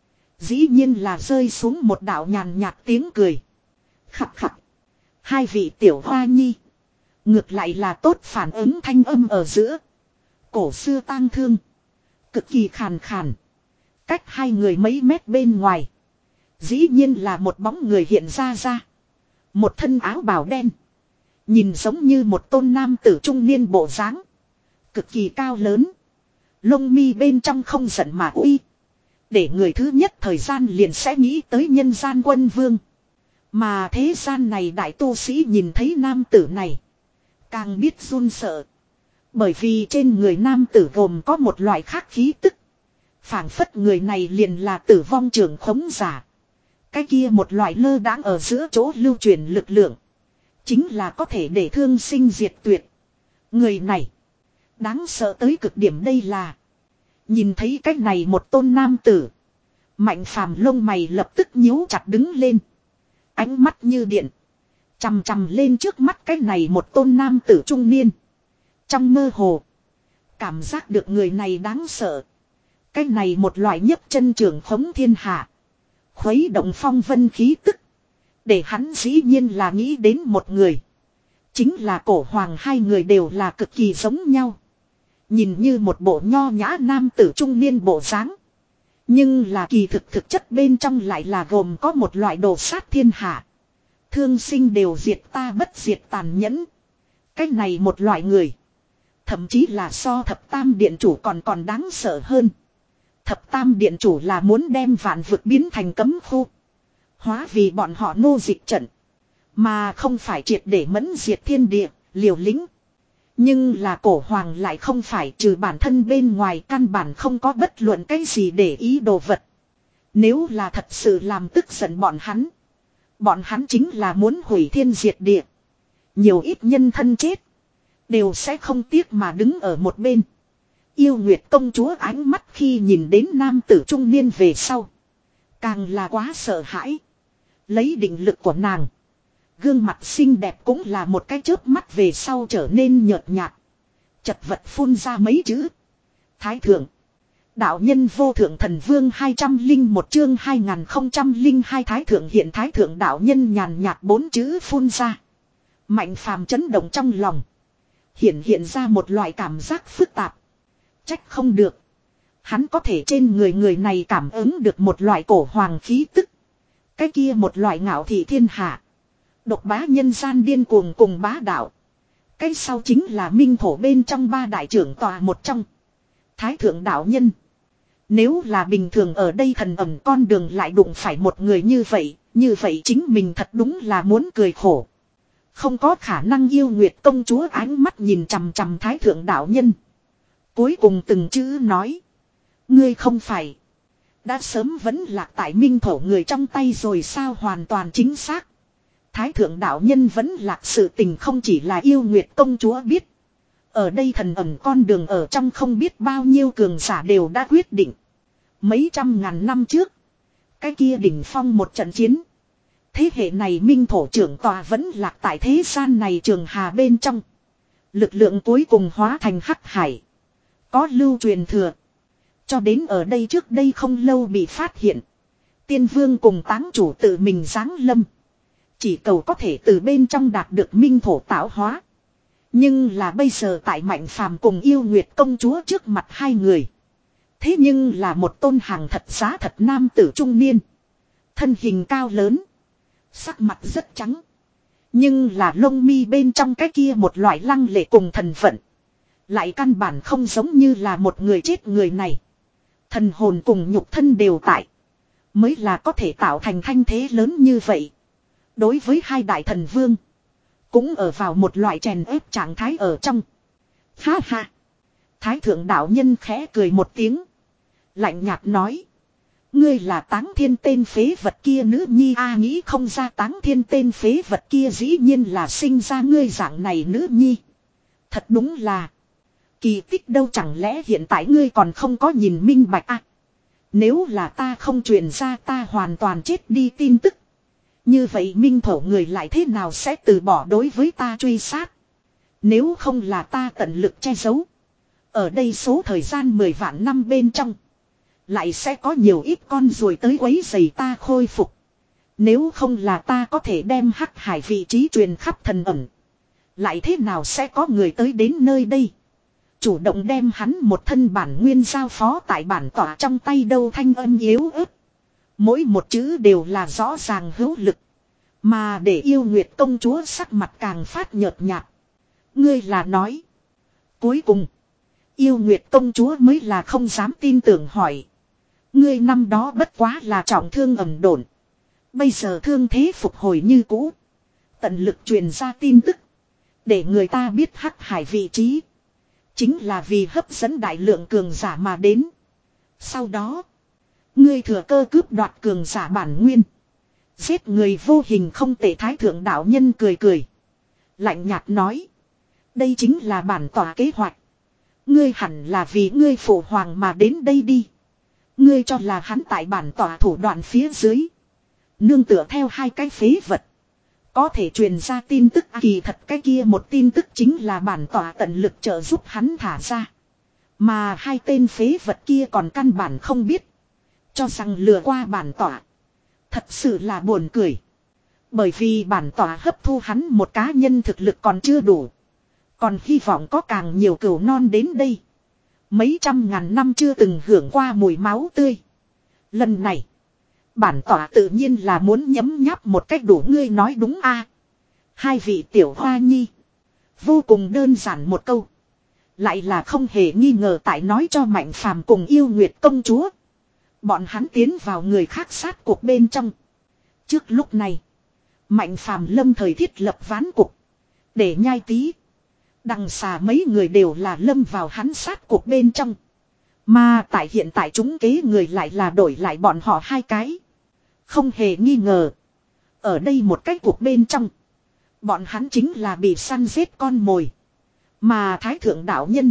Dĩ nhiên là rơi xuống một đạo nhàn nhạt tiếng cười. Khặt khặt. Hai vị tiểu hoa nhi. Ngược lại là tốt phản ứng thanh âm ở giữa. Cổ xưa tang thương. Cực kỳ khàn khàn. Cách hai người mấy mét bên ngoài. Dĩ nhiên là một bóng người hiện ra ra. Một thân áo bào đen. Nhìn giống như một tôn nam tử trung niên bộ dáng. Cực kỳ cao lớn. Lông mi bên trong không giận mà uy. Để người thứ nhất thời gian liền sẽ nghĩ tới nhân gian quân vương. Mà thế gian này đại tu sĩ nhìn thấy nam tử này. Càng biết run sợ. Bởi vì trên người nam tử gồm có một loại khác khí tức. Phảng phất người này liền là tử vong trưởng khống giả. Cái kia một loại lơ đãng ở giữa chỗ lưu truyền lực lượng. Chính là có thể để thương sinh diệt tuyệt. Người này. Đáng sợ tới cực điểm đây là. Nhìn thấy cách này một tôn nam tử. Mạnh Phàm lông mày lập tức nhíu chặt đứng lên. Ánh mắt như điện. Chằm chằm lên trước mắt cái này một tôn nam tử trung niên. Trong mơ hồ. Cảm giác được người này đáng sợ. Cái này một loại nhấp chân trường khống thiên hạ. Khuấy động phong vân khí tức. Để hắn dĩ nhiên là nghĩ đến một người. Chính là cổ hoàng, hai người đều là cực kỳ giống nhau. Nhìn như một bộ nho nhã nam tử trung niên bộ dáng. Nhưng là kỳ thực thực chất bên trong lại là gồm có một loại đồ sát thiên hạ. Thương sinh đều diệt ta bất diệt tàn nhẫn. Cái này một loại người. Thậm chí là so thập tam điện chủ còn còn đáng sợ hơn. Thập tam điện chủ là muốn đem vạn vực biến thành cấm khu. Hóa vì bọn họ nô dịch trận. Mà không phải triệt để mẫn diệt thiên địa, liều lĩnh. Nhưng là cổ hoàng lại không phải, trừ bản thân bên ngoài căn bản không có bất luận cái gì để ý đồ vật. Nếu là thật sự làm tức giận bọn hắn. Bọn hắn chính là muốn hủy thiên diệt địa. Nhiều ít nhân thân chết. Đều sẽ không tiếc mà đứng ở một bên. Yêu Nguyệt công chúa ánh mắt khi nhìn đến nam tử trung niên về sau. Càng là quá sợ hãi. Lấy định lực của nàng. Gương mặt xinh đẹp cũng là một cái chớp mắt về sau trở nên nhợt nhạt. Chật vật phun ra mấy chữ. Thái thượng. Đạo nhân vô thượng thần vương hai trăm linh một chương hai nghìn không trăm linh hai thái thượng hiện thái thượng đạo nhân nhàn nhạt bốn chữ phun ra. Mạnh phàm chấn động trong lòng. Hiện hiện ra một loại cảm giác phức tạp. Trách không được. Hắn có thể trên người người này cảm ứng được một loại cổ hoàng khí tức. Cái kia một loại ngạo thị thiên hạ. Độc bá nhân gian điên cuồng cùng bá đạo. Cái sau chính là minh thổ bên trong ba đại trưởng tòa một trong. Thái thượng đạo nhân. Nếu là bình thường ở đây thần ẩm con đường lại đụng phải một người như vậy. Như vậy chính mình thật đúng là muốn cười khổ. Không có khả năng yêu Nguyệt công chúa ánh mắt nhìn chằm chằm thái thượng đạo nhân. Cuối cùng từng chữ nói. Ngươi không phải. Đã sớm vẫn lạc tại minh thổ người trong tay rồi sao hoàn toàn chính xác. Thái thượng đạo nhân vẫn lạc sự tình không chỉ là yêu Nguyệt công chúa biết. Ở đây thần ẩn con đường ở trong không biết bao nhiêu cường giả đều đã quyết định. Mấy trăm ngàn năm trước. Cái kia đỉnh phong một trận chiến. Thế hệ này minh thổ trưởng tòa vẫn lạc tại thế gian này trường hà bên trong. Lực lượng cuối cùng hóa thành hắc hải. Có lưu truyền thừa. Cho đến ở đây trước đây không lâu bị phát hiện. Tiên vương cùng táng chủ tự mình giáng lâm. Chỉ cầu có thể từ bên trong đạt được minh thổ tạo hóa. Nhưng là bây giờ tại Mạnh Phàm cùng yêu Nguyệt công chúa trước mặt hai người. Thế nhưng là một tôn hàng thật giá thật nam tử trung niên. Thân hình cao lớn. Sắc mặt rất trắng. Nhưng là lông mi bên trong cái kia một loại lăng lệ cùng thần vận. Lại căn bản không giống như là một người chết người này. Thần hồn cùng nhục thân đều tại. Mới là có thể tạo thành thanh thế lớn như vậy. Đối với hai đại thần vương. Cũng ở vào một loại chèn ép trạng thái ở trong. Ha ha. Thái thượng đạo nhân khẽ cười một tiếng. Lạnh nhạt nói. Ngươi là Táng Thiên tên phế vật kia nữ nhi a nghĩ không ra Táng Thiên tên phế vật kia dĩ nhiên là sinh ra ngươi dạng này nữ nhi. Thật đúng là. Kỳ tích đâu chẳng lẽ hiện tại ngươi còn không có nhìn minh bạch à. Nếu là ta không truyền ra ta hoàn toàn chết đi tin tức. Như vậy minh thổ người lại thế nào sẽ từ bỏ đối với ta truy sát. Nếu không là ta tận lực che giấu. Ở đây số thời gian mười vạn năm bên trong. Lại sẽ có nhiều ít con ruồi tới quấy rầy ta khôi phục. Nếu không là ta có thể đem hắc hải vị trí truyền khắp thần ẩn. Lại thế nào sẽ có người tới đến nơi đây. Chủ động đem hắn một thân bản nguyên giao phó tại bản tỏa trong tay đâu thanh âm yếu ớt. Mỗi một chữ đều là rõ ràng hữu lực. Mà để yêu Nguyệt công chúa sắc mặt càng phát nhợt nhạt. Ngươi là nói. Cuối cùng. Yêu Nguyệt công chúa mới là không dám tin tưởng hỏi. Ngươi năm đó bất quá là trọng thương ẩm đổn. Bây giờ thương thế phục hồi như cũ. Tận lực truyền ra tin tức. Để người ta biết hắc hải vị trí. Chính là vì hấp dẫn đại lượng cường giả mà đến. Sau đó. Ngươi thừa cơ cướp đoạt cường giả bản nguyên. Giết người vô hình không tệ thái thượng đạo nhân cười cười. Lạnh nhạt nói. Đây chính là bản tỏa kế hoạch. Ngươi hẳn là vì ngươi phụ hoàng mà đến đây đi. Ngươi cho là hắn tại bản tỏa thủ đoạn phía dưới. Nương tựa theo hai cái phế vật. Có thể truyền ra tin tức kỳ thật cái kia một tin tức chính là bản tỏa tận lực trợ giúp hắn thả ra. Mà hai tên phế vật kia còn căn bản không biết. Cho rằng lừa qua bản tỏa. Thật sự là buồn cười. Bởi vì bản tỏa hấp thu hắn một cá nhân thực lực còn chưa đủ. Còn hy vọng có càng nhiều cừu non đến đây. Mấy trăm ngàn năm chưa từng hưởng qua mùi máu tươi. Lần này. Bản tỏa tự nhiên là muốn nhấm nháp một cách đủ ngươi nói đúng a. Hai vị tiểu hoa nhi. Vô cùng đơn giản một câu. Lại là không hề nghi ngờ tại nói cho Mạnh Phàm cùng yêu Nguyệt công chúa. Bọn hắn tiến vào người khác sát cuộc bên trong. Trước lúc này. Mạnh phàm lâm thời thiết lập ván cục. Để nhai tí. Đằng xà mấy người đều là lâm vào hắn sát cuộc bên trong. Mà tại hiện tại chúng kế người lại là đổi lại bọn họ hai cái. Không hề nghi ngờ. Ở đây một cái cuộc bên trong. Bọn hắn chính là bị săn giết con mồi. Mà thái thượng đạo nhân.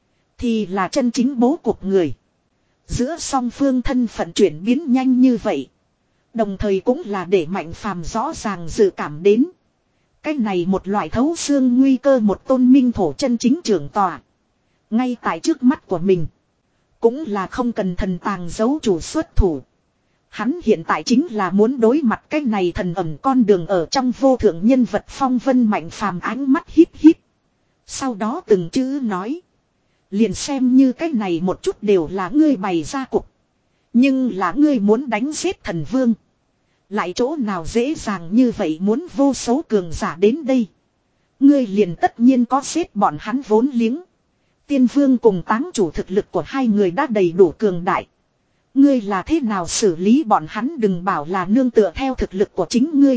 Thì là chân chính bố cục người. Giữa song phương thân phận chuyển biến nhanh như vậy. Đồng thời cũng là để Mạnh Phàm rõ ràng dự cảm đến. Cái này một loại thấu xương nguy cơ một tôn minh thổ chân chính trưởng tòa. Ngay tại trước mắt của mình. Cũng là không cần thần tàng giấu chủ xuất thủ. Hắn hiện tại chính là muốn đối mặt cái này thần ẩn con đường ở trong vô thượng nhân vật phong vân. Mạnh Phàm ánh mắt hít hít. Sau đó từng chữ nói. Liền xem như cái này một chút đều là ngươi bày ra cục. Nhưng là ngươi muốn đánh giết thần vương. Lại chỗ nào dễ dàng như vậy muốn vô số cường giả đến đây. Ngươi liền tất nhiên có giết bọn hắn vốn liếng. Tiên vương cùng táng chủ thực lực của hai người đã đầy đủ cường đại. Ngươi là thế nào xử lý bọn hắn đừng bảo là nương tựa theo thực lực của chính ngươi.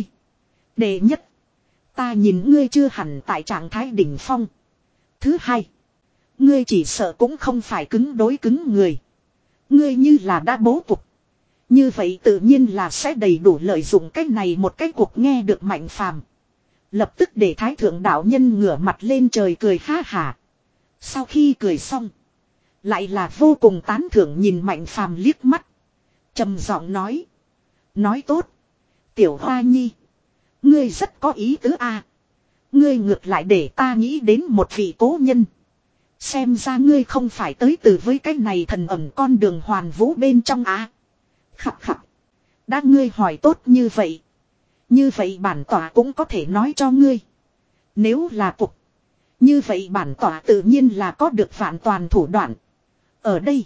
Đệ nhất. Ta nhìn ngươi chưa hẳn tại trạng thái đỉnh phong. Thứ hai. Ngươi chỉ sợ cũng không phải cứng đối cứng người. Ngươi như là đã bố cục. Như vậy tự nhiên là sẽ đầy đủ lợi dụng cái này một cái cuộc nghe được Mạnh Phàm. Lập tức để thái thượng đạo nhân ngửa mặt lên trời cười ha hả. Sau khi cười xong. Lại là vô cùng tán thưởng nhìn Mạnh Phàm liếc mắt. Trầm giọng nói. Nói tốt. Tiểu Hoa Nhi. Ngươi rất có ý tứ a. Ngươi ngược lại để ta nghĩ đến một vị cố nhân. Xem ra ngươi không phải tới từ với cái này thần ẩn con đường hoàn vũ bên trong á. Khập khập. Đã ngươi hỏi tốt như vậy. Như vậy bản tỏa cũng có thể nói cho ngươi. Nếu là cục. Như vậy bản tỏa tự nhiên là có được vạn toàn thủ đoạn. Ở đây.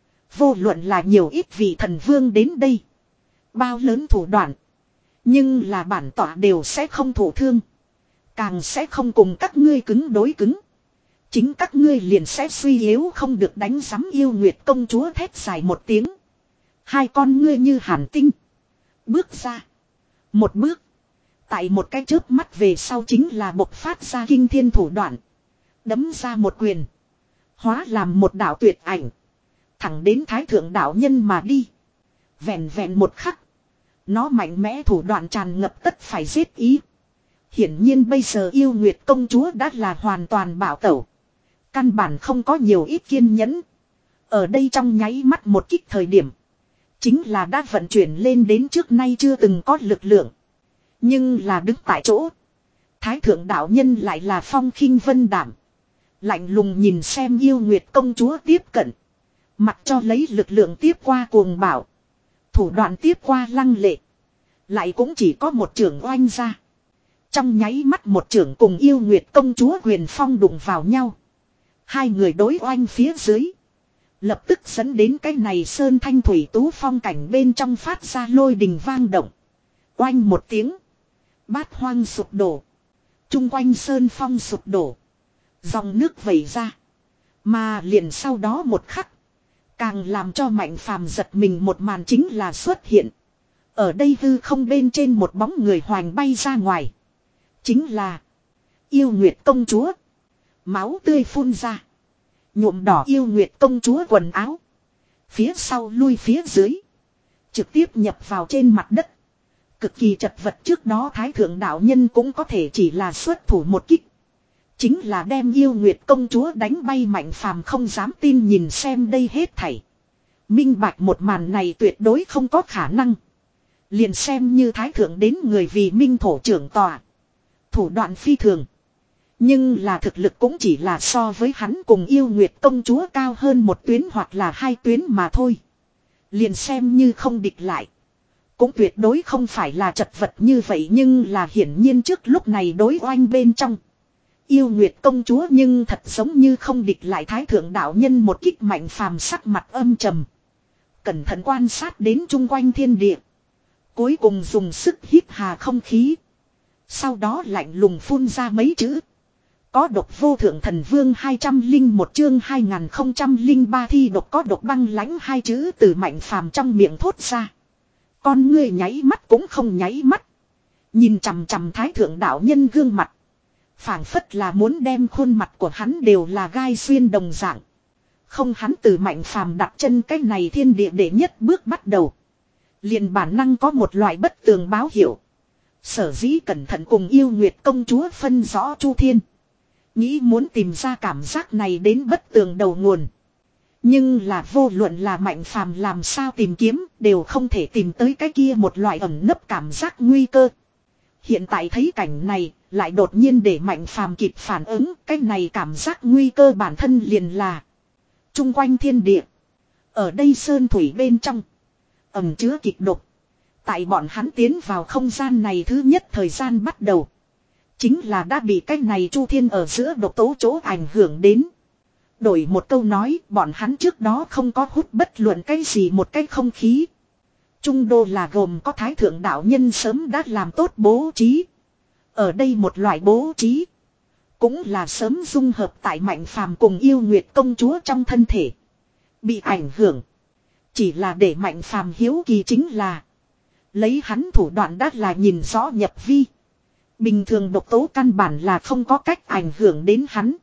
Vô luận là nhiều ít vị thần vương đến đây. Bao lớn thủ đoạn. Nhưng là bản tỏa đều sẽ không thụ thương. Càng sẽ không cùng các ngươi cứng đối cứng. Chính các ngươi liền sẽ suy yếu không được đánh sắm yêu nguyệt công chúa thét dài một tiếng. Hai con ngươi như hàn tinh. Bước ra. Một bước. Tại một cái chớp mắt về sau chính là bộc phát ra kinh thiên thủ đoạn. Đấm ra một quyền. Hóa làm một đạo tuyệt ảnh. Thẳng đến thái thượng đạo nhân mà đi. Vẹn vẹn một khắc. Nó mạnh mẽ thủ đoạn tràn ngập tất phải giết ý. Hiển nhiên bây giờ yêu nguyệt công chúa đã là hoàn toàn bảo tẩu. Căn bản không có nhiều ít kiên nhẫn. Ở đây trong nháy mắt một kích thời điểm. Chính là đã vận chuyển lên đến trước nay chưa từng có lực lượng. Nhưng là đứng tại chỗ. Thái thượng đạo nhân lại là phong khinh vân đảm. Lạnh lùng nhìn xem yêu nguyệt công chúa tiếp cận. Mặc cho lấy lực lượng tiếp qua cuồng bảo. Thủ đoạn tiếp qua lăng lệ. Lại cũng chỉ có một trưởng oanh ra. Trong nháy mắt một trưởng cùng yêu nguyệt công chúa quyền phong đụng vào nhau. Hai người đối oanh phía dưới. Lập tức dẫn đến cái này sơn thanh thủy tú phong cảnh bên trong phát ra lôi đình vang động. Oanh một tiếng. Bát hoang sụp đổ. Trung quanh sơn phong sụp đổ. Dòng nước vẩy ra. Mà liền sau đó một khắc. Càng làm cho Mạnh Phàm giật mình một màn chính là xuất hiện. Ở đây hư không bên trên một bóng người hoành bay ra ngoài. Chính là yêu nguyệt công chúa. Máu tươi phun ra. Nhuộm đỏ yêu nguyệt công chúa quần áo. Phía sau lui phía dưới. Trực tiếp nhập vào trên mặt đất. Cực kỳ chật vật trước đó thái thượng đạo nhân cũng có thể chỉ là xuất thủ một kích. Chính là đem yêu nguyệt công chúa đánh bay Mạnh Phàm không dám tin nhìn xem đây hết thảy. Minh bạch một màn này tuyệt đối không có khả năng. Liền xem như thái thượng đến người vì minh thổ trưởng tòa. Thủ đoạn phi thường. Nhưng là thực lực cũng chỉ là so với hắn cùng yêu nguyệt công chúa cao hơn một tuyến hoặc là hai tuyến mà thôi. Liền xem như không địch lại. Cũng tuyệt đối không phải là chật vật như vậy nhưng là hiển nhiên trước lúc này đối oanh bên trong. Yêu nguyệt công chúa nhưng thật giống như không địch lại thái thượng đạo nhân một kích Mạnh Phàm sắc mặt âm trầm. Cẩn thận quan sát đến chung quanh thiên địa. Cuối cùng dùng sức hít hà không khí. Sau đó lạnh lùng phun ra mấy chữ. Có độc vô thượng thần vương hai trăm linh một chương hai nghìn không trăm linh ba thi độc có độc băng lãnh hai chữ từ Mạnh Phàm trong miệng thốt ra. Con ngươi nháy mắt cũng không nháy mắt. Nhìn chằm chằm thái thượng đạo nhân gương mặt. Phảng phất là muốn đem khuôn mặt của hắn đều là gai xuyên đồng dạng. Không, hắn từ Mạnh Phàm đặt chân cái này thiên địa đệ nhất bước bắt đầu. Liền bản năng có một loại bất tường báo hiệu. Sở dĩ cẩn thận cùng yêu nguyệt công chúa phân rõ Chu Thiên. Nghĩ muốn tìm ra cảm giác này đến bất tường đầu nguồn. Nhưng là vô luận là Mạnh Phàm làm sao tìm kiếm đều không thể tìm tới cái kia một loại ẩn nấp cảm giác nguy cơ. Hiện tại thấy cảnh này lại đột nhiên để Mạnh Phàm kịp phản ứng. Cái này cảm giác nguy cơ bản thân liền là chung quanh thiên địa. Ở đây sơn thủy bên trong ẩn chứa kịch độc. Tại bọn hắn tiến vào không gian này thứ nhất thời gian bắt đầu. Chính là đã bị cái này Chu Thiên ở giữa độc tố chỗ ảnh hưởng đến. Đổi một câu nói, bọn hắn trước đó không có hút bất luận cái gì một cái không khí. Trung đô là gồm có thái thượng đạo nhân sớm đã làm tốt bố trí. Ở đây một loại bố trí. Cũng là sớm dung hợp tại Mạnh Phàm cùng yêu nguyệt công chúa trong thân thể. Bị ảnh hưởng. Chỉ là để Mạnh Phàm hiếu kỳ chính là. Lấy hắn thủ đoạn đã là nhìn rõ nhập vi. Bình thường độc tố căn bản là không có cách ảnh hưởng đến hắn.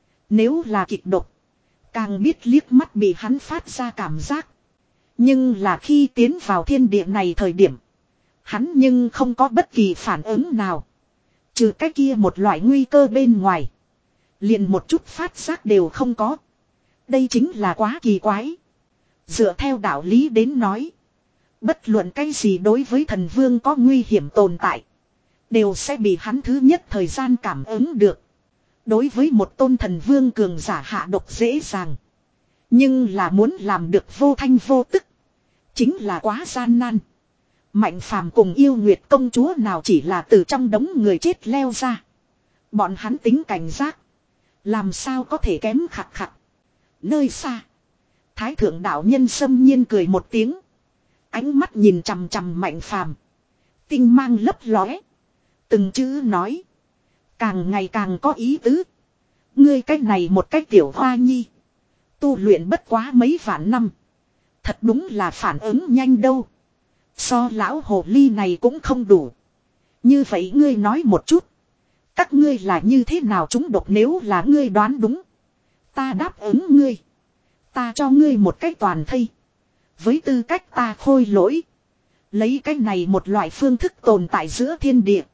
Nếu là kịch độc. Càng biết liếc mắt bị hắn phát ra cảm giác. Nhưng là khi tiến vào thiên địa này thời điểm. Hắn nhưng không có bất kỳ phản ứng nào. Trừ cái kia một loại nguy cơ bên ngoài. Liền một chút phát giác đều không có. Đây chính là quá kỳ quái. Dựa theo đạo lý đến nói. Bất luận cái gì đối với thần vương có nguy hiểm tồn tại. Đều sẽ bị hắn thứ nhất thời gian cảm ứng được. Đối với một tôn thần vương cường giả hạ độc dễ dàng. Nhưng là muốn làm được vô thanh vô tức. Chính là quá gian nan. Mạnh Phàm cùng yêu nguyệt công chúa nào chỉ là từ trong đống người chết leo ra. Bọn hắn tính cảnh giác. Làm sao có thể kém khặt khặt. Nơi xa. Thái thượng đạo nhân xâm nhiên cười một tiếng. Ánh mắt nhìn chằm chằm Mạnh Phàm. Tinh mang lấp lóe. Từng chữ nói. Càng ngày càng có ý tứ. Ngươi cách này một cách tiểu hoa nhi. Tu luyện bất quá mấy vạn năm. Thật đúng là phản ứng nhanh đâu. So lão hồ ly này cũng không đủ. Như vậy ngươi nói một chút. Các ngươi là như thế nào chúng độc nếu là ngươi đoán đúng. Ta đáp ứng ngươi. Ta cho ngươi một cách toàn thây. Với tư cách ta khôi lỗi. Lấy cách này một loại phương thức tồn tại giữa thiên địa.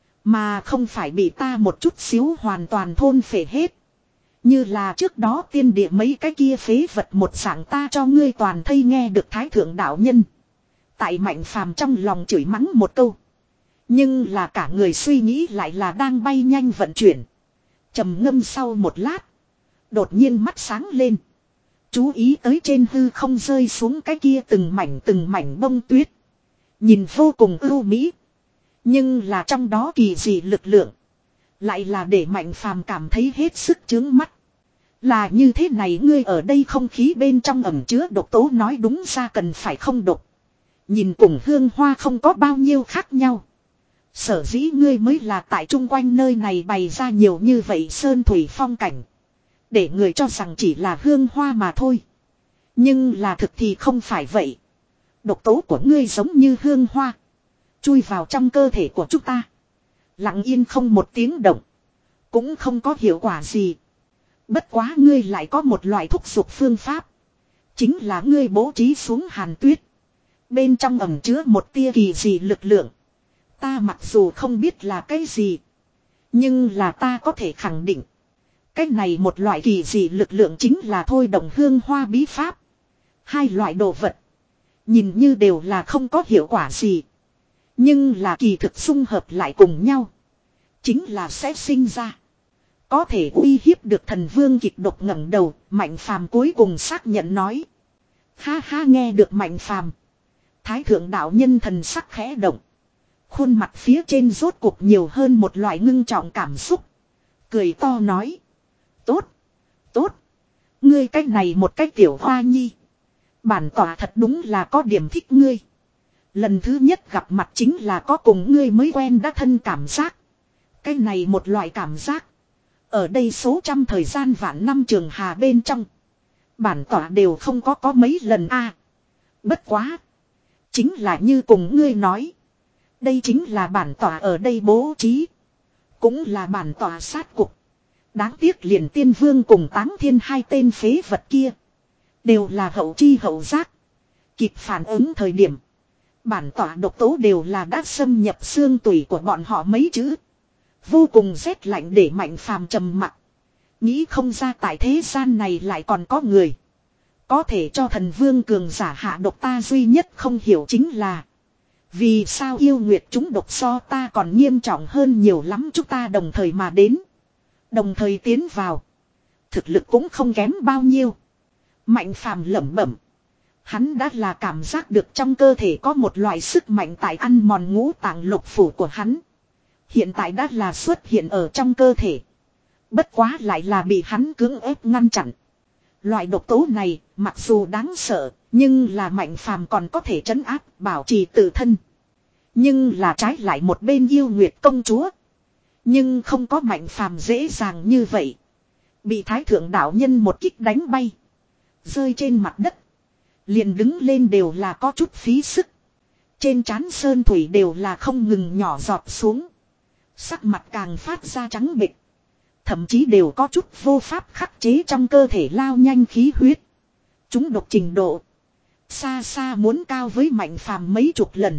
Mà không phải bị ta một chút xíu hoàn toàn thôn phệ hết. Như là trước đó tiên địa mấy cái kia phế vật một dạng ta cho ngươi toàn thây nghe được thái thượng đạo nhân. Tại Mạnh Phàm trong lòng chửi mắng một câu. Nhưng là cả người suy nghĩ lại là đang bay nhanh vận chuyển. Trầm ngâm sau một lát. Đột nhiên mắt sáng lên. Chú ý tới trên hư không rơi xuống cái kia từng mảnh từng mảnh bông tuyết. Nhìn vô cùng ưu mỹ. Nhưng là trong đó kỳ dị lực lượng. Lại là để Mạnh Phàm cảm thấy hết sức chướng mắt. Là như thế này ngươi ở đây không khí bên trong ẩm chứa độc tố nói đúng ra cần phải không độc. Nhìn cùng hương hoa không có bao nhiêu khác nhau. Sở dĩ ngươi mới là tại chung quanh nơi này bày ra nhiều như vậy sơn thủy phong cảnh. Để người cho rằng chỉ là hương hoa mà thôi. Nhưng là thực thì không phải vậy. Độc tố của ngươi giống như hương hoa. Chui vào trong cơ thể của chúng ta. Lặng yên không một tiếng động. Cũng không có hiệu quả gì. Bất quá ngươi lại có một loại thúc giục phương pháp. Chính là ngươi bố trí xuống hàn tuyết. Bên trong ẩm chứa một tia kỳ dị lực lượng. Ta mặc dù không biết là cái gì. Nhưng là ta có thể khẳng định. Cái này một loại kỳ dị lực lượng chính là thôi động hương hoa bí pháp. Hai loại đồ vật. Nhìn như đều là không có hiệu quả gì. Nhưng là kỳ thực xung hợp lại cùng nhau. Chính là sẽ sinh ra. Có thể uy hiếp được thần vương kịch độc ngẩng đầu. Mạnh Phàm cuối cùng xác nhận nói. Ha ha nghe được Mạnh Phàm. Thái thượng đạo nhân thần sắc khẽ động. Khuôn mặt phía trên rốt cuộc nhiều hơn một loại ngưng trọng cảm xúc. Cười to nói. Tốt. Tốt. Ngươi cách này một cách tiểu hoa nhi. Bản tỏa thật đúng là có điểm thích ngươi. Lần thứ nhất gặp mặt chính là có cùng ngươi mới quen đã thân cảm giác. Cái này một loại cảm giác. Ở đây số trăm thời gian vạn năm trường hà bên trong. Bản tỏa đều không có có mấy lần a. Bất quá. Chính là như cùng ngươi nói. Đây chính là bản tỏa ở đây bố trí. Cũng là bản tỏa sát cục. Đáng tiếc liền tiên vương cùng táng thiên hai tên phế vật kia. Đều là hậu chi hậu giác. Kịp phản ứng thời điểm. Bản tỏa độc tố đều là đã xâm nhập xương tủy của bọn họ mấy chữ. Vô cùng rét lạnh để Mạnh Phàm trầm mặc. Nghĩ không ra tại thế gian này lại còn có người. Có thể cho thần vương cường giả hạ độc, ta duy nhất không hiểu chính là. Vì sao yêu nguyệt chúng độc so ta còn nghiêm trọng hơn nhiều lắm, chúng ta đồng thời mà đến. Đồng thời tiến vào. Thực lực cũng không kém bao nhiêu. Mạnh Phàm lẩm bẩm. Hắn đã là cảm giác được trong cơ thể có một loại sức mạnh tại ăn mòn ngũ tạng lục phủ của hắn. Hiện tại đã là xuất hiện ở trong cơ thể. Bất quá lại là bị hắn cưỡng ép ngăn chặn. Loại độc tố này mặc dù đáng sợ, nhưng là Mạnh Phàm còn có thể trấn áp, bảo trì tự thân. Nhưng là trái lại một bên yêu nguyệt công chúa. Nhưng không có Mạnh Phàm dễ dàng như vậy. Bị Thái Thượng đạo nhân một kích đánh bay. Rơi trên mặt đất. Liền đứng lên đều là có chút phí sức. Trên trán sơn thủy đều là không ngừng nhỏ giọt xuống. Sắc mặt càng phát ra trắng bệch. Thậm chí đều có chút vô pháp khắc chế trong cơ thể lao nhanh khí huyết. Chúng độc trình độ. Xa xa muốn cao với Mạnh Phàm mấy chục lần.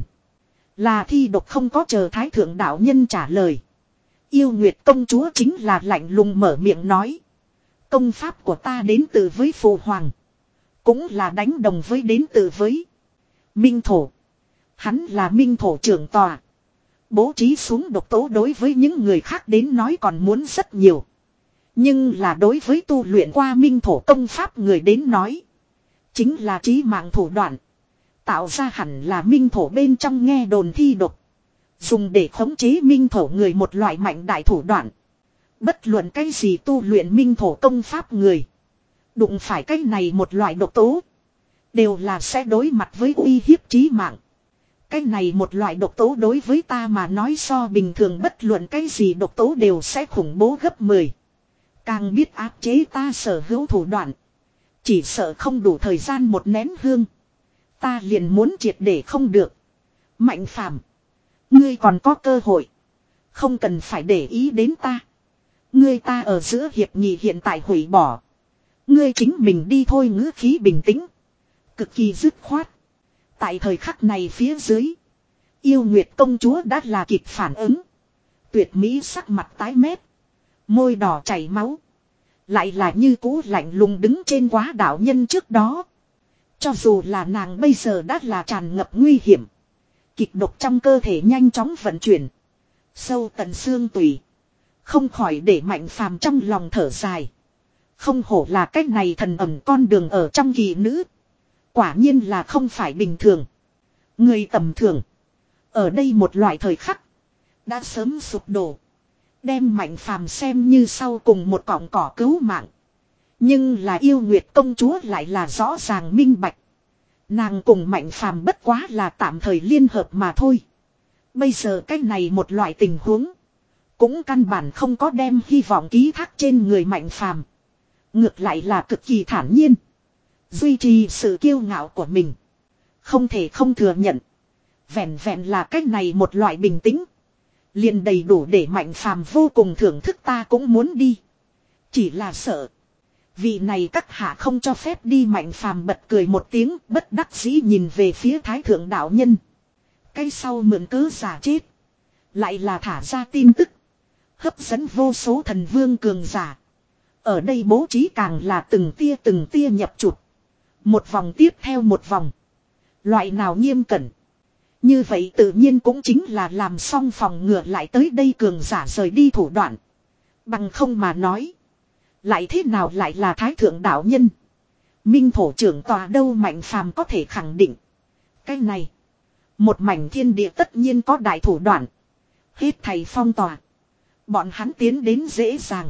Là thi độc không có chờ Thái Thượng đạo nhân trả lời. Yêu Nguyệt công chúa chính là lạnh lùng mở miệng nói. Công pháp của ta đến từ với Phụ Hoàng. Cũng là đánh đồng với đến từ với Minh Thổ. Hắn là Minh Thổ trưởng tòa. Bố trí xuống độc tố đối với những người khác đến nói còn muốn rất nhiều. Nhưng là đối với tu luyện qua Minh Thổ công pháp người đến nói. Chính là trí mạng thủ đoạn. Tạo ra hẳn là Minh Thổ bên trong nghe đồn thi độc. Dùng để khống chế Minh Thổ người một loại mạnh đại thủ đoạn. Bất luận cái gì tu luyện Minh Thổ công pháp người. Đụng phải cái này một loại độc tố. Đều là sẽ đối mặt với uy hiếp chí mạng. Cái này một loại độc tố đối với ta mà nói so bình thường bất luận cái gì độc tố đều sẽ khủng bố gấp mười. Càng biết áp chế ta sở hữu thủ đoạn. Chỉ sợ không đủ thời gian một nén hương. Ta liền muốn triệt để không được. Mạnh Phàm, ngươi còn có cơ hội. Không cần phải để ý đến ta. Ngươi ta ở giữa hiệp nghị hiện tại hủy bỏ. Ngươi chính mình đi thôi, ngữ khí bình tĩnh. Cực kỳ dứt khoát. Tại thời khắc này phía dưới. Yêu Nguyệt công chúa đã là kịp phản ứng. Tuyệt mỹ sắc mặt tái mét. Môi đỏ chảy máu. Lại là như cũ lạnh lùng đứng trên quá đạo nhân trước đó. Cho dù là nàng bây giờ đã là tràn ngập nguy hiểm. Kịch độc trong cơ thể nhanh chóng vận chuyển. Sâu tận xương tủy. Không khỏi để Mạnh Phàm trong lòng thở dài. Không hổ là cách này thần ẩm con đường ở trong kỳ nữ. Quả nhiên là không phải bình thường. Người tầm thường. Ở đây một loại thời khắc. Đã sớm sụp đổ. Đem Mạnh Phàm xem như sau cùng một cọng cỏ cứu mạng. Nhưng là yêu Nguyệt công chúa lại là rõ ràng minh bạch. Nàng cùng Mạnh Phàm bất quá là tạm thời liên hợp mà thôi. Bây giờ cách này một loại tình huống. Cũng căn bản không có đem hy vọng ký thác trên người Mạnh Phàm. Ngược lại là cực kỳ thản nhiên. Duy trì sự kiêu ngạo của mình. Không thể không thừa nhận. Vẹn vẹn là cách này một loại bình tĩnh. Liền đầy đủ để Mạnh Phàm vô cùng thưởng thức, ta cũng muốn đi. Chỉ là sợ. Vị này các hạ không cho phép đi. Mạnh Phàm bật cười một tiếng, bất đắc dĩ nhìn về phía Thái Thượng đạo nhân. Cái sau mượn cớ giả chết. Lại là thả ra tin tức. Hấp dẫn vô số thần vương cường giả. Ở đây bố trí càng là từng tia từng tia nhập chụp. Một vòng tiếp theo một vòng. Loại nào nghiêm cẩn. Như vậy tự nhiên cũng chính là làm xong phòng ngừa lại tới đây cường giả rời đi thủ đoạn. Bằng không mà nói. Lại thế nào lại là Thái Thượng đạo nhân. Minh Thổ trưởng tòa đâu. Mạnh Phàm có thể khẳng định. Cái này. Một mảnh thiên địa tất nhiên có đại thủ đoạn. Hết thầy phong tỏa. Bọn hắn tiến đến dễ dàng.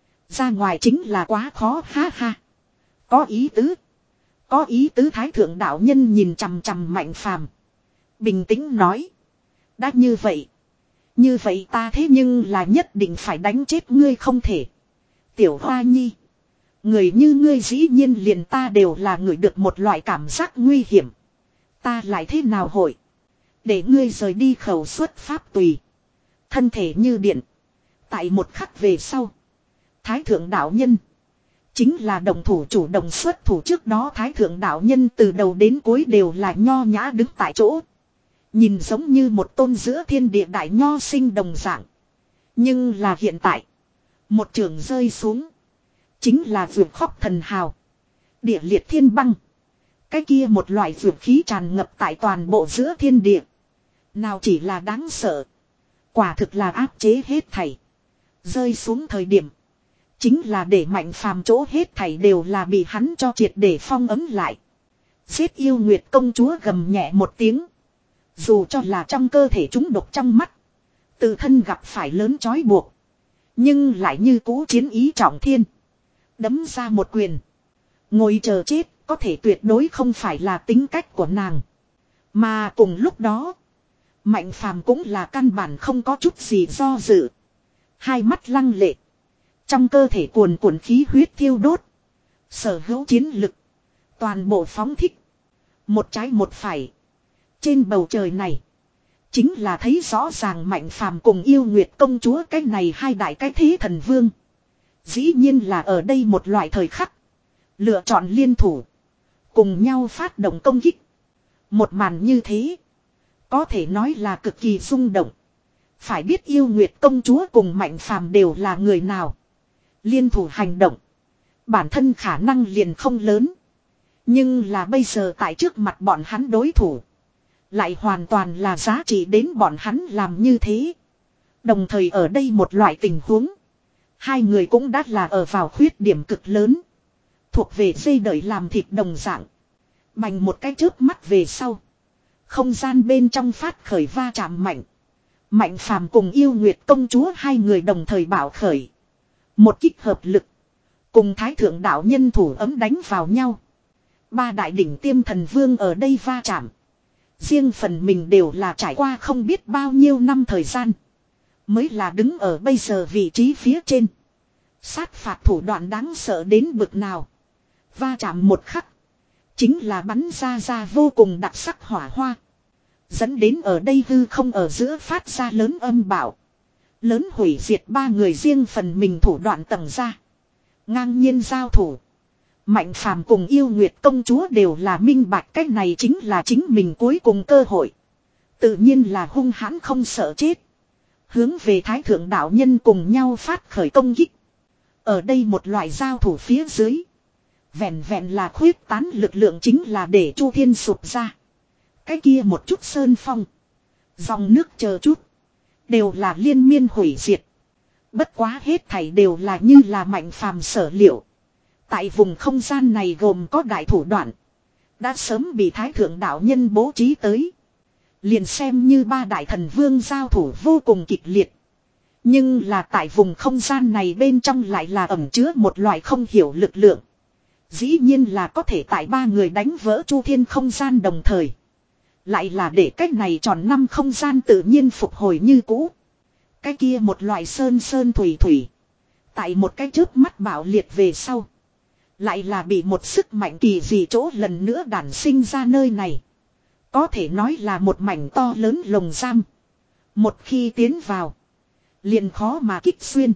Ra ngoài chính là quá khó, ha ha. Có ý tứ. Có ý tứ. Thái Thượng đạo nhân nhìn chằm chằm Mạnh Phàm. Bình tĩnh nói. Đã như vậy. Như vậy ta thế nhưng là nhất định phải đánh chết ngươi không thể. Tiểu Hoa Nhi. Người như ngươi dĩ nhiên liền ta đều là người được một loại cảm giác nguy hiểm. Ta lại thế nào hội. Để ngươi rời đi khẩu xuất pháp tùy. Thân thể như điện. Tại một khắc về sau. Thái thượng đạo nhân. Chính là đồng thủ chủ động xuất thủ trước đó Thái thượng đạo nhân từ đầu đến cuối đều là nho nhã đứng tại chỗ. Nhìn giống như một tôn giữa thiên địa đại nho sinh đồng dạng. Nhưng là hiện tại. Một trường rơi xuống. Chính là vượt khóc thần hào. Địa liệt thiên băng. Cái kia một loại vượt khí tràn ngập tại toàn bộ giữa thiên địa. Nào chỉ là đáng sợ. Quả thực là áp chế hết thảy. Rơi xuống thời điểm. Chính là để Mạnh Phàm chỗ hết thảy đều là bị hắn cho triệt để phong ấm lại. Giết yêu nguyệt công chúa gầm nhẹ một tiếng. Dù cho là trong cơ thể chúng độc trong mắt. Tự thân gặp phải lớn trói buộc. Nhưng lại như cũ chiến ý trọng thiên. Đấm ra một quyền. Ngồi chờ chết có thể tuyệt đối không phải là tính cách của nàng. Mà cùng lúc đó. Mạnh Phàm cũng là căn bản không có chút gì do dự. Hai mắt lăng lệ. Trong cơ thể cuồn cuộn khí huyết thiêu đốt. Sở hữu chiến lực. Toàn bộ phóng thích. Một trái một phải. Trên bầu trời này. Chính là thấy rõ ràng Mạnh Phàm cùng yêu nguyệt công chúa cái này hai đại cái thế thần vương. Dĩ nhiên là ở đây một loại thời khắc. Lựa chọn liên thủ. Cùng nhau phát động công kích. Một màn như thế. Có thể nói là cực kỳ rung động. Phải biết yêu nguyệt công chúa cùng Mạnh Phàm đều là người nào. Liên thủ hành động. Bản thân khả năng liền không lớn. Nhưng là bây giờ tại trước mặt bọn hắn đối thủ. Lại hoàn toàn là giá trị đến bọn hắn làm như thế. Đồng thời ở đây một loại tình huống. Hai người cũng đã là ở vào khuyết điểm cực lớn. Thuộc về dây đợi làm thịt đồng dạng. Bành một cái chớp mắt về sau. Không gian bên trong phát khởi va chạm mạnh. Mạnh Phàm cùng yêu nguyệt công chúa hai người đồng thời bảo khởi. Một kích hợp lực. Cùng thái thượng đạo nhân thủ ấm đánh vào nhau. Ba đại đỉnh tiêm thần vương ở đây va chạm. Riêng phần mình đều là trải qua không biết bao nhiêu năm thời gian. Mới là đứng ở bây giờ vị trí phía trên. Sát phạt thủ đoạn đáng sợ đến bực nào. Va chạm một khắc. Chính là bắn ra ra vô cùng đặc sắc hỏa hoa. Dẫn đến ở đây hư không ở giữa phát ra lớn âm bạo. Lớn hủy diệt ba người riêng phần mình thủ đoạn tầng ra. Ngang nhiên giao thủ. Mạnh Phàm cùng yêu nguyệt công chúa đều là minh bạch cái này chính là chính mình cuối cùng cơ hội. Tự nhiên là hung hãn không sợ chết. Hướng về thái thượng đạo nhân cùng nhau phát khởi công kích. Ở đây một loại giao thủ phía dưới. Vẹn vẹn là khuyết tán lực lượng chính là để Chu Thiên sụp ra. Cái kia một chút sơn phong. Dòng nước chờ chút. Đều là liên miên hủy diệt. Bất quá hết thảy đều là như là Mạnh Phàm sở liệu. Tại vùng không gian này gồm có đại thủ đoạn. Đã sớm bị thái thượng đạo nhân bố trí tới. Liền xem như ba đại thần vương giao thủ vô cùng kịch liệt. Nhưng là tại vùng không gian này bên trong lại là ẩn chứa một loại không hiểu lực lượng. Dĩ nhiên là có thể tại ba người đánh vỡ Chu Thiên không gian đồng thời. Lại là để cách này tròn năm không gian tự nhiên phục hồi như cũ. Cái kia một loại sơn sơn thủy thủy. Tại một cái chớp mắt bạo liệt về sau. Lại là bị một sức mạnh kỳ dị chỗ lần nữa đản sinh ra nơi này. Có thể nói là một mảnh to lớn lồng giam. Một khi tiến vào. Liền khó mà kích xuyên.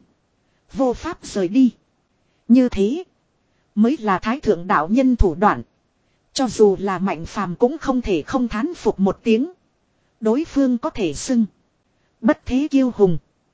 Vô pháp rời đi. Như thế. Mới là thái thượng đạo nhân thủ đoạn. Cho dù là Mạnh Phàm cũng không thể không thán phục một tiếng. Đối phương có thể xưng. Bất thế kiêu hùng.